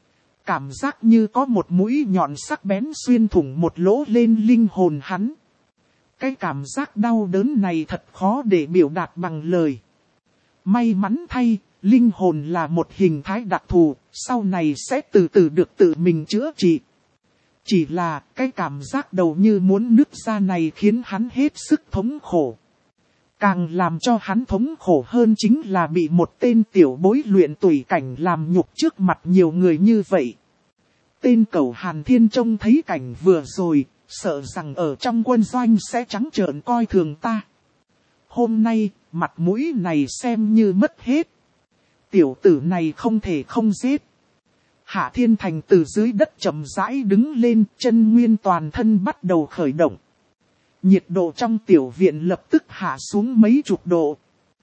Cảm giác như có một mũi nhọn sắc bén xuyên thủng một lỗ lên linh hồn hắn. Cái cảm giác đau đớn này thật khó để biểu đạt bằng lời. May mắn thay, linh hồn là một hình thái đặc thù, sau này sẽ từ từ được tự mình chữa trị. Chỉ là cái cảm giác đầu như muốn nứt ra này khiến hắn hết sức thống khổ. Càng làm cho hắn thống khổ hơn chính là bị một tên tiểu bối luyện tùy cảnh làm nhục trước mặt nhiều người như vậy. Tên cẩu Hàn Thiên trông thấy cảnh vừa rồi, sợ rằng ở trong quân doanh sẽ trắng trợn coi thường ta. Hôm nay, mặt mũi này xem như mất hết. Tiểu tử này không thể không giết. Hạ Thiên Thành từ dưới đất chậm rãi đứng lên, chân nguyên toàn thân bắt đầu khởi động. Nhiệt độ trong tiểu viện lập tức hạ xuống mấy chục độ.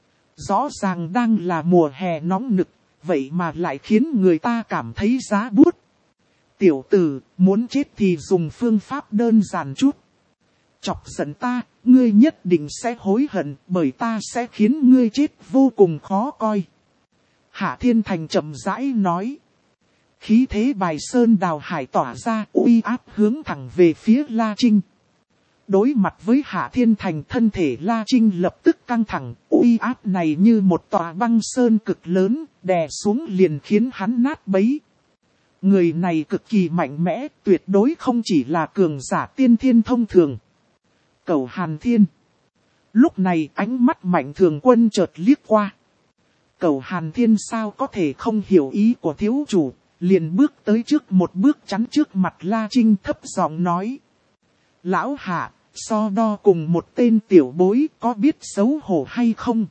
Rõ ràng đang là mùa hè nóng nực, vậy mà lại khiến người ta cảm thấy giá buốt. Tiểu tử, muốn chết thì dùng phương pháp đơn giản chút. Chọc giận ta, ngươi nhất định sẽ hối hận, bởi ta sẽ khiến ngươi chết vô cùng khó coi. Hạ Thiên Thành chậm rãi nói. Khí thế bài sơn đào hải tỏa ra, uy áp hướng thẳng về phía La Trinh. Đối mặt với Hạ Thiên Thành, thân thể La Trinh lập tức căng thẳng, uy áp này như một tòa băng sơn cực lớn, đè xuống liền khiến hắn nát bấy. Người này cực kỳ mạnh mẽ, tuyệt đối không chỉ là cường giả tiên thiên thông thường. Cẩu Hàn Thiên. Lúc này ánh mắt Mạnh Thường Quân chợt liếc qua. Cẩu Hàn Thiên sao có thể không hiểu ý của thiếu chủ, liền bước tới trước một bước chắn trước mặt La Trinh thấp giọng nói. Lão Hạ, so đo cùng một tên tiểu bối có biết xấu hổ hay không?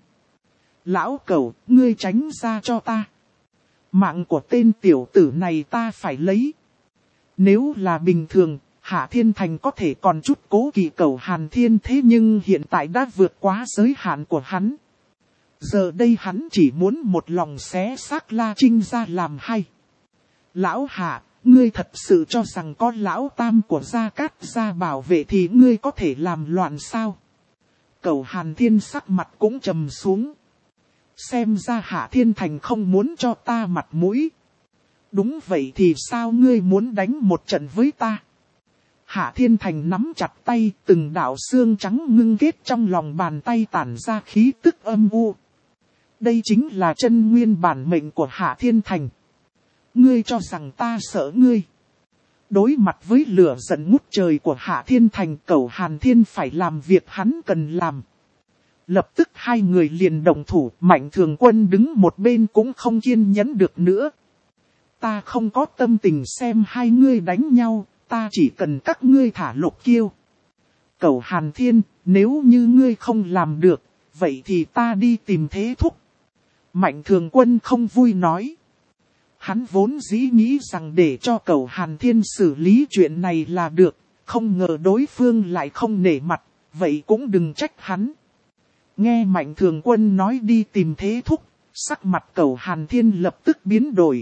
Lão Cẩu, ngươi tránh ra cho ta. Mạng của tên tiểu tử này ta phải lấy. Nếu là bình thường, Hạ Thiên Thành có thể còn chút cố kỵ Cẩu Hàn Thiên, thế nhưng hiện tại đã vượt quá giới hạn của hắn. Giờ đây hắn chỉ muốn một lòng xé xác La Trinh ra làm hay. Lão Hạ, ngươi thật sự cho rằng có lão tam của Gia Cát gia bảo vệ thì ngươi có thể làm loạn sao? Cẩu Hàn Thiên sắc mặt cũng trầm xuống. Xem ra Hạ Thiên Thành không muốn cho ta mặt mũi. Đúng vậy thì sao ngươi muốn đánh một trận với ta? Hạ Thiên Thành nắm chặt tay, từng đạo xương trắng ngưng kết trong lòng bàn tay tản ra khí tức âm u. Đây chính là chân nguyên bản mệnh của Hạ Thiên Thành. Ngươi cho rằng ta sợ ngươi. Đối mặt với lửa giận ngút trời của Hạ Thiên Thành, Cẩu Hàn Thiên phải làm việc hắn cần làm. Lập tức hai người liền đồng thủ, Mạnh Thường Quân đứng một bên cũng không kiên nhẫn được nữa. Ta không có tâm tình xem hai ngươi đánh nhau, ta chỉ cần các ngươi thả Lục Kiêu. Cẩu Hàn Thiên, nếu như ngươi không làm được, vậy thì ta đi tìm Thế Thúc. Mạnh Thường Quân không vui nói. Hắn vốn dĩ nghĩ rằng để cho Cẩu Hàn Thiên xử lý chuyện này là được, không ngờ đối phương lại không nể mặt, vậy cũng đừng trách hắn. Nghe Mạnh Thường Quân nói đi tìm Thế Thúc, sắc mặt Cẩu Hàn Thiên lập tức biến đổi.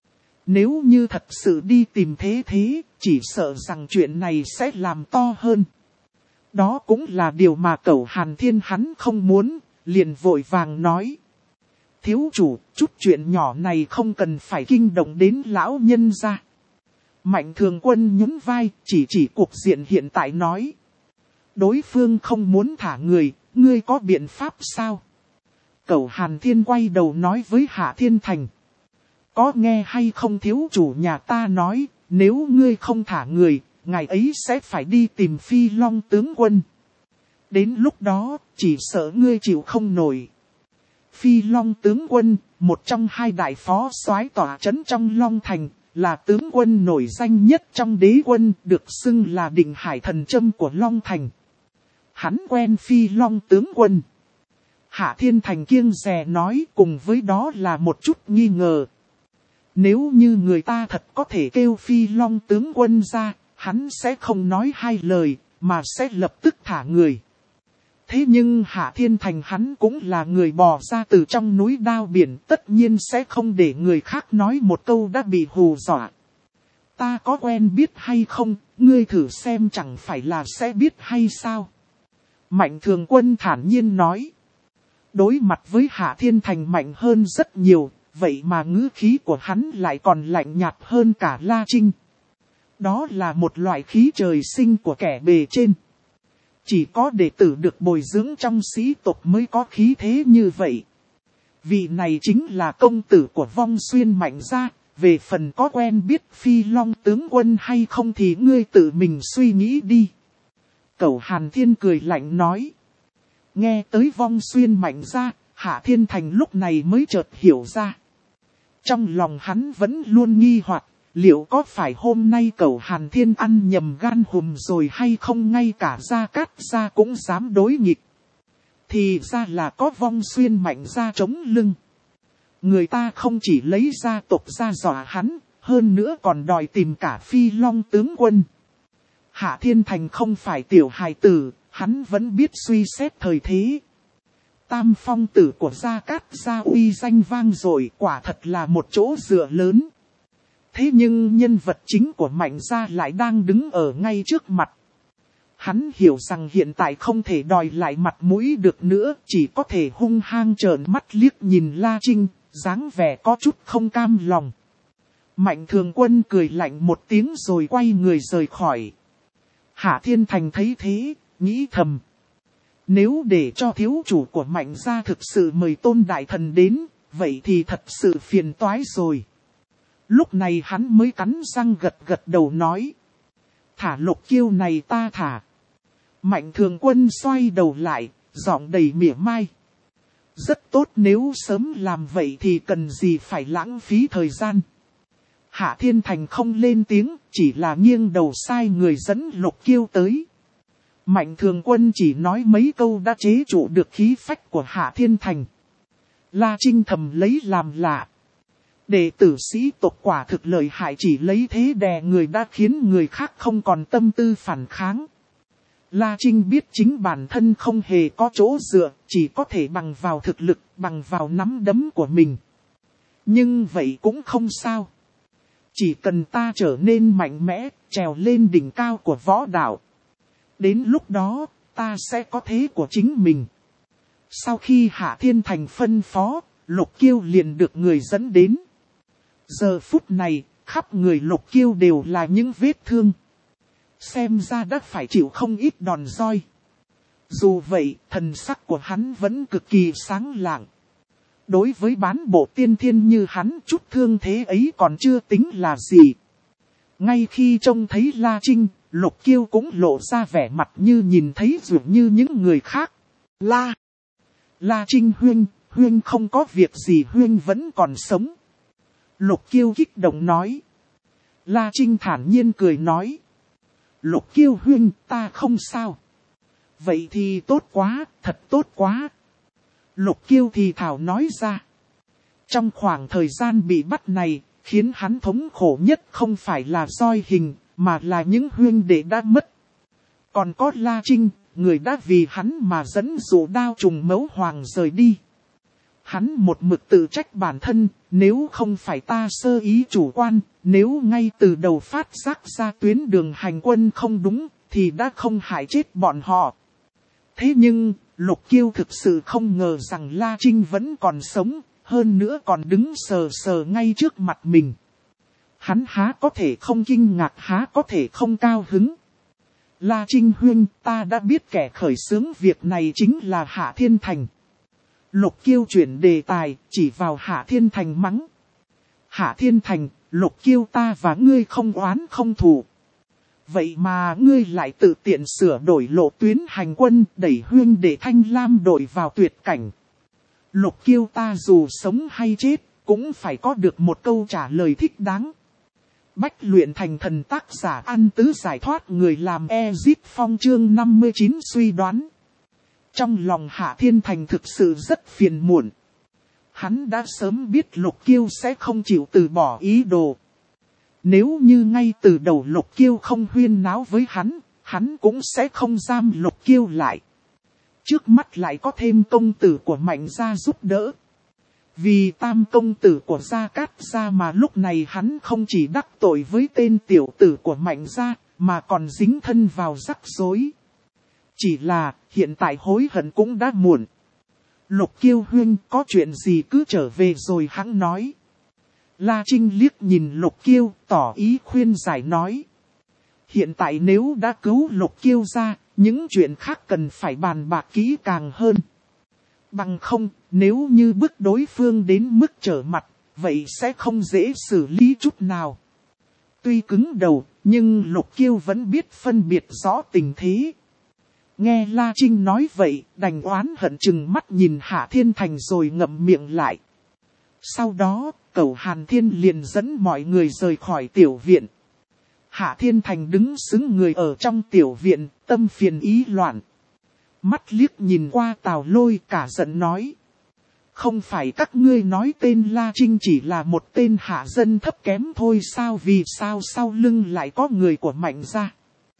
Nếu như thật sự đi tìm Thế Thế, chỉ sợ rằng chuyện này sẽ làm to hơn. Đó cũng là điều mà Cẩu Hàn Thiên hắn không muốn, liền vội vàng nói. Thiếu chủ, chút chuyện nhỏ này không cần phải kinh động đến lão nhân gia. Mạnh Thường Quân nhún vai, chỉ chỉ cuộc diện hiện tại nói. Đối phương không muốn thả người, ngươi có biện pháp sao? Cẩu Hàn Thiên quay đầu nói với Hạ Thiên Thành. Có nghe hay không thiếu chủ nhà ta nói, nếu ngươi không thả người, ngày ấy sẽ phải đi tìm Phi Long tướng quân. Đến lúc đó, chỉ sợ ngươi chịu không nổi. Phi Long tướng quân, một trong hai đại phó soái tỏa trấn trong Long Thành, là tướng quân nổi danh nhất trong đế quân, được xưng là Định Hải Thần Châm của Long Thành. Hắn quen Phi Long tướng quân. Hạ Thiên Thành kiêng dè nói, cùng với đó là một chút nghi ngờ. Nếu như người ta thật có thể kêu Phi Long tướng quân ra, hắn sẽ không nói hai lời, mà sẽ lập tức thả người. Thế nhưng Hạ Thiên Thành hắn cũng là người bò ra từ trong núi đao biển, tất nhiên sẽ không để người khác nói một câu đã bị hù dọa. Ta có quen biết hay không, ngươi thử xem chẳng phải là sẽ biết hay sao? Mạnh Thường Quân thản nhiên nói. Đối mặt với Hạ Thiên Thành mạnh hơn rất nhiều, vậy mà ngữ khí của hắn lại còn lạnh nhạt hơn cả La Trinh. Đó là một loại khí trời sinh của kẻ bề trên. Chỉ có đệ tử được bồi dưỡng trong sĩ tộc mới có khí thế như vậy. Vị này chính là công tử của Vong Xuyên Mạnh gia, về phần có quen biết Phi Long tướng quân hay không thì ngươi tự mình suy nghĩ đi. Cẩu Hàn Thiên cười lạnh nói. Nghe tới Vong Xuyên Mạnh Gia, Hạ Thiên Thành lúc này mới chợt hiểu ra. Trong lòng hắn vẫn luôn nghi hoặc, liệu có phải hôm nay cậu Hàn Thiên ăn nhầm gan hùm rồi hay không, ngay cả Gia Cát Gia cũng dám đối nghịch. Thì ra là có Vong Xuyên Mạnh Gia chống lưng. Người ta không chỉ lấy gia tộc ra dọa hắn, hơn nữa còn đòi tìm cả Phi Long tướng quân. Hạ Thiên Thành không phải tiểu hài tử, hắn vẫn biết suy xét thời thế. Tam phong tử của Gia Cát Gia uy danh vang dội, quả thật là một chỗ dựa lớn. Thế nhưng nhân vật chính của Mạnh Gia lại đang đứng ở ngay trước mặt. Hắn hiểu rằng hiện tại không thể đòi lại mặt mũi được nữa, chỉ có thể hung hăng trợn mắt liếc nhìn La Trinh, dáng vẻ có chút không cam lòng. Mạnh Thường Quân cười lạnh một tiếng rồi quay người rời khỏi. Hạ Thiên Thành thấy thế, nghĩ thầm. Nếu để cho thiếu chủ của Mạnh Gia thực sự mời Tôn Đại Thần đến, vậy thì thật sự phiền toái rồi. Lúc này hắn mới cắn răng gật gật đầu nói. Thả Lục Kiêu này ta thả. Mạnh Thường Quân xoay đầu lại, giọng đầy mỉa mai. Rất tốt, nếu sớm làm vậy thì cần gì phải lãng phí thời gian. Hạ Thiên Thành không lên tiếng, chỉ là nghiêng đầu sai người dẫn Lục Kiêu tới. Mạnh Thường Quân chỉ nói mấy câu đã chế trụ được khí phách của Hạ Thiên Thành. La Trinh thầm lấy làm lạ. Đệ tử sĩ tộc quả thực lợi hại, chỉ lấy thế đè người đã khiến người khác không còn tâm tư phản kháng. La Trinh biết chính bản thân không hề có chỗ dựa, chỉ có thể bằng vào thực lực, bằng vào nắm đấm của mình. Nhưng vậy cũng không sao. Chỉ cần ta trở nên mạnh mẽ, trèo lên đỉnh cao của võ đạo. Đến lúc đó, ta sẽ có thế của chính mình. Sau khi Hạ Thiên Thành phân phó, Lục Kiêu liền được người dẫn đến. Giờ phút này, khắp người Lục Kiêu đều là những vết thương. Xem ra đã phải chịu không ít đòn roi. Dù vậy, thần sắc của hắn vẫn cực kỳ sáng lạng. Đối với bán bộ tiên thiên như hắn, chút thương thế ấy còn chưa tính là gì. Ngay khi trông thấy La Trinh, Lục Kiêu cũng lộ ra vẻ mặt như nhìn thấy dường như những người khác. La! La Trinh huynh, huynh không có việc gì, huynh vẫn còn sống. Lục Kiêu kích động nói. La Trinh thản nhiên cười nói. Lục Kiêu huynh, ta không sao. Vậy thì tốt quá, thật tốt quá. Lục Kiêu thì thảo nói ra. Trong khoảng thời gian bị bắt này, khiến hắn thống khổ nhất không phải là roi hình, mà là những huynh đệ đã mất. Còn có La Trinh, người đã vì hắn mà dẫn dụ đao trùng mẫu hoàng rời đi. Hắn một mực tự trách bản thân, nếu không phải ta sơ ý chủ quan, nếu ngay từ đầu phát giác ra tuyến đường hành quân không đúng, thì đã không hại chết bọn họ. Thế nhưng, Lục Kiêu thực sự không ngờ rằng La Trinh vẫn còn sống, hơn nữa còn đứng sờ sờ ngay trước mặt mình. Hắn há có thể không kinh ngạc, há có thể không cao hứng. La Trinh huynh, ta đã biết kẻ khởi xướng việc này chính là Hạ Thiên Thành. Lục Kiêu chuyển đề tài, chỉ vào Hạ Thiên Thành mắng. Hạ Thiên Thành, Lục Kiêu ta và ngươi không oán không thù. Vậy mà ngươi lại tự tiện sửa đổi lộ tuyến hành quân, đẩy huyên để Thanh Lam đội vào tuyệt cảnh. Lục Kiêu ta dù sống hay chết, cũng phải có được một câu trả lời thích đáng. Bách luyện thành thần, tác giả An Tứ giải thoát, người làm Ezit Phong chương năm mươi chín suy đoán. Trong lòng Hạ Thiên Thành thực sự rất phiền muộn. Hắn đã sớm biết Lục Kiêu sẽ không chịu từ bỏ ý đồ. Nếu như ngay từ đầu Lục Kiêu không huyên náo với hắn, hắn cũng sẽ không giam Lục Kiêu lại. Trước mắt lại có thêm công tử của Mạnh Gia giúp đỡ. Vì tam công tử của Gia Cát Gia mà lúc này hắn không chỉ đắc tội với tên tiểu tử của Mạnh Gia, mà còn dính thân vào rắc rối. Chỉ là, hiện tại hối hận cũng đã muộn. Lục Kiêu huynh, có chuyện gì cứ trở về rồi hắn nói. La Trinh liếc nhìn Lục Kiêu, tỏ ý khuyên giải nói. Hiện tại nếu đã cứu Lục Kiêu ra, những chuyện khác cần phải bàn bạc kỹ càng hơn. Bằng không, nếu như bước đối phương đến mức trở mặt, vậy sẽ không dễ xử lý chút nào. Tuy cứng đầu, nhưng Lục Kiêu vẫn biết phân biệt rõ tình thế. nghe La Trinh nói vậy, đành oán hận chừng mắt nhìn Hạ Thiên Thành rồi ngậm miệng lại. Sau đó, Cẩu Hàn Thiên liền dẫn mọi người rời khỏi tiểu viện. Hạ Thiên Thành đứng xứng người ở trong tiểu viện, tâm phiền ý loạn. Mắt liếc nhìn qua Tào Lôi cả giận nói. Không phải các ngươi nói tên La Trinh chỉ là một tên hạ dân thấp kém thôi sao, vì sao sau lưng lại có người của Mạnh gia?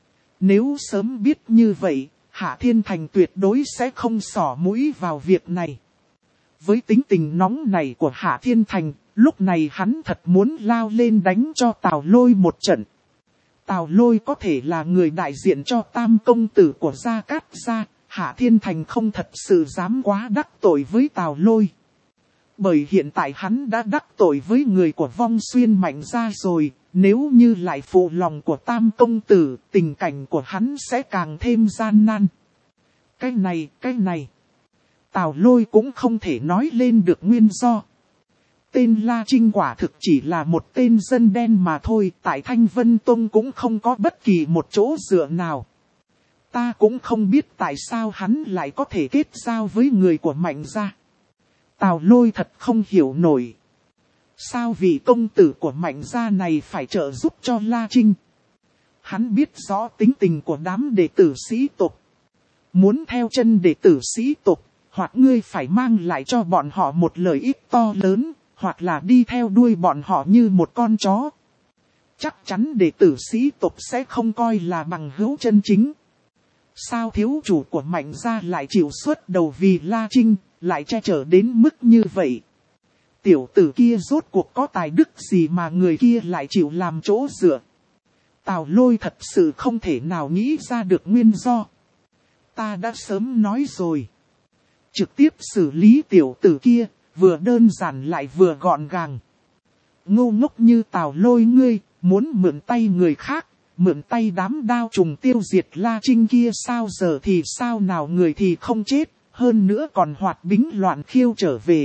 Nếu sớm biết như vậy, Hạ Thiên Thành tuyệt đối sẽ không xỏ mũi vào việc này. Với tính tình nóng này của Hạ Thiên Thành, lúc này hắn thật muốn lao lên đánh cho Tào Lôi một trận. Tào Lôi có thể là người đại diện cho tam công tử của Gia Cát gia, Hạ Thiên Thành không thật sự dám quá đắc tội với Tào Lôi. Bởi hiện tại hắn đã đắc tội với người của Vong Xuyên Mạnh gia rồi, nếu như lại phụ lòng của tam công tử, tình cảnh của hắn sẽ càng thêm gian nan. Cái này, cái này, Tào Lôi cũng không thể nói lên được nguyên do. Tên La Trinh quả thực chỉ là một tên dân đen mà thôi, tại Thanh Vân Tông cũng không có bất kỳ một chỗ dựa nào. Ta cũng không biết tại sao hắn lại có thể kết giao với người của Mạnh gia. Tào Lôi thật không hiểu nổi. Sao vị công tử của Mạnh gia này phải trợ giúp cho La Trinh? Hắn biết rõ tính tình của đám đệ tử sĩ tộc. Muốn theo chân đệ tử sĩ tộc, hoặc ngươi phải mang lại cho bọn họ một lợi ích to lớn, hoặc là đi theo đuôi bọn họ như một con chó. Chắc chắn đệ tử sĩ tộc sẽ không coi là bằng hữu chân chính. Sao thiếu chủ của Mạnh gia lại chịu xuất đầu vì La Trinh, lại che chở đến mức như vậy? Tiểu tử kia rốt cuộc có tài đức gì mà người kia lại chịu làm chỗ dựa? Tào Lôi thật sự không thể nào nghĩ ra được nguyên do. Ta đã sớm nói rồi. Trực tiếp xử lý tiểu tử kia, vừa đơn giản lại vừa gọn gàng. Ngu ngốc như Tào Lôi ngươi, muốn mượn tay người khác, mượn tay đám đao trùng tiêu diệt La Trinh kia sao giờ thì sao nào người thì không chết, hơn nữa còn hoạt bính loạn khiêu trở về.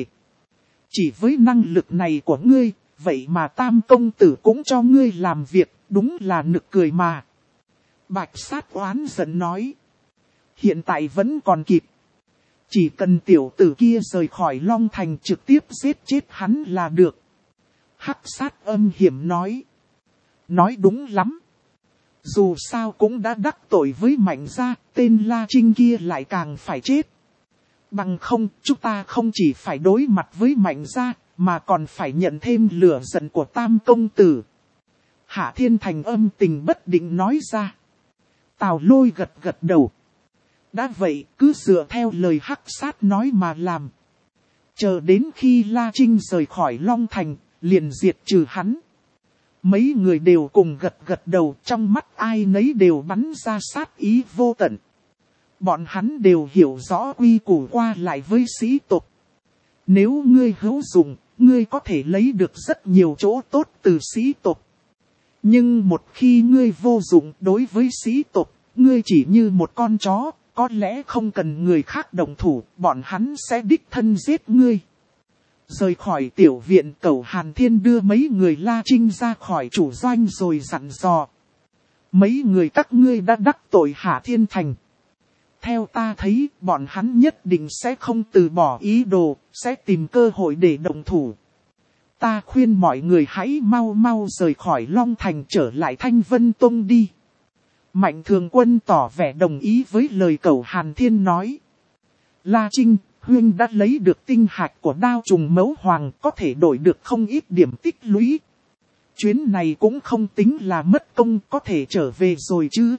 Chỉ với năng lực này của ngươi, vậy mà tam công tử cũng cho ngươi làm việc, đúng là nực cười mà. Bạch Sát oán giận nói. Hiện tại vẫn còn kịp. Chỉ cần tiểu tử kia rời khỏi Long Thành trực tiếp giết chết hắn là được. Hắc Sát âm hiểm nói. Nói đúng lắm. Dù sao cũng đã đắc tội với Mạnh gia, tên La Trinh kia lại càng phải chết. Bằng không, chúng ta không chỉ phải đối mặt với Mạnh gia, mà còn phải nhận thêm lửa giận của tam công tử. Hạ Thiên Thành âm tình bất định nói ra. Tào Lôi gật gật đầu. Đã vậy, cứ dựa theo lời Hắc Sát nói mà làm. Chờ đến khi La Trinh rời khỏi Long Thành, liền diệt trừ hắn. Mấy người đều cùng gật gật đầu, trong mắt ai nấy đều bắn ra sát ý vô tận. Bọn hắn đều hiểu rõ quy củ qua lại với sĩ tộc. Nếu ngươi hữu dụng, ngươi có thể lấy được rất nhiều chỗ tốt từ sĩ tộc. Nhưng một khi ngươi vô dụng đối với sĩ tộc, ngươi chỉ như một con chó, có lẽ không cần người khác động thủ, bọn hắn sẽ đích thân giết ngươi. Rời khỏi tiểu viện, Cẩu Hàn Thiên đưa mấy người La Trinh ra khỏi chủ doanh rồi dặn dò. Mấy người các ngươi đã đắc tội Hạ Thiên Thành. Theo ta thấy, bọn hắn nhất định sẽ không từ bỏ ý đồ, sẽ tìm cơ hội để động thủ. Ta khuyên mọi người hãy mau mau rời khỏi Long Thành trở lại Thanh Vân Tông đi. Mạnh Thường Quân tỏ vẻ đồng ý với lời Cẩu Hàn Thiên nói. La Trinh, huynh đã lấy được tinh hạch của đao trùng mẫu hoàng, có thể đổi được không ít điểm tích lũy. Chuyến này cũng không tính là mất công, có thể trở về rồi chứ.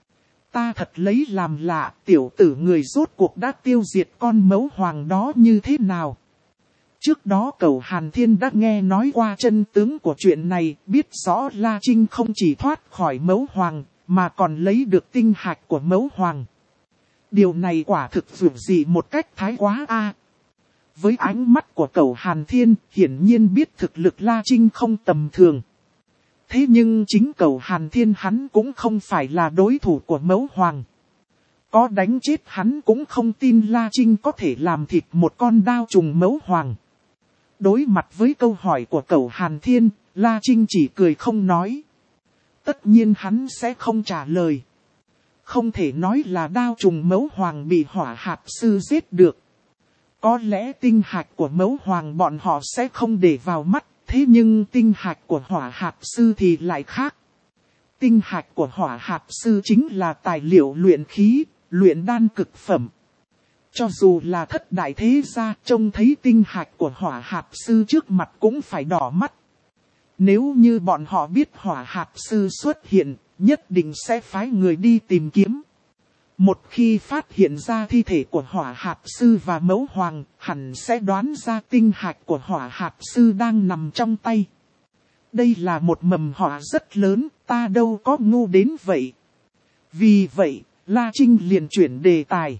Ta thật lấy làm lạ, tiểu tử người rốt cuộc đã tiêu diệt con mẫu hoàng đó như thế nào. Trước đó Cẩu Hàn Thiên đã nghe nói qua chân tướng của chuyện này, biết rõ La Trinh không chỉ thoát khỏi mẫu hoàng, mà còn lấy được tinh hạch của mẫu hoàng. Điều này quả thực dường dị một cách thái quá a. Với ánh mắt của Cẩu Hàn Thiên, hiển nhiên biết thực lực La Trinh không tầm thường. Thế nhưng chính Cẩu Hàn Thiên hắn cũng không phải là đối thủ của mẫu hoàng. Có đánh chết hắn cũng không tin La Trinh có thể làm thịt một con đao trùng mẫu hoàng. Đối mặt với câu hỏi của Cẩu Hàn Thiên, La Trinh chỉ cười không nói. Tất nhiên hắn sẽ không trả lời. không thể nói là đao trùng mẫu hoàng bị hỏa hạt sư giết được. Có lẽ tinh hạch của mẫu hoàng bọn họ sẽ không để vào mắt, thế nhưng tinh hạch của hỏa hạt sư thì lại khác. Tinh hạch của hỏa hạt sư chính là tài liệu luyện khí, luyện đan cực phẩm. Cho dù là thất đại thế gia trông thấy tinh hạch của hỏa hạt sư trước mặt cũng phải đỏ mắt. Nếu như bọn họ biết hỏa hạt sư xuất hiện, nhất định sẽ phái người đi tìm kiếm. Một khi phát hiện ra thi thể của hỏa hạt sư và mẫu hoàng, hẳn sẽ đoán ra tinh hạch của hỏa hạt sư đang nằm trong tay. Đây là một mầm họa rất lớn, ta đâu có ngu đến vậy. Vì vậy, La Trinh liền chuyển đề tài.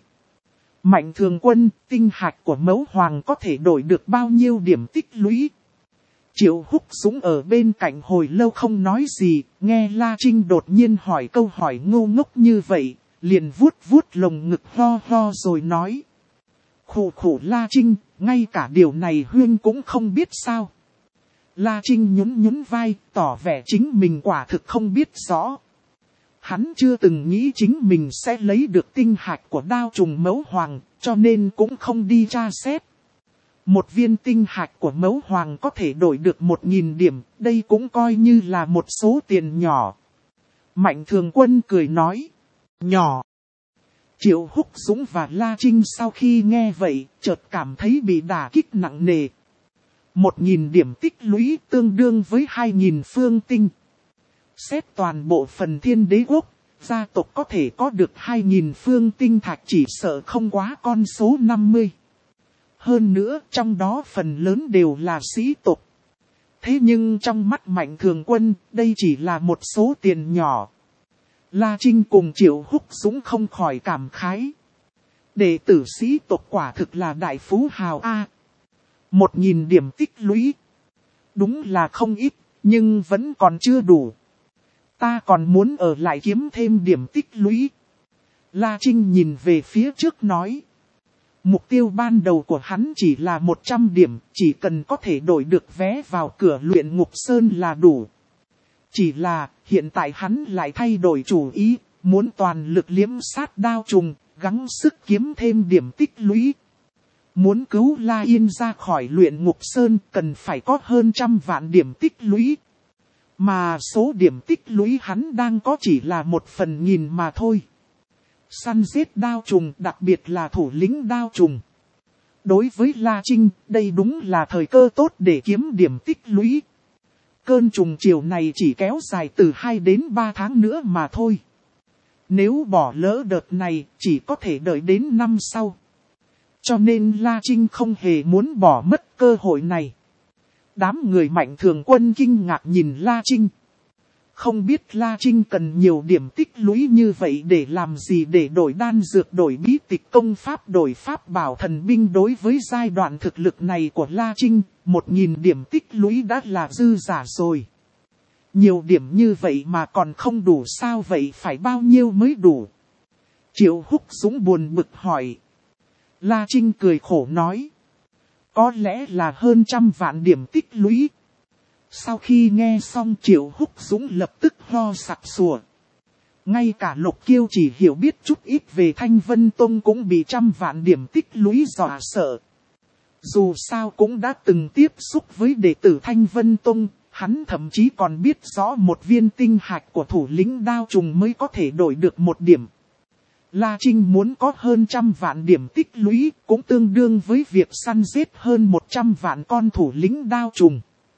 Mạnh Thường Quân, tinh hạch của mẫu hoàng có thể đổi được bao nhiêu điểm tích lũy? Triệu Húc Dũng ở bên cạnh hồi lâu không nói gì, nghe La Trinh đột nhiên hỏi câu hỏi ngu ngốc như vậy, liền vuốt vuốt lồng ngực ho ho rồi nói. Khủ khủ La Trinh, ngay cả điều này Huyên cũng không biết sao. La Trinh nhún nhún vai, tỏ vẻ chính mình quả thực không biết rõ. Hắn chưa từng nghĩ chính mình sẽ lấy được tinh hạch của đao trùng mẫu hoàng, cho nên cũng không đi tra xét. Một viên tinh hạch của mẫu hoàng có thể đổi được một nghìn điểm, đây cũng coi như là một số tiền nhỏ. Mạnh Thường Quân cười nói, nhỏ. Triệu Húc Dũng và La Trinh sau khi nghe vậy, chợt cảm thấy bị đả kích nặng nề. Một nghìn điểm tích lũy tương đương với hai nghìn phương tinh. Xét toàn bộ phần Thiên Đế Quốc, gia tộc có thể có được hai nghìn phương tinh thạch chỉ sợ không quá con số năm mươi. Hơn nữa trong đó phần lớn đều là sĩ tộc. Thế nhưng trong mắt Mạnh Thường Quân, đây chỉ là một số tiền nhỏ. La Trinh cùng Triệu Húc Dũng không khỏi cảm khái. Đệ tử sĩ tộc quả thực là đại phú hào A. Một nghìn điểm tích lũy. Đúng là không ít, nhưng vẫn còn chưa đủ. Ta còn muốn ở lại kiếm thêm điểm tích lũy. La Trinh nhìn về phía trước nói. Mục tiêu ban đầu của hắn chỉ là một trăm điểm, chỉ cần có thể đổi được vé vào cửa luyện ngục sơn là đủ. Chỉ là, hiện tại hắn lại thay đổi chủ ý, muốn toàn lực liếm sát đao trùng, gắng sức kiếm thêm điểm tích lũy. Muốn cứu La Yên ra khỏi luyện ngục sơn cần phải có hơn trăm vạn điểm tích lũy. Mà số điểm tích lũy hắn đang có chỉ là một phần nghìn mà thôi. Săn giết đao trùng, đặc biệt là thủ lĩnh đao trùng. Đối với La Trinh, đây đúng là thời cơ tốt để kiếm điểm tích lũy. Cơn trùng chiều này chỉ kéo dài từ hai đến ba tháng nữa mà thôi. Nếu bỏ lỡ đợt này, chỉ có thể đợi đến năm sau. Cho nên La Trinh không hề muốn bỏ mất cơ hội này. Đám người Mạnh Thường Quân kinh ngạc nhìn La Trinh. Không biết La Trinh cần nhiều điểm tích lũy như vậy để làm gì, để đổi đan dược, đổi bí tịch công pháp, đổi pháp bảo thần binh. Đối với giai đoạn thực lực này của La Trinh, một nghìn điểm tích lũy đã là dư giả rồi. Nhiều điểm như vậy mà còn không đủ sao, vậy phải bao nhiêu mới đủ? Triệu Húc Dũng buồn bực hỏi. La Trinh cười khổ nói. Có lẽ là hơn trăm vạn điểm tích lũy. Sau khi nghe xong Triệu Húc Dũng lập tức ho sặc sủa. Ngay cả Lục Kiêu chỉ hiểu biết chút ít về Thanh Vân Tông cũng bị trăm vạn điểm tích lũy dọa sợ. Dù sao cũng đã từng tiếp xúc với đệ tử Thanh Vân Tông, hắn thậm chí còn biết rõ một viên tinh hạch của thủ lĩnh đao trùng mới có thể đổi được một điểm. La Trinh muốn có hơn trăm vạn điểm tích lũy cũng tương đương với việc săn giết hơn một trăm vạn con thủ lĩnh đao trùng.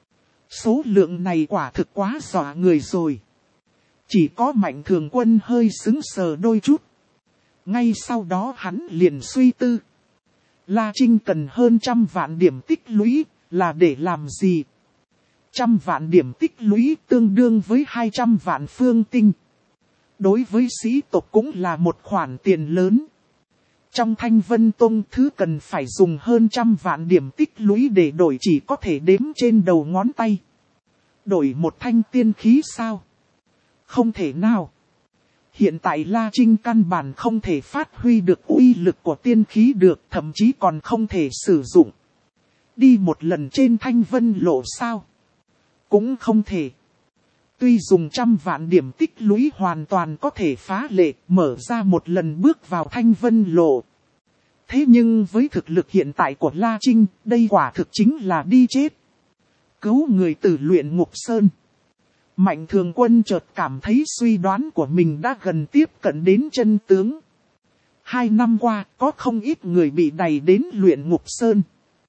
Số lượng này quả thực quá dọa người rồi. Chỉ có Mạnh Thường Quân hơi sững sờ đôi chút. Ngay sau đó hắn liền suy tư. La Trinh cần hơn trăm vạn điểm tích lũy là để làm gì? Trăm vạn điểm tích lũy tương đương với hai trăm vạn phương tinh. Đối với sĩ tộc cũng là một khoản tiền lớn. Trong Thanh Vân Tông thứ cần phải dùng hơn trăm vạn điểm tích lũy để đổi chỉ có thể đếm trên đầu ngón tay. Đổi một thanh tiên khí sao? Không thể nào. Hiện tại La Trinh căn bản không thể phát huy được uy lực của tiên khí được, thậm chí còn không thể sử dụng. Đi một lần trên Thanh Vân lộ sao? Cũng không thể. Tuy dùng trăm vạn điểm tích lũy hoàn toàn có thể phá lệ mở ra một lần bước vào thanh vân lộ. Thế nhưng với thực lực hiện tại của La Trinh, đây quả thực chính là đi chết. Cứu người từ luyện ngục sơn. Mạnh Thường Quân chợt cảm thấy suy đoán của mình đã gần tiếp cận đến chân tướng. Hai năm qua, có không ít người bị đày đến luyện ngục sơn.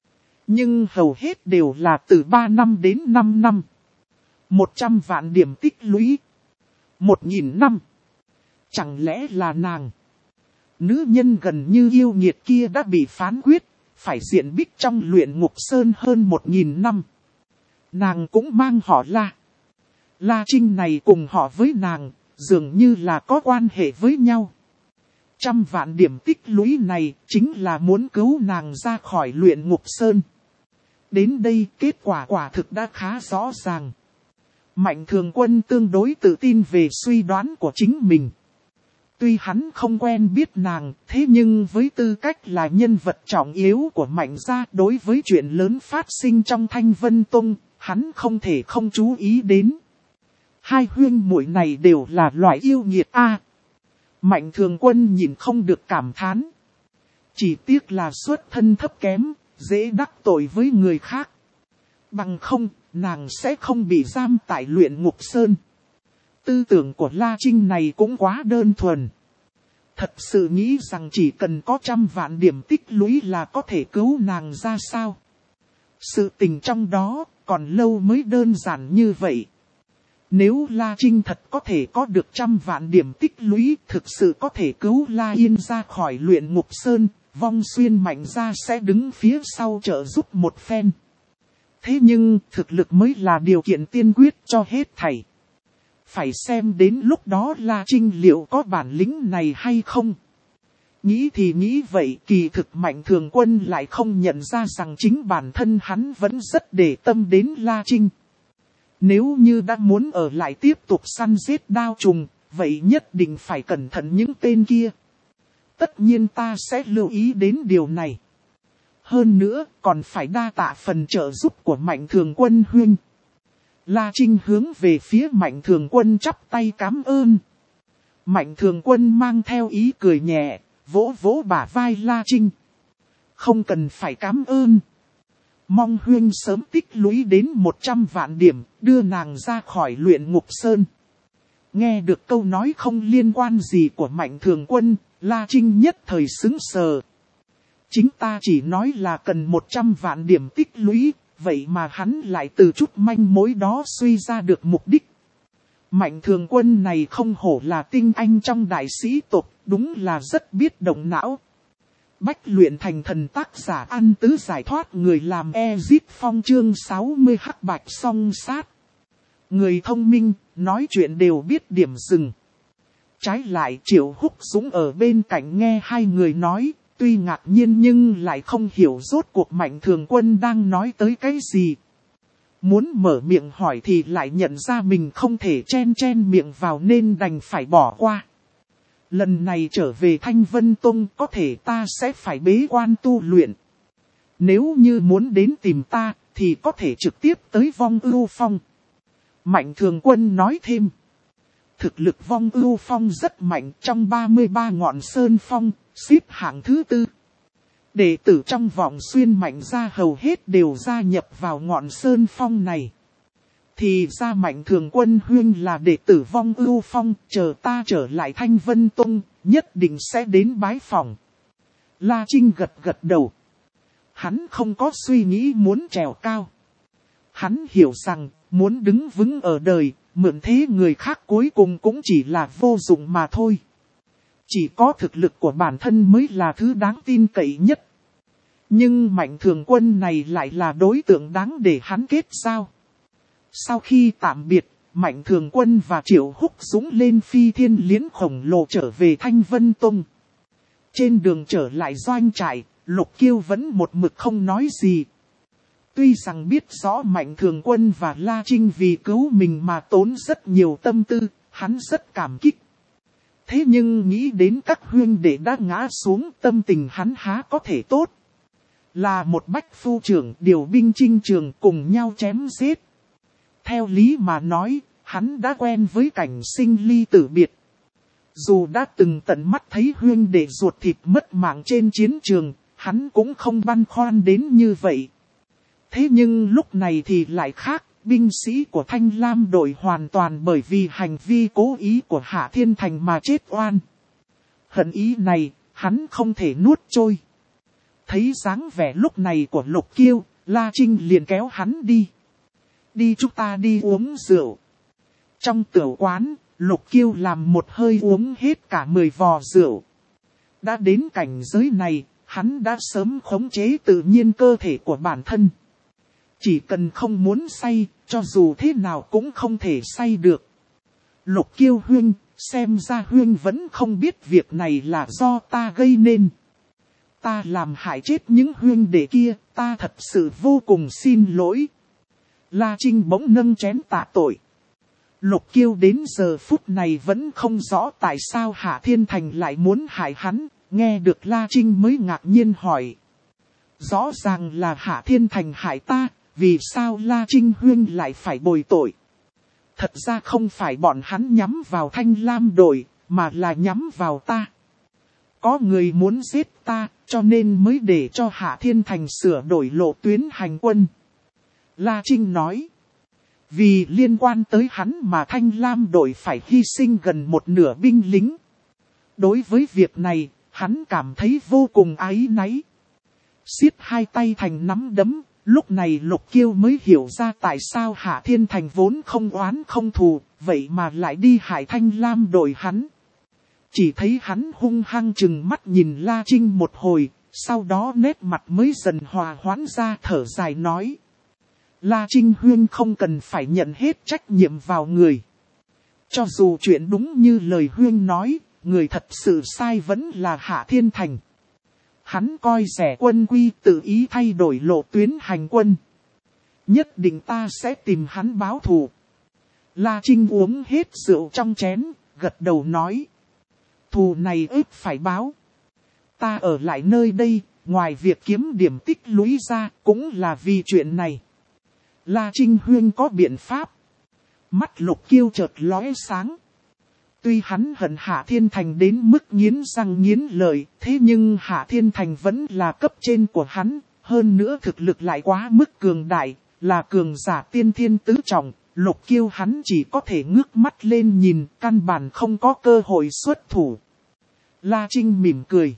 Nhưng hầu hết đều là từ ba năm đến năm năm. Một trăm vạn điểm tích lũy. Một nghìn năm. Chẳng lẽ là nàng? Nữ nhân gần như yêu nghiệt kia đã bị phán quyết, phải diện bích trong luyện ngục sơn hơn một nghìn năm. Nàng cũng mang họ La. La Trinh này cùng họ với nàng, dường như là có quan hệ với nhau. Trăm vạn điểm tích lũy này chính là muốn cứu nàng ra khỏi luyện ngục sơn. Đến đây kết quả quả thực đã khá rõ ràng. Mạnh Thường Quân tương đối tự tin về suy đoán của chính mình. Tuy hắn không quen biết nàng, thế nhưng với tư cách là nhân vật trọng yếu của Mạnh gia đối với chuyện lớn phát sinh trong Thanh Vân Tông, hắn không thể không chú ý đến. Hai huyên muội này đều là loại yêu nghiệt a. Mạnh Thường Quân nhìn không được cảm thán. Chỉ tiếc là xuất thân thấp kém, dễ đắc tội với người khác. Bằng không, nàng sẽ không bị giam tại luyện ngục sơn. Tư tưởng của La Trinh này cũng quá đơn thuần. Thật sự nghĩ rằng chỉ cần có trăm vạn điểm tích lũy là có thể cứu nàng ra sao? Sự tình trong đó còn lâu mới đơn giản như vậy. Nếu La Trinh thật có thể có được trăm vạn điểm tích lũy, thực sự có thể cứu La Yên ra khỏi luyện ngục sơn, Vong Xuyên Mạnh gia sẽ đứng phía sau trợ giúp một phen. Thế nhưng, thực lực mới là điều kiện tiên quyết cho hết thảy. Phải xem đến lúc đó La Trinh liệu có bản lĩnh này hay không. Nghĩ thì nghĩ vậy, kỳ thực Mạnh Thường Quân lại không nhận ra rằng chính bản thân hắn vẫn rất để tâm đến La Trinh. Nếu như đã muốn ở lại tiếp tục săn giết đao trùng, vậy nhất định phải cẩn thận những tên kia. Tất nhiên ta sẽ lưu ý đến điều này. Hơn nữa, còn phải đa tạ phần trợ giúp của Mạnh Thường Quân huynh. La Trinh hướng về phía Mạnh Thường Quân chắp tay cảm ơn. Mạnh Thường Quân mang theo ý cười nhẹ, vỗ vỗ bả vai La Trinh. Không cần phải cảm ơn. Mong huynh sớm tích lũy đến một trăm vạn điểm, đưa nàng ra khỏi luyện ngục sơn. Nghe được câu nói không liên quan gì của Mạnh Thường Quân, La Trinh nhất thời sững sờ. Chính ta chỉ nói là cần một trăm vạn điểm tích lũy, vậy mà hắn lại từ chút manh mối đó suy ra được mục đích. Mạnh Thường Quân này không hổ là tinh anh trong đại sĩ tộc, đúng là rất biết động não. Bách luyện thành thần tác giả An Tứ giải thoát người làm Ezit Phong chương sáu mươi hắc bạch song sát. Người thông minh, nói chuyện đều biết điểm dừng. Trái lại Triệu Húc Dũng ở bên cạnh nghe hai người nói, tuy ngạc nhiên nhưng lại không hiểu rốt cuộc Mạnh Thường Quân đang nói tới cái gì. Muốn mở miệng hỏi thì lại nhận ra mình không thể chen chen miệng vào nên đành phải bỏ qua. Lần này trở về Thanh Vân Tông có thể ta sẽ phải bế quan tu luyện. Nếu như muốn đến tìm ta thì có thể trực tiếp tới Vong Ưu Phong. Mạnh Thường Quân nói thêm. Thực lực Vong Ưu Phong rất mạnh, trong ba mươi ba ngọn sơn phong, xếp hạng thứ tư. Đệ tử trong Vọng Xuyên Mạnh gia hầu hết đều gia nhập vào ngọn sơn phong này. Thì ra Mạnh Thường Quân huynh là đệ tử Vong Ưu Phong, chờ ta trở lại Thanh Vân Tông, nhất định sẽ đến bái phỏng. La Trinh gật gật đầu. Hắn không có suy nghĩ muốn trèo cao. Hắn hiểu rằng, muốn đứng vững ở đời, mượn thế người khác cuối cùng cũng chỉ là vô dụng mà thôi. Chỉ có thực lực của bản thân mới là thứ đáng tin cậy nhất. Nhưng Mạnh Thường Quân này lại là đối tượng đáng để hắn kết giao. Sau khi tạm biệt, Mạnh Thường Quân và Triệu Húc Dũng lên phi thiên liễn khổng lồ trở về Thanh Vân Tông. Trên đường trở lại doanh trại, Lục Kiêu vẫn một mực không nói gì. Tuy rằng biết rõ Mạnh Thường Quân và La Trinh vì cứu mình mà tốn rất nhiều tâm tư, hắn rất cảm kích. Thế nhưng nghĩ đến các huynh đệ đã ngã xuống, tâm tình hắn há có thể tốt. Là một bách phu trưởng điều binh chinh trường cùng nhau chém giết. Theo lý mà nói, Hắn đã quen với cảnh sinh ly tử biệt. Dù đã từng tận mắt thấy huynh đệ ruột thịt mất mạng trên chiến trường, hắn cũng không băn khoăn đến như vậy. Thế nhưng lúc này thì lại khác, binh sĩ của Thanh Lam đội hoàn toàn bởi vì hành vi cố ý của Hạ Thiên Thành mà chết oan. Hận ý này, hắn không thể nuốt trôi. Thấy dáng vẻ lúc này của Lục Kiêu, La Trinh liền kéo hắn đi. Đi chúng ta đi uống rượu. Trong tiểu quán, Lục Kiêu làm một hơi uống hết cả mười vò rượu. Đã đến cảnh giới này, hắn đã sớm khống chế tự nhiên cơ thể của bản thân. Chỉ cần không muốn say, cho dù thế nào cũng không thể say được. Lục Kiêu huynh, xem ra huynh vẫn không biết việc này là do ta gây nên. Ta làm hại chết những huynh đệ kia, ta thật sự vô cùng xin lỗi. La Trinh bỗng nâng chén tạ tội. Lục Kiêu đến giờ phút này vẫn không rõ tại sao Hạ Thiên Thành lại muốn hại hắn, nghe được La Trinh mới ngạc nhiên hỏi. Rõ ràng là Hạ Thiên Thành hại ta, vì sao La Trinh huynh lại phải bồi tội? Thật ra không phải bọn hắn nhắm vào Thanh Lam đội, mà là nhắm vào ta. Có người muốn giết ta, cho nên mới để cho Hạ Thiên Thành sửa đổi lộ tuyến hành quân. La Trinh nói. Vì liên quan tới hắn mà Thanh Lam đội phải hy sinh gần một nửa binh lính. Đối với việc này, hắn cảm thấy vô cùng áy náy. Siết hai tay thành nắm đấm, lúc này Lục Kiêu mới hiểu ra tại sao Hạ Thiên Thành vốn không oán không thù, vậy mà lại đi hại Thanh Lam đội hắn. Chỉ thấy hắn hung hăng chừng mắt nhìn La Trinh một hồi, sau đó nét mặt mới dần hòa hoãn ra thở dài nói. La Trinh huynh không cần phải nhận hết trách nhiệm vào người. Cho dù chuyện đúng như lời huynh nói, người thật sự sai vẫn là Hạ Thiên Thành. Hắn coi rẻ quân quy tự ý thay đổi lộ tuyến hành quân. Nhất định ta sẽ tìm hắn báo thù. La Trinh uống hết rượu trong chén, gật đầu nói. Thù này ếp phải báo. Ta ở lại nơi đây, ngoài việc kiếm điểm tích lũy ra, cũng là vì chuyện này. La Trinh huynh có biện pháp. Mắt Lục Kiêu chợt lóe sáng. Tuy hắn hận Hạ Thiên Thành đến mức nghiến răng nghiến lợi, thế nhưng Hạ Thiên Thành vẫn là cấp trên của hắn, hơn nữa thực lực lại quá mức cường đại, là cường giả tiên thiên tứ trọng, Lục Kiêu hắn chỉ có thể ngước mắt lên nhìn, căn bản không có cơ hội xuất thủ. La Trinh mỉm cười.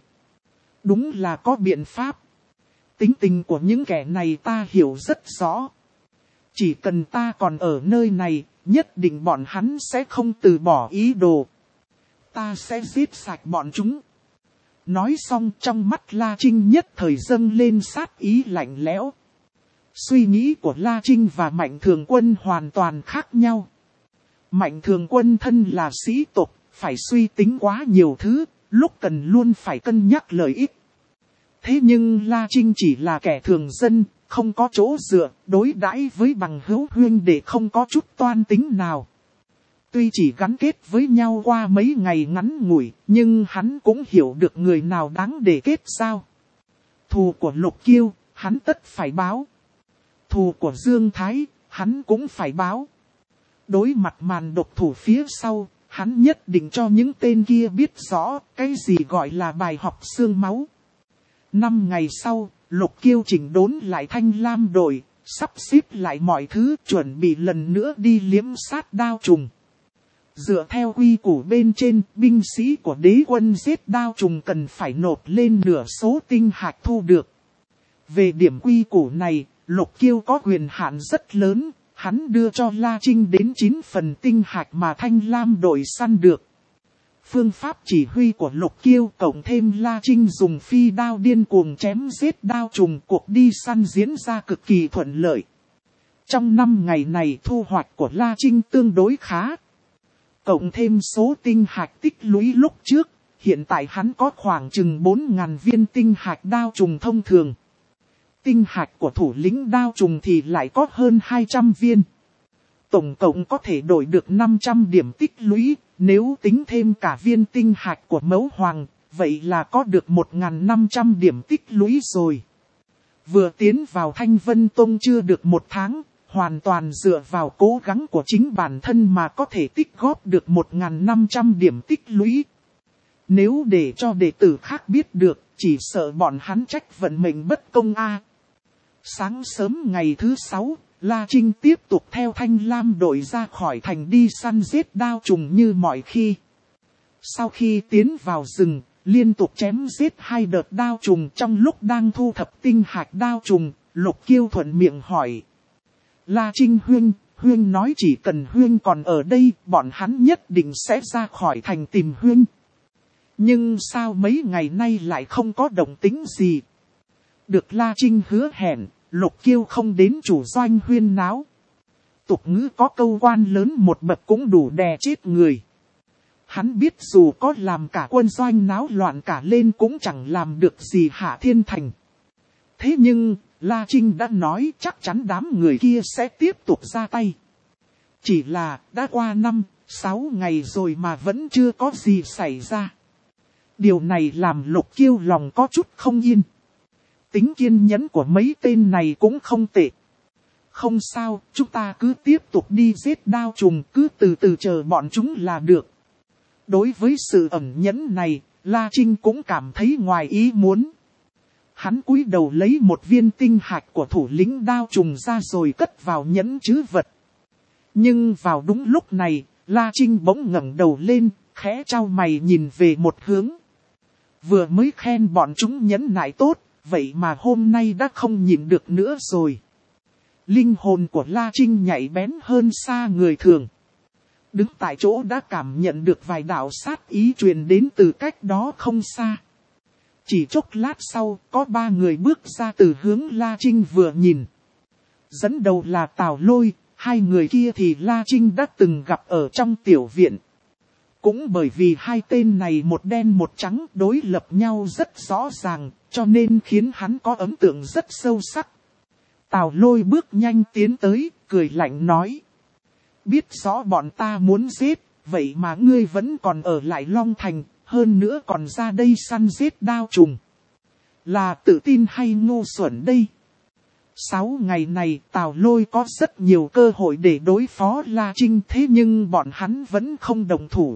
Đúng là có biện pháp. Tính tình của những kẻ này ta hiểu rất rõ. Chỉ cần ta còn ở nơi này, nhất định bọn hắn sẽ không từ bỏ ý đồ. Ta sẽ giết sạch bọn chúng. Nói xong trong mắt La Trinh nhất thời dâng lên sát ý lạnh lẽo. Suy nghĩ của La Trinh và Mạnh Thường Quân hoàn toàn khác nhau. Mạnh Thường Quân thân là sĩ tộc, phải suy tính quá nhiều thứ, lúc cần luôn phải cân nhắc lợi ích. Thế nhưng La Trinh chỉ là kẻ thường dân, không có chỗ dựa, đối đãi với bằng hữu huynh đệ không có chút toan tính nào. Tuy chỉ gắn kết với nhau qua mấy ngày ngắn ngủi, nhưng hắn cũng hiểu được người nào đáng để kết giao. Thù của Lục Kiêu, hắn tất phải báo. Thù của Dương Thái, hắn cũng phải báo. Đối mặt màn độc thủ phía sau, hắn nhất định cho những tên kia biết rõ cái gì gọi là bài học xương máu. Năm ngày sau, Lục Kiêu chỉnh đốn lại Thanh Lam đội, sắp xếp lại mọi thứ, chuẩn bị lần nữa đi liếm sát Đao Trùng. Dựa theo quy củ bên trên, binh sĩ của đế quân giết Đao Trùng cần phải nộp lên nửa số tinh hạch thu được. Về điểm quy củ này, Lục Kiêu có quyền hạn rất lớn, hắn đưa cho La Trinh đến chín phần tinh hạch mà Thanh Lam đội săn được. Phương pháp chỉ huy của Lục Kiêu cộng thêm La Trinh dùng phi đao điên cuồng chém giết Đao Trùng, cuộc đi săn diễn ra cực kỳ thuận lợi. Trong năm ngày này thu hoạch của La Trinh tương đối khá. Cộng thêm số tinh hạch tích lũy lúc trước, hiện tại hắn có khoảng chừng bốn nghìn viên tinh hạch Đao Trùng thông thường. Tinh hạch của thủ lĩnh Đao Trùng thì lại có hơn hai trăm viên. Tổng cộng có thể đổi được năm trăm điểm tích lũy, nếu tính thêm cả viên tinh hạch của Mẫu Hoàng, vậy là có được một nghìn năm trăm điểm tích lũy rồi. Vừa tiến vào Thanh Vân Tông chưa được một tháng, hoàn toàn dựa vào cố gắng của chính bản thân mà có thể tích góp được một nghìn năm trăm điểm tích lũy. Nếu để cho đệ tử khác biết được, chỉ sợ bọn hắn trách vận mệnh bất công a. Sáng sớm ngày thứ sáu, La Trinh tiếp tục theo Thanh Lam đội ra khỏi thành đi săn giết đao trùng như mọi khi. Sau khi tiến vào rừng, liên tục chém giết hai đợt đao trùng trong lúc đang thu thập tinh hạch đao trùng, Lục Kiêu thuận miệng hỏi. La Trinh huynh, huynh nói chỉ cần huynh còn ở đây, bọn hắn nhất định sẽ ra khỏi thành tìm huynh. Nhưng sao mấy ngày nay lại không có động tĩnh gì? Được La Trinh hứa hẹn, Lục Kiêu không đến chủ doanh huyên náo. Tục ngữ có câu quan lớn một bậc cũng đủ đè chết người. Hắn biết dù có làm cả quân doanh náo loạn cả lên cũng chẳng làm được gì Hạ Thiên Thành. Thế nhưng, La Trinh đã nói chắc chắn đám người kia sẽ tiếp tục ra tay. Chỉ là đã qua năm, sáu ngày rồi mà vẫn chưa có gì xảy ra. Điều này làm Lục Kiêu lòng có chút không yên. Tính kiên nhẫn của mấy tên này cũng không tệ. Không sao, chúng ta cứ tiếp tục đi giết đao trùng, cứ từ từ chờ bọn chúng là được. Đối với sự ẩn nhẫn này, La Trinh cũng cảm thấy ngoài ý muốn. Hắn cúi đầu lấy một viên tinh hạch của thủ lĩnh đao trùng ra rồi cất vào nhẫn trữ vật. Nhưng vào đúng lúc này, La Trinh bỗng ngẩng đầu lên, khẽ chau mày nhìn về một hướng. Vừa mới khen bọn chúng nhẫn nại tốt, vậy mà hôm nay đã không nhịn được nữa rồi. Linh hồn của La Trinh nhạy bén hơn xa người thường. Đứng tại chỗ đã cảm nhận được vài đạo sát ý truyền đến từ cách đó không xa. Chỉ chốc lát sau, có ba người bước ra từ hướng La Trinh vừa nhìn. Dẫn đầu là Tào Lôi, hai người kia thì La Trinh đã từng gặp ở trong tiểu viện. Cũng bởi vì hai tên này một đen một trắng đối lập nhau rất rõ ràng, cho nên khiến hắn có ấn tượng rất sâu sắc. Tào Lôi bước nhanh tiến tới, cười lạnh nói. Biết rõ bọn ta muốn giết, vậy mà ngươi vẫn còn ở lại Long Thành, hơn nữa còn ra đây săn giết đao trùng. Là tự tin hay ngu xuẩn đây? Sáu ngày này Tào Lôi có rất nhiều cơ hội để đối phó La Trinh, thế nhưng bọn hắn vẫn không đồng thủ.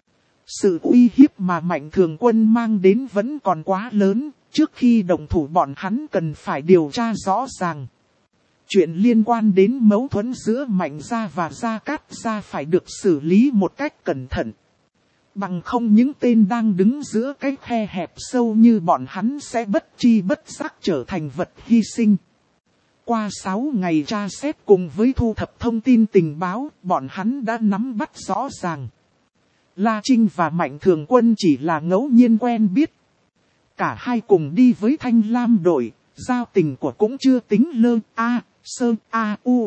Sự uy hiếp mà Mạnh Thường Quân mang đến vẫn còn quá lớn, trước khi đồng thủ bọn hắn cần phải điều tra rõ ràng. Chuyện liên quan đến mâu thuẫn giữa Mạnh gia và Gia Cát gia phải được xử lý một cách cẩn thận. Bằng không những tên đang đứng giữa cái khe hẹp sâu như bọn hắn sẽ bất chi bất giác trở thành vật hy sinh. Qua sáu ngày tra xét cùng với thu thập thông tin tình báo, bọn hắn đã nắm bắt rõ ràng. La Trinh và Mạnh Thường Quân chỉ là ngẫu nhiên quen biết. Cả hai cùng đi với Thanh Lam đội, giao tình của cũng chưa tính lơ a, sơ a u.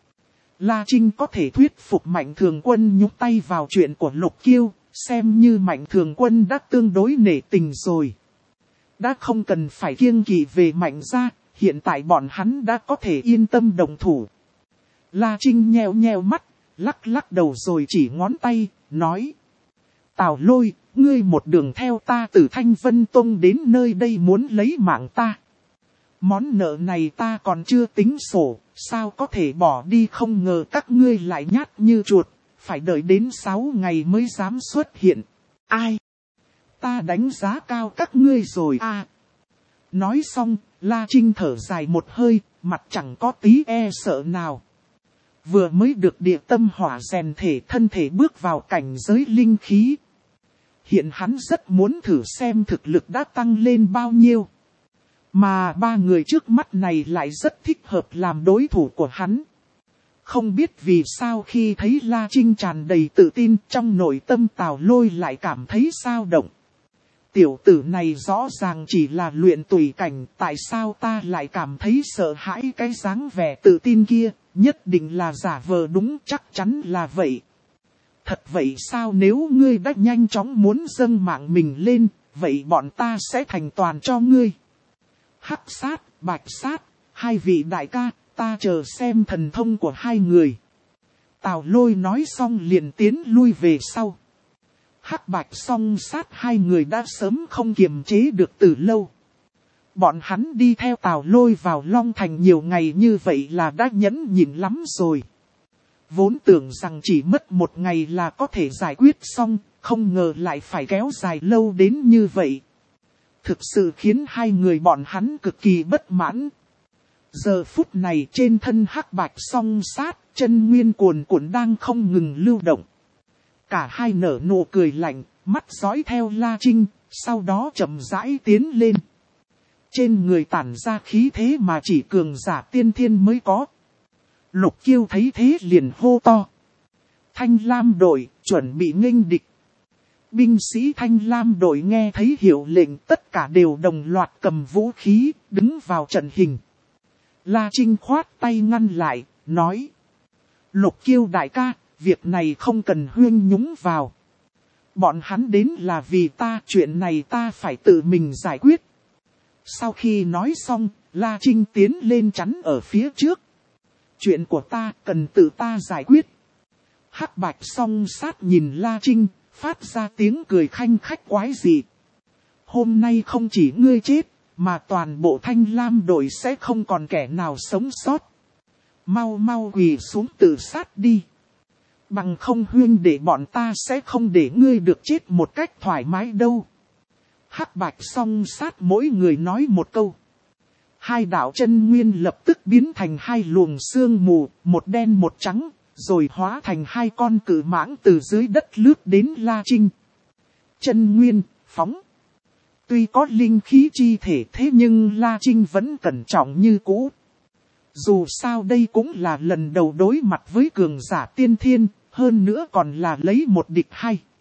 La Trinh có thể thuyết phục Mạnh Thường Quân nhúc tay vào chuyện của Lục Kiêu, xem như Mạnh Thường Quân đã tương đối nể tình rồi. Đã không cần phải kiêng kỵ về Mạnh gia, hiện tại bọn hắn đã có thể yên tâm đồng thủ. La Trinh nheo nheo mắt, lắc lắc đầu rồi chỉ ngón tay, nói. Tào Lôi, ngươi một đường theo ta từ Thanh Vân Tông đến nơi đây muốn lấy mạng ta. Món nợ này ta còn chưa tính sổ, sao có thể bỏ đi, không ngờ các ngươi lại nhát như chuột, phải đợi đến sáu ngày mới dám xuất hiện. Ai? Ta đánh giá cao các ngươi rồi à. Nói xong, La Trinh thở dài một hơi, mặt chẳng có tí e sợ nào. Vừa mới được địa tâm hỏa rèn thể, thân thể bước vào cảnh giới linh khí. Hiện hắn rất muốn thử xem thực lực đã tăng lên bao nhiêu. Mà ba người trước mắt này lại rất thích hợp làm đối thủ của hắn. Không biết vì sao khi thấy La Trinh tràn đầy tự tin, trong nội tâm Tào Lôi lại cảm thấy sao động. Tiểu tử này rõ ràng chỉ là luyện tùy cảnh, tại sao ta lại cảm thấy sợ hãi cái dáng vẻ tự tin kia, nhất định là giả vờ, đúng, chắc chắn là vậy. Thật vậy sao? Nếu ngươi đã nhanh chóng muốn dâng mạng mình lên, vậy bọn ta sẽ thành toàn cho ngươi. Hắc Sát, Bạch Sát, hai vị đại ca, ta chờ xem thần thông của hai người. Tào Lôi nói xong liền tiến lui về sau. Hắc Bạch Song Sát hai người đã sớm không kiềm chế được từ lâu. Bọn hắn đi theo Tào Lôi vào Long Thành nhiều ngày như vậy là đã nhẫn nhịn lắm rồi. Vốn tưởng rằng chỉ mất một ngày là có thể giải quyết xong, không ngờ lại phải kéo dài lâu đến như vậy. Thực sự khiến hai người bọn hắn cực kỳ bất mãn. Giờ phút này trên thân Hắc Bạch song sát, chân nguyên cuồn cuộn đang không ngừng lưu động. Cả hai nở nụ cười lạnh, mắt dõi theo La Trinh, sau đó chậm rãi tiến lên. Trên người tản ra khí thế mà chỉ cường giả tiên thiên mới có. Lục Kiêu thấy thế liền hô to. Thanh Lam đội, chuẩn bị nghênh địch. Binh sĩ Thanh Lam đội nghe thấy hiệu lệnh tất cả đều đồng loạt cầm vũ khí, đứng vào trận hình. La Trinh khoát tay ngăn lại, nói. Lục Kiêu đại ca, việc này không cần huyên nhúng vào. Bọn hắn đến là vì ta, chuyện này ta phải tự mình giải quyết. Sau khi nói xong, La Trinh tiến lên chắn ở phía trước. Chuyện của ta cần tự ta giải quyết. Hắc Bạch song sát nhìn La Trinh, phát ra tiếng cười khanh khách quái dị. Hôm nay không chỉ ngươi chết, mà toàn bộ Thanh Lam đội sẽ không còn kẻ nào sống sót. Mau mau quỳ xuống tự sát đi. Bằng không huyên để bọn ta sẽ không để ngươi được chết một cách thoải mái đâu. Hắc Bạch song sát mỗi người nói một câu. Hai đạo chân nguyên lập tức biến thành hai luồng sương mù, một đen một trắng, rồi hóa thành hai con cự mãng từ dưới đất lướt đến La Trinh. Chân nguyên, phóng. Tuy có linh khí chi thể thế nhưng La Trinh vẫn cẩn trọng như cũ. Dù sao đây cũng là lần đầu đối mặt với cường giả tiên thiên, hơn nữa còn là lấy một địch hai.